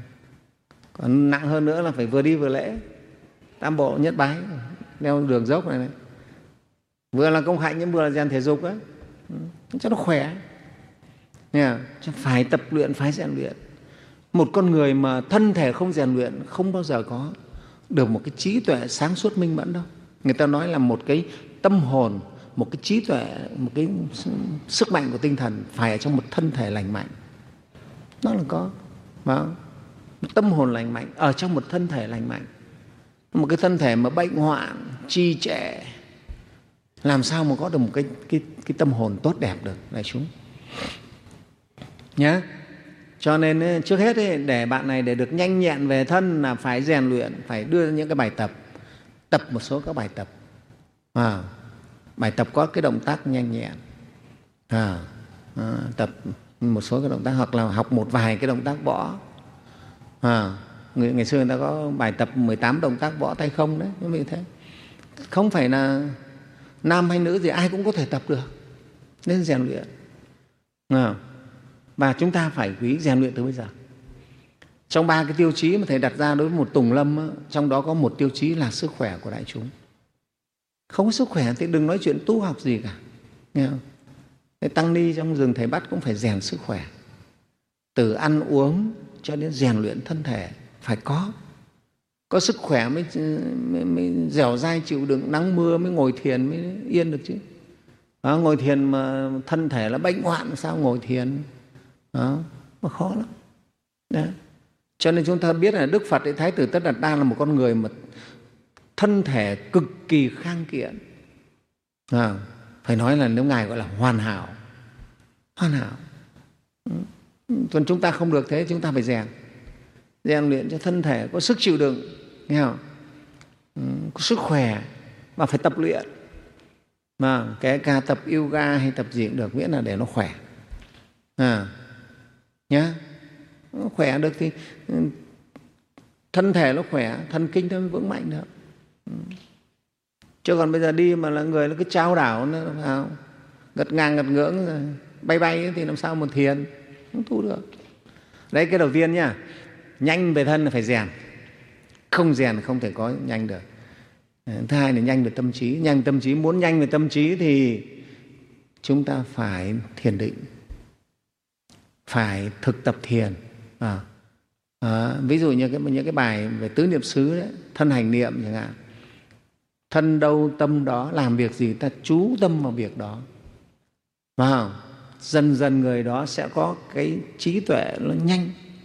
Còn nặng hơn nữa là phải vừa đi vừa lễ, tam bộ nhất bái, leo đường dốc này, này. Vừa là công hạnh nhưng vừa là rèn thể dục ấy, cho nó khỏe. Nghe không? Phải tập luyện, phải rèn luyện. Một con người mà thân thể không rèn luyện không bao giờ có được một cái trí tuệ sáng suốt minh mẫn đâu. Người ta nói là một cái tâm hồn, một cái trí tuệ, một cái sức mạnh của tinh thần phải ở trong một thân thể lành mạnh. Nó là có. Một tâm hồn lành mạnh ở trong một thân thể lành mạnh. Một cái thân thể mà bệnh hoạn, trì trệ, làm sao mà có được một cái, cái, cái tâm hồn tốt đẹp được, đại chúng nhé. Cho nên trước hết ấy, để bạn này để được nhanh nhẹn về thân là phải rèn luyện, phải đưa ra những cái bài tập, tập một số các bài tập. À, bài tập có cái động tác nhanh nhẹn, à, à, tập một số cái động tác, hoặc là học một vài cái động tác võ. À, người, ngày xưa người ta có bài tập mười tám động tác võ tay không đấy, như thế. Không phải là nam hay nữ gì ai cũng có thể tập được, nên rèn luyện. À, và chúng ta phải quý rèn luyện từ bây giờ. Trong ba cái tiêu chí mà thầy đặt ra đối với một tùng lâm, trong đó có một tiêu chí là sức khỏe của đại chúng. Không có sức khỏe thì đừng nói chuyện tu học gì cả, nghe không? Thế tăng ni trong rừng thầy bắt cũng phải rèn sức khỏe, từ ăn uống cho đến rèn luyện thân thể phải có. Có sức khỏe mới, mới, mới dẻo dai chịu đựng nắng mưa, mới ngồi thiền mới yên được chứ. Đó, ngồi thiền mà thân thể là bệnh hoạn sao ngồi thiền? Đó, mà khó lắm. Đó. Cho nên chúng ta biết là Đức Phật, Thái tử Tất Đạt Đa là một con người mà thân thể cực kỳ khang kiện. À, phải nói là nếu Ngài gọi là hoàn hảo, hoàn hảo. Còn chúng ta không được thế, chúng ta phải rèn, rèn luyện cho thân thể có sức chịu đựng, nghe không? Có sức khỏe và phải tập luyện. Mà kể cả tập yoga hay tập gì cũng được, miễn là để nó khỏe. À, nhá, nó khỏe được thì thân thể nó khỏe, thần kinh nó mới vững mạnh được. Chứ còn bây giờ đi mà là người nó cứ trao đảo, nó sao gật ngang gật ngưỡng bay bay thì làm sao một thiền không tu được. Đấy, cái đầu tiên nhá, nhanh về thân là phải rèn, không rèn không thể có nhanh được. Thứ hai là nhanh về tâm trí. Nhanh tâm trí, muốn nhanh về tâm trí thì chúng ta phải thiền định, phải thực tập thiền. À, à, ví dụ như cái, những cái bài về tứ niệm xứ đấy, thân hành niệm chẳng hạn, thân đâu tâm đó, làm việc gì ta chú tâm vào việc đó. Wow. Dần dần người đó sẽ có cái trí tuệ nó nhanh,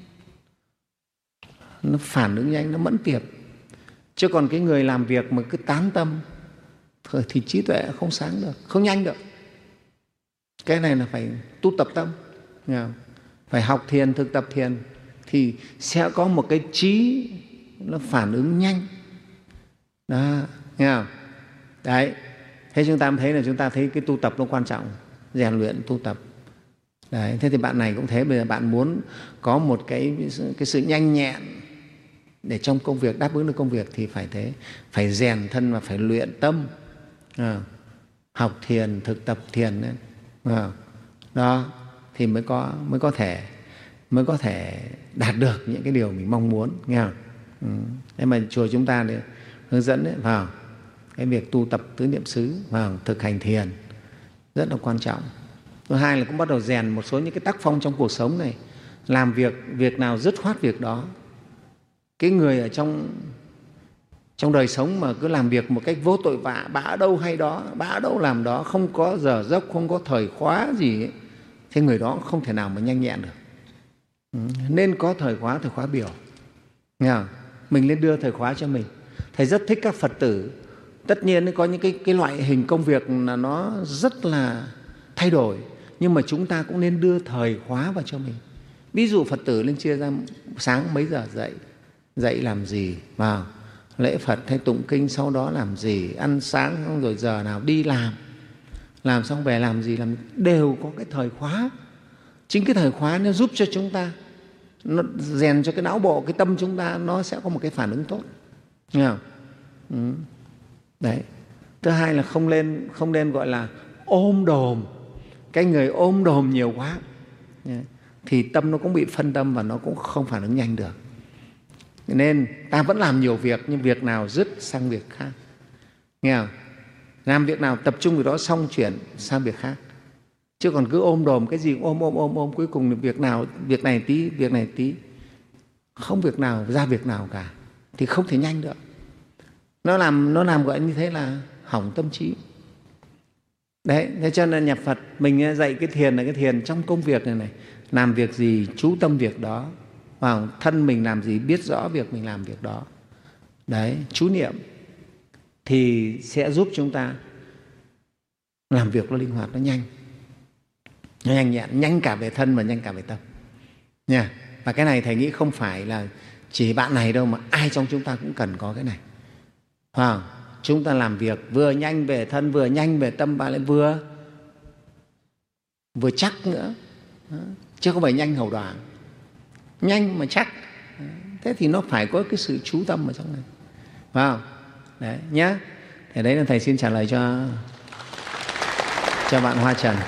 nó phản ứng nhanh, nó mẫn tiệp. Chứ còn cái người làm việc mà cứ tán tâm thì trí tuệ không sáng được, không nhanh được. Cái này là phải tu tập tâm, phải học thiền, thực tập thiền thì sẽ có một cái trí nó phản ứng nhanh. Đó, nghe không? Đấy, thế chúng ta mới thấy là chúng ta thấy cái tu tập nó quan trọng, rèn luyện tu tập. Đấy, thế thì bạn này cũng thế, bây giờ bạn muốn có một cái, cái sự nhanh nhẹn để trong công việc, đáp ứng được công việc thì phải thế, phải rèn thân và phải luyện tâm. À, học thiền, thực tập thiền đấy. À, đó thì mới có mới có thể mới có thể đạt được những cái điều mình mong muốn, nghe không? Ừ. Thế mà chùa chúng ta thì hướng dẫn đấy, vào cái việc tu tập tứ niệm xứ, vào thực hành thiền rất là quan trọng. Thứ hai là cũng bắt đầu rèn một số những cái tác phong trong cuộc sống này, làm việc việc nào dứt khoát việc đó. Cái người ở trong trong đời sống mà cứ làm việc một cách vô tội vạ, bả đâu hay đó, bả đâu làm đó, không có giờ giấc, không có thời khóa gì ấy, thế người đó không thể nào mà nhanh nhẹn được. Ừ. Nên có thời khóa, thời khóa biểu. Nghe không? Mình nên đưa thời khóa cho mình. Thầy rất thích các Phật tử. Tất nhiên có những cái, cái loại hình công việc là nó rất là thay đổi, nhưng mà chúng ta cũng nên đưa thời khóa vào cho mình. Ví dụ Phật tử nên chia ra sáng mấy giờ dậy, dậy làm gì, vào lễ Phật hay tụng kinh, sau đó làm gì, ăn sáng xong rồi giờ nào đi làm, làm xong về làm gì, làm đều có cái thời khóa. Chính cái thời khóa nó giúp cho chúng ta, nó rèn cho cái não bộ, cái tâm chúng ta nó sẽ có một cái phản ứng tốt, nghe không? Ừ. Đấy. Thứ hai là không nên không nên gọi là ôm đồm. Cái người ôm đồm nhiều quá thì tâm nó cũng bị phân tâm và nó cũng không phản ứng nhanh được. Nên ta vẫn làm nhiều việc, nhưng việc nào dứt sang việc khác, nghe không? Làm việc nào tập trung vào đó xong chuyển sang việc khác. Chứ còn cứ ôm đồm cái gì cũng ôm ôm ôm ôm cuối cùng là việc nào việc này tí, việc này tí, không việc nào ra việc nào cả thì không thể nhanh được. Nó làm nó làm gọi như thế là hỏng tâm trí. Đấy, thế cho nên nhập Phật mình dạy cái thiền là cái thiền trong công việc này này, làm việc gì chú tâm việc đó, vào thân mình làm gì biết rõ việc mình làm việc đó. Đấy, chú niệm thì sẽ giúp chúng ta làm việc nó linh hoạt, nó nhanh, nó nhanh nhẹn, nhanh cả về thân và nhanh cả về tâm nha. Và cái này thầy nghĩ không phải là chỉ bạn này đâu, mà ai trong chúng ta cũng cần có cái này. Wow. Chúng ta làm việc vừa nhanh về thân, vừa nhanh về tâm, và lại vừa vừa chắc nữa. Đó. Chứ không phải nhanh hầu đoảng, nhanh mà chắc. Thế thì nó phải có cái sự chú tâm ở trong này. Wow. Đấy nhá. Thế đấy là thầy xin trả lời cho cho bạn Hoa Trần.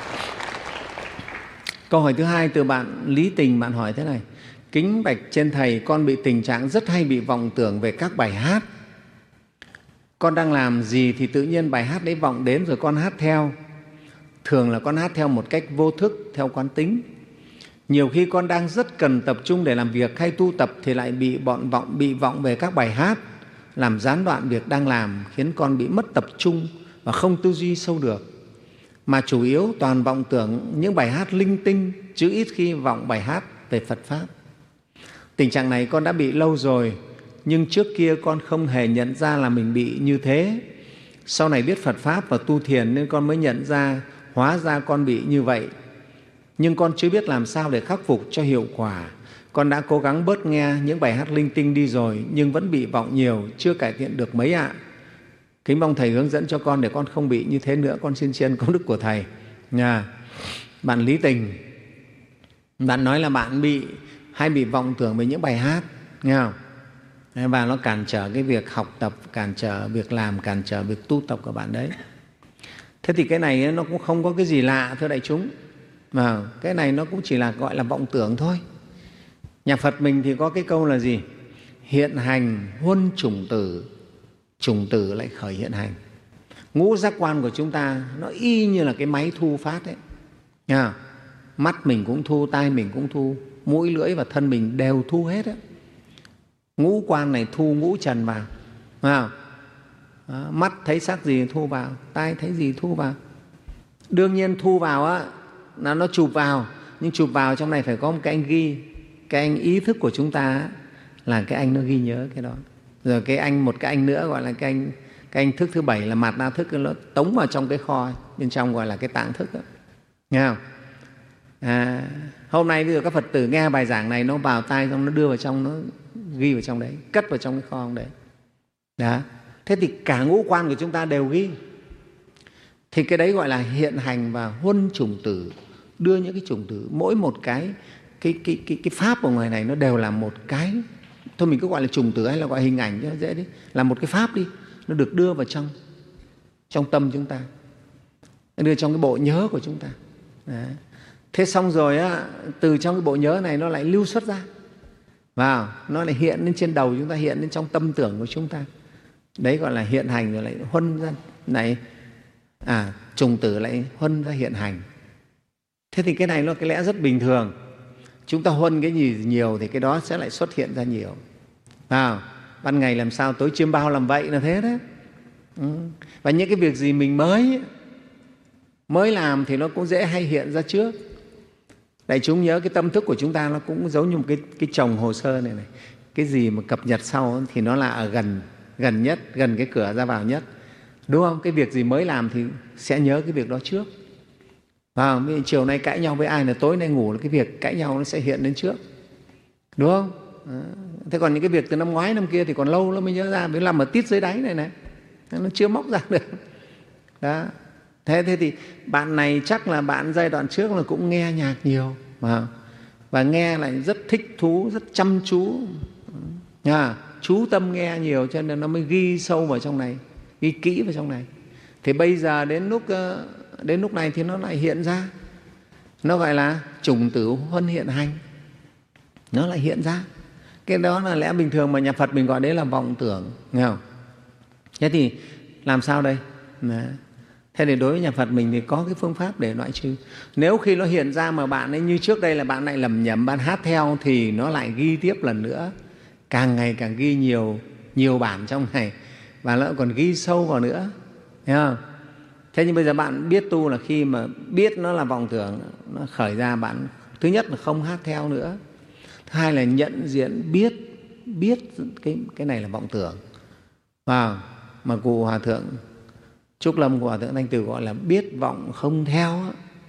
Câu hỏi thứ hai từ bạn Lý Tình, bạn hỏi thế này: kính bạch trên thầy, con bị tình trạng rất hay bị vọng tưởng về các bài hát. Con đang làm gì thì tự nhiên bài hát đấy vọng đến rồi con hát theo. Thường là con hát theo một cách vô thức, theo quán tính. Nhiều khi con đang rất cần tập trung để làm việc hay tu tập thì lại bị bọn vọng bị vọng về các bài hát, làm gián đoạn việc đang làm, khiến con bị mất tập trung và không tư duy sâu được. Mà chủ yếu toàn vọng tưởng những bài hát linh tinh, chứ ít khi vọng bài hát về Phật Pháp. Tình trạng này con đã bị lâu rồi, nhưng trước kia con không hề nhận ra là mình bị như thế. Sau này biết Phật Pháp và tu thiền nên con mới nhận ra hóa ra con bị như vậy. Nhưng con chưa biết làm sao để khắc phục cho hiệu quả. Con đã cố gắng bớt nghe những bài hát linh tinh đi rồi, nhưng vẫn bị vọng nhiều, chưa cải thiện được mấy ạ. Kính mong Thầy hướng dẫn cho con để con không bị như thế nữa. Con xin tri ân công đức của Thầy. Nha. Bạn Lý Tình, bạn nói là bạn bị hay bị vọng tưởng về những bài hát, nghe không? Và nó cản trở cái việc học tập, cản trở việc làm, cản trở việc tu tập của bạn đấy. Thế thì cái này nó cũng không có cái gì lạ, thưa đại chúng. Mà cái này nó cũng chỉ là gọi là vọng tưởng thôi. Nhà Phật mình thì có cái câu là gì? Hiện hành huân chủng tử, chủng tử lại khởi hiện hành. Ngũ giác quan của chúng ta nó y như là cái máy thu phát ấy. Nha. Mắt mình cũng thu, tai mình cũng thu, mũi, lưỡi và thân mình đều thu hết ấy. Ngũ quan này thu ngũ trần vào. Đó. Mắt thấy sắc gì thu vào, tai thấy gì thu vào. Đương nhiên thu vào á, là nó chụp vào, nhưng chụp vào trong này phải có một cái anh ghi, cái anh ý thức của chúng ta á, là cái anh nó ghi nhớ cái đó. Rồi cái anh một cái anh nữa gọi là cái anh cái anh thức thứ bảy là mạt na thức, nó tống vào trong cái kho bên trong gọi là cái tạng thức đó. Nghe không? À, hôm nay bây giờ các Phật tử nghe bài giảng này, nó vào tai xong nó đưa vào trong, nó ghi vào trong đấy, cất vào trong cái kho đấy. Đó. Thế thì cả ngũ quan của chúng ta đều ghi. Thì cái đấy gọi là hiện hành và huân chủng tử, đưa những cái chủng tử, mỗi một cái cái cái cái cái pháp của người này nó đều là một cái, thôi mình cứ gọi là chủng tử hay là gọi hình ảnh cho dễ đi, là một cái pháp đi, nó được đưa vào trong trong tâm chúng ta, đưa trong cái bộ nhớ của chúng ta. Đấy. Thế xong rồi á, từ trong cái bộ nhớ này nó lại lưu xuất ra, vào nó lại hiện lên trên đầu chúng ta, hiện lên trong tâm tưởng của chúng ta. Đấy gọi là hiện hành, rồi lại huân ra này, à trùng tử lại huân ra hiện hành. Thế thì cái này nó cái lẽ rất bình thường. Chúng ta huân cái gì nhiều thì cái đó sẽ lại xuất hiện ra nhiều. À, ban ngày làm sao tối chiêm bao làm vậy là thế đấy. Ừ. Và những cái việc gì mình mới mới làm thì nó cũng dễ hay hiện ra trước. Đại chúng nhớ cái tâm thức của chúng ta nó cũng giống như một cái, cái chồng hồ sơ này này. Cái gì mà cập nhật sau thì nó là ở gần, gần nhất, gần cái cửa ra vào nhất. Đúng không? Cái việc gì mới làm thì sẽ nhớ cái việc đó trước. À, chiều nay cãi nhau với ai là tối nay ngủ là cái việc cãi nhau nó sẽ hiện lên trước. Đúng không? À, thế còn những cái việc từ năm ngoái năm kia thì còn lâu nó mới nhớ ra, mới làm ở tít dưới đáy này này, nó chưa móc ra được. Đó. Thế, thế thì bạn này chắc là bạn giai đoạn trước là cũng nghe nhạc nhiều mà, và nghe lại rất thích thú, rất chăm chú, à, chú tâm nghe nhiều cho nên nó mới ghi sâu vào trong này, ghi kỹ vào trong này. Thì bây giờ đến lúc đến lúc này thì nó lại hiện ra, nó gọi là chủng tử huân hiện hành, nó lại hiện ra. Cái đó là lẽ bình thường mà nhà Phật mình gọi đấy là vọng tưởng, nghe không? Thế thì làm sao đây? Đấy. Thế thì đối với nhà Phật mình thì có cái phương pháp để loại trừ. Nếu khi nó hiện ra mà bạn ấy như trước đây là bạn lại lầm nhầm, bạn hát theo thì nó lại ghi tiếp lần nữa, càng ngày càng ghi nhiều nhiều bản trong này, và nó còn ghi sâu vào nữa, thấy không? Thế nhưng bây giờ bạn biết tu là khi mà biết nó là vọng tưởng, nó khởi ra, bạn thứ nhất là không hát theo nữa, thứ hai là nhận diện biết biết cái cái này là vọng tưởng. Và mà cụ Hòa thượng Trúc Lâm của Hòa thượng Thanh Từ gọi là biết vọng không theo.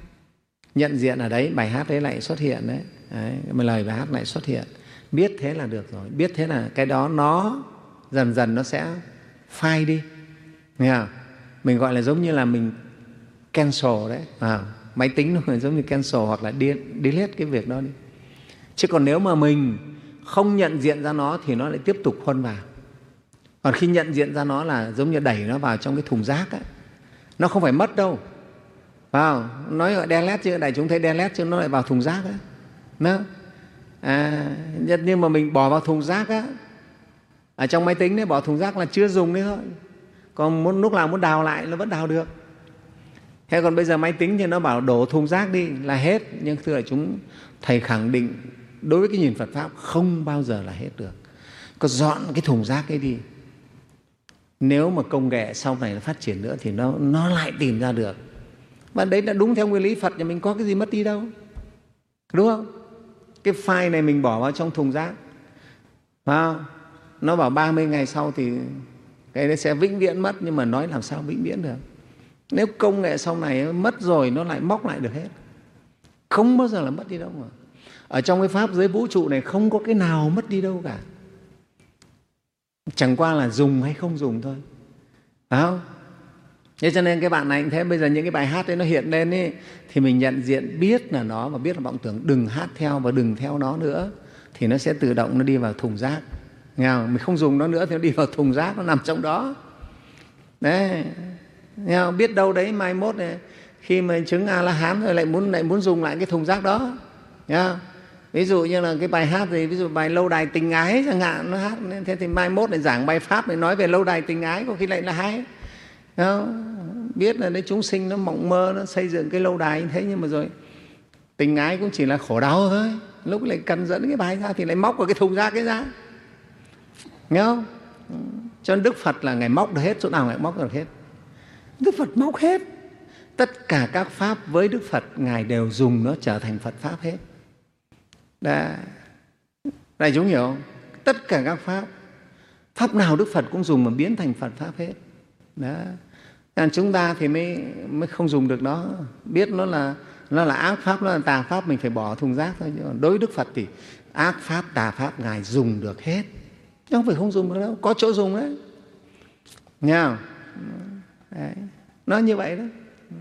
Nhận diện ở đấy, bài hát đấy lại xuất hiện đấy, đấy lời bài hát lại xuất hiện. Biết thế là được rồi, biết thế là cái đó nó dần dần nó sẽ phai đi, nghe không? Mình gọi là giống như là mình cancel đấy, à, máy tính nó giống như cancel hoặc là delete cái việc đó đi. Chứ còn nếu mà mình không nhận diện ra nó thì nó lại tiếp tục huân vào. Còn khi nhận diện ra nó là giống như đẩy nó vào trong cái thùng rác ấy. Nó không phải mất đâu, phải không? Nói gọi delete chứ, đại chúng thấy delete chứ nó lại vào thùng rác ấy. Nó, à, nhưng mà mình bỏ vào thùng rác á, ở trong máy tính đấy, bỏ thùng rác là chưa dùng đấy thôi. Còn muốn, lúc nào muốn đào lại nó vẫn đào được. Thế còn bây giờ máy tính thì nó bảo đổ thùng rác đi là hết. Nhưng thưa đại chúng, thầy khẳng định đối với cái nhìn Phật Pháp không bao giờ là hết được. Có dọn cái thùng rác ấy đi, nếu mà công nghệ sau này nó phát triển nữa thì nó, nó lại tìm ra được. Và đấy là đúng theo nguyên lý Phật, nhà mình có cái gì mất đi đâu, đúng không? Cái file này mình bỏ vào trong thùng rác, phải không? Nó bảo ba mươi ngày sau thì cái đấy sẽ vĩnh viễn mất, nhưng mà nói làm sao vĩnh viễn được? Nếu công nghệ sau này mất rồi nó lại móc lại được hết, không bao giờ là mất đi đâu mà. Ở trong cái pháp giới vũ trụ này không có cái nào mất đi đâu cả, chẳng qua là dùng hay không dùng thôi, phải không? Thế cho nên cái bạn này cũng thế, bây giờ những cái bài hát ấy nó hiện lên ấy, thì mình nhận diện biết là nó và biết là vọng tưởng, đừng hát theo và đừng theo nó nữa, thì nó sẽ tự động nó đi vào thùng rác. Nghe không? Mình không dùng nó nữa thì nó đi vào thùng rác, nó nằm trong đó. Đấy, nghe không? Biết đâu đấy mai mốt này, khi mà chứng A-la-hán rồi lại muốn lại muốn dùng lại cái thùng rác đó. Nghe không? Ví dụ như là cái bài hát gì, ví dụ bài lâu đài tình ái chẳng hạn, nó hát thế thì mai mốt lại giảng bài pháp để nói về lâu đài tình ái, có khi lại là hay. Không? Biết là đấy chúng sinh nó mộng mơ, nó xây dựng cái lâu đài như thế, nhưng mà rồi tình ái cũng chỉ là khổ đau thôi. Lúc lại cần dẫn cái bài ra thì lại móc vào cái thùng rác cái ra, nghe không? Cho nên Đức Phật là Ngài móc được hết, chỗ nào Ngài móc được hết. Đức Phật móc hết. Tất cả các pháp với Đức Phật, Ngài đều dùng nó trở thành Phật Pháp hết. Đã. Đại chúng hiểu không? Tất cả các pháp, pháp nào Đức Phật cũng dùng mà biến thành Phật Pháp hết. Đó. Còn chúng ta thì mới, mới không dùng được nó, biết nó là, nó là ác pháp, nó là tà pháp, mình phải bỏ thùng rác thôi. Nhưng đối với Đức Phật thì ác pháp, tà pháp Ngài dùng được hết, chứ không phải không dùng được đâu, có chỗ dùng đấy. Nghe không? Đấy. Nó như vậy đó.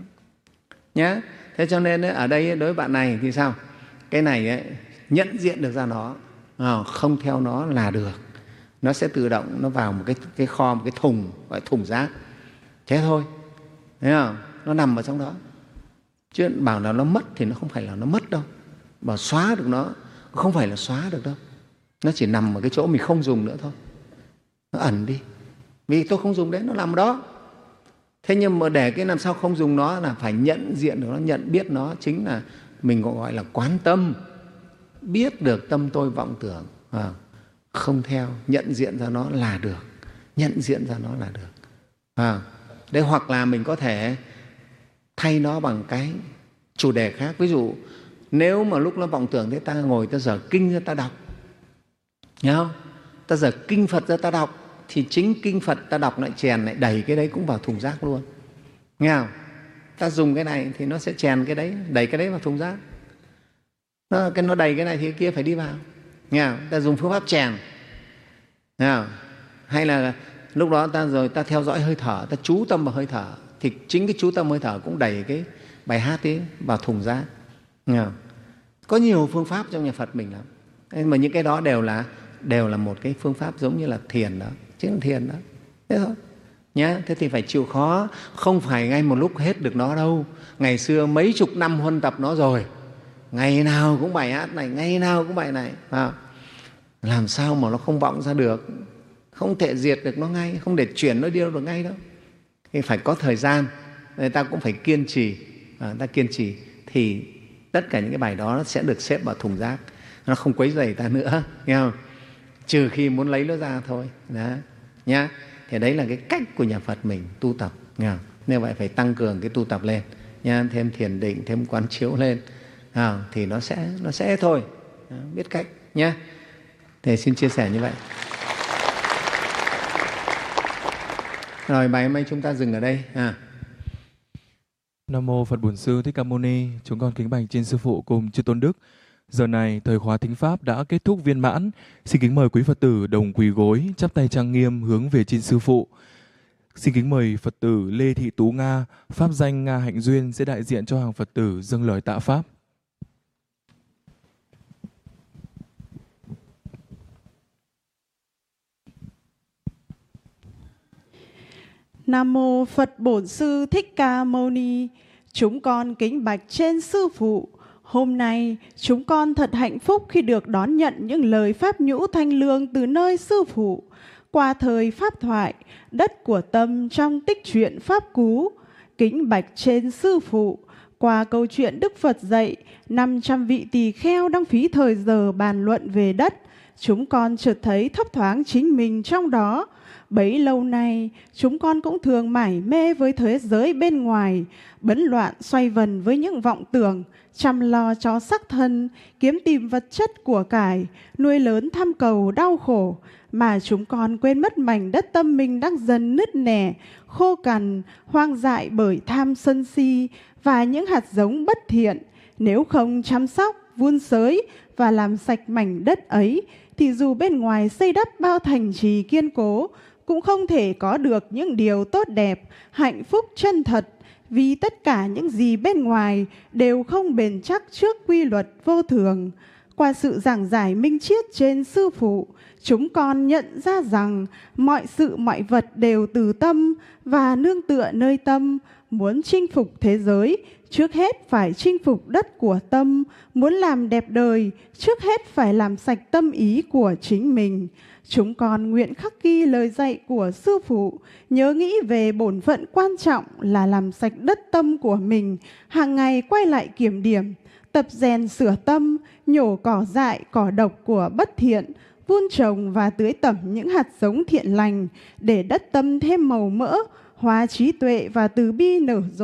Nhá. Thế cho nên ở đây đối với bạn này thì sao? Cái này ấy, nhận diện được ra nó, không theo nó là được. Nó sẽ tự động nó vào một cái, cái kho, một cái thùng, gọi là thùng rác. Thế thôi. Thấy không? Nó nằm ở trong đó. Chứ bảo là nó mất thì nó không phải là nó mất đâu. Bảo xóa được nó, không phải là xóa được đâu. Nó chỉ nằm ở cái chỗ mình không dùng nữa thôi. Nó ẩn đi. Vì tôi không dùng đấy, nó nằm đó. Thế nhưng mà để cái làm sao không dùng nó là phải nhận diện được nó, nhận biết nó, chính là mình gọi là quán tâm. Biết được tâm tôi vọng tưởng, à, không theo, nhận diện ra nó là được. Nhận diện ra nó là được. À, đấy, hoặc là mình có thể thay nó bằng cái chủ đề khác. Ví dụ nếu mà lúc nó vọng tưởng thế, ta ngồi ta dở kinh ra ta đọc, nghe không? Ta dở kinh Phật ra ta đọc, thì chính kinh Phật ta đọc lại chèn lại đầy cái đấy cũng vào thùng rác luôn, nghe không? Ta dùng cái này thì nó sẽ chèn cái đấy, đẩy cái đấy vào thùng rác. Nó, cái nó đầy cái này thì cái kia phải đi vào, nghe không? Ta dùng phương pháp chèn, nghe không? Hay là lúc đó ta rồi ta theo dõi hơi thở, ta chú tâm vào hơi thở, thì chính cái chú tâm hơi thở cũng đẩy cái bài hát ấy vào thùng rác, nghe không? Có nhiều phương pháp trong nhà Phật mình lắm, mà những cái đó đều là đều là một cái phương pháp giống như là thiền đó, chính là thiền đó. Thế thôi nhá. Thế thì phải chịu khó, không phải ngay một lúc hết được nó đâu. Ngày xưa mấy chục năm huân tập nó rồi, ngày nào cũng bài hát này, ngày nào cũng bài này, à, làm sao mà nó không vọng ra được, không thể diệt được nó ngay, không để chuyển nó đi đâu được ngay đâu. Thì phải có thời gian, người ta cũng phải kiên trì, à, ta kiên trì thì tất cả những cái bài đó nó sẽ được xếp vào thùng rác, nó không quấy rầy ta nữa, nghe không? Trừ khi muốn lấy nó ra thôi đó nhá. Thì đấy là cái cách của nhà Phật mình tu tập, nghe không? Nên vậy phải tăng cường cái tu tập lên nhá, thêm thiền định, thêm quán chiếu lên, à, thì nó sẽ nó sẽ thôi, đó, biết cách nhá. Thì xin chia sẻ như vậy. Rồi bài hôm nay chúng ta dừng ở đây. À. Nam mô Phật Bổn Sư Thích Ca Mâu Ni. Chúng con kính bạch trên sư phụ cùng chư tôn đức. Giờ này thời khóa thính pháp đã kết thúc viên mãn. Xin kính mời quý Phật tử đồng quỳ gối, chắp tay trang nghiêm hướng về trên sư phụ. Xin kính mời Phật tử Lê Thị Tú Nga, pháp danh Nga Hạnh Duyên sẽ đại diện cho hàng Phật tử dâng lời tạ pháp. Nam mô Phật Bổn Sư Thích Ca Mâu Ni. Chúng con kính bạch trên sư phụ. Hôm nay chúng con thật hạnh phúc khi được đón nhận những lời pháp nhũ thanh lương từ nơi sư phụ. Qua thời pháp thoại, đất của tâm trong tích truyện pháp cú, kính bạch trên sư phụ. Qua câu chuyện Đức Phật dạy, năm trăm vị tỳ kheo đang phí thời giờ bàn luận về đất, chúng con chợt thấy thấp thoáng chính mình trong đó. Bấy lâu nay, chúng con cũng thường mải mê với thế giới bên ngoài, bấn loạn xoay vần với những vọng tưởng, chăm lo cho sắc thân, kiếm tìm vật chất của cải, nuôi lớn tham cầu đau khổ, mà chúng con quên mất mảnh đất tâm mình đang dần nứt nẻ, khô cằn, hoang dại bởi tham sân si và những hạt giống bất thiện. Nếu không chăm sóc, vun sới và làm sạch mảnh đất ấy, thì dù bên ngoài xây đắp bao thành trì kiên cố, cũng không thể có được những điều tốt đẹp, hạnh phúc chân thật, vì tất cả những gì bên ngoài đều không bền chắc trước quy luật vô thường. Qua sự giảng giải minh triết trên sư phụ, chúng con nhận ra rằng mọi sự mọi vật đều từ tâm và nương tựa nơi tâm. Muốn chinh phục thế giới, trước hết phải chinh phục đất của tâm. Muốn làm đẹp đời, trước hết phải làm sạch tâm ý của chính mình. Chúng con nguyện khắc ghi lời dạy của sư phụ, nhớ nghĩ về bổn phận quan trọng là làm sạch đất tâm của mình, hàng ngày quay lại kiểm điểm, tập rèn sửa tâm, nhổ cỏ dại, cỏ độc của bất thiện, vun trồng và tưới tẩm những hạt giống thiện lành, để đất tâm thêm màu mỡ, hóa trí tuệ và từ bi nở rộ,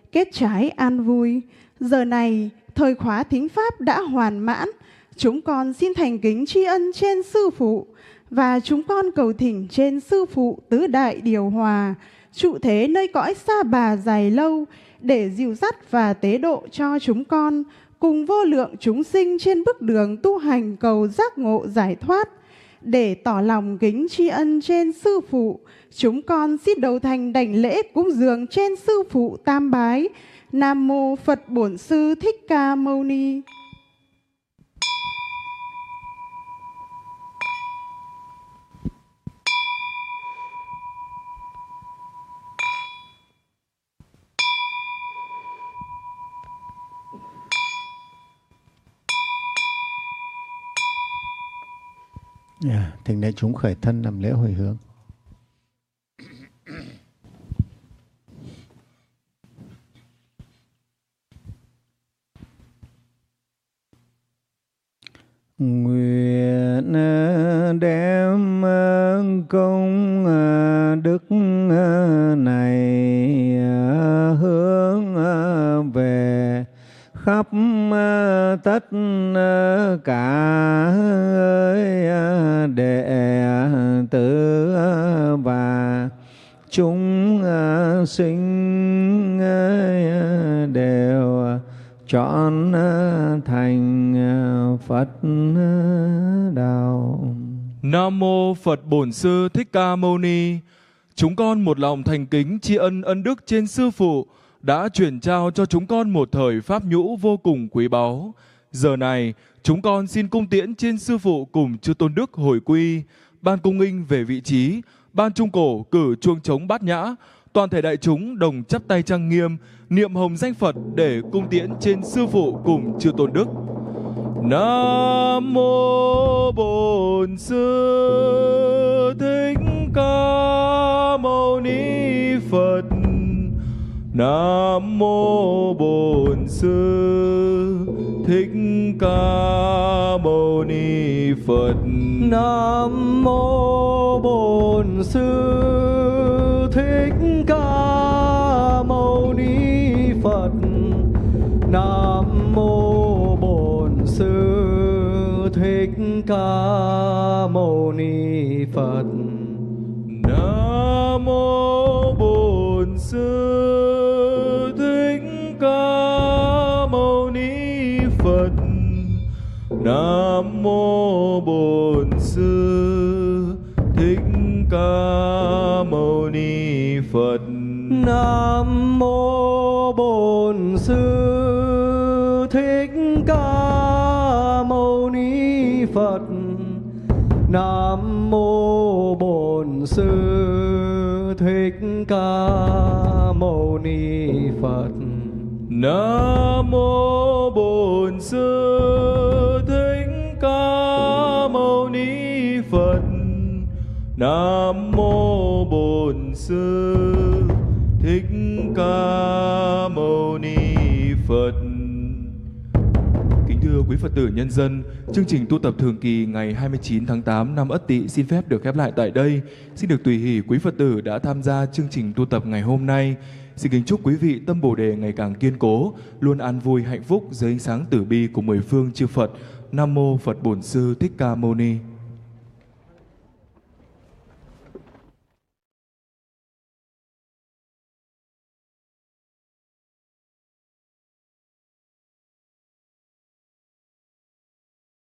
kết trái an vui. Giờ này, thời khóa thính pháp đã hoàn mãn. Chúng con xin thành kính tri ân trên Sư Phụ, và chúng con cầu thỉnh trên Sư Phụ tứ đại điều hòa, trụ thế nơi cõi xa bà dài lâu, để dìu dắt và tế độ cho chúng con, cùng vô lượng chúng sinh trên bước đường tu hành cầu giác ngộ giải thoát. Để tỏ lòng kính tri ân trên Sư Phụ, chúng con xin đầu thành đảnh lễ cúng dường trên Sư Phụ tam bái. Nam mô Phật Bổn Sư Thích Ca Mâu Ni. Yeah, thỉnh đại chúng khởi thân làm lễ hồi hướng. Nguyện đem công đức này hướng về khắp tất cả đệ tử và chúng sinh đều chọn thành Phật đạo. Nam mô Phật Bổn Sư Thích Ca Mâu Ni. Chúng con một lòng thành kính tri ân ân đức trên Sư Phụ đã truyền trao cho chúng con một thời pháp nhũ vô cùng quý báu. Giờ này, chúng con xin cung tiễn trên Sư Phụ cùng chư Tôn Đức hồi quy, ban cung nghinh về vị trí, ban trung cổ cử chuông trống bát nhã, toàn thể đại chúng đồng chắp tay trang nghiêm, niệm hồng danh Phật để cung tiễn trên Sư Phụ cùng chư Tôn Đức. Nam mô Bổn Sư Thích Ca Mâu Ni Phật. Nam mô Bổn Sư Thích Ca Mâu Ni Phật. Nam mô Bổn Sư Thích Ca Mâu Ni Phật. Nam mô Bổn Sư Thích Ca Mâu Ni Phật. Nam mô Bổn Sư Thích Ca Mâu Ni Phật. Nam mô Bổn Sư Thích Ca Mâu Ni Phật. Nam mô Bổn Sư Thích Ca Mâu Ni Phật. Nam mô Bổn Sư Thích Ca Mâu Ni Phật. Nam mô Bổn Sư Thích Ca Mâu Ni Phật. Nam mô Bổn Sư Thích Ca Mâu Ni Phật. Kính thưa quý Phật tử nhân dân, chương trình tu tập thường kỳ ngày hai mươi chín tháng tám năm Ất Tỵ xin phép được khép lại tại đây. Xin được tùy hỷ quý Phật tử đã tham gia chương trình tu tập ngày hôm nay. Xin kính chúc quý vị tâm Bồ đề ngày càng kiên cố, luôn an vui hạnh phúc dưới ánh sáng từ bi của mười phương chư Phật. Nam mô Phật Bổn Sư Thích Ca Mâu Ni.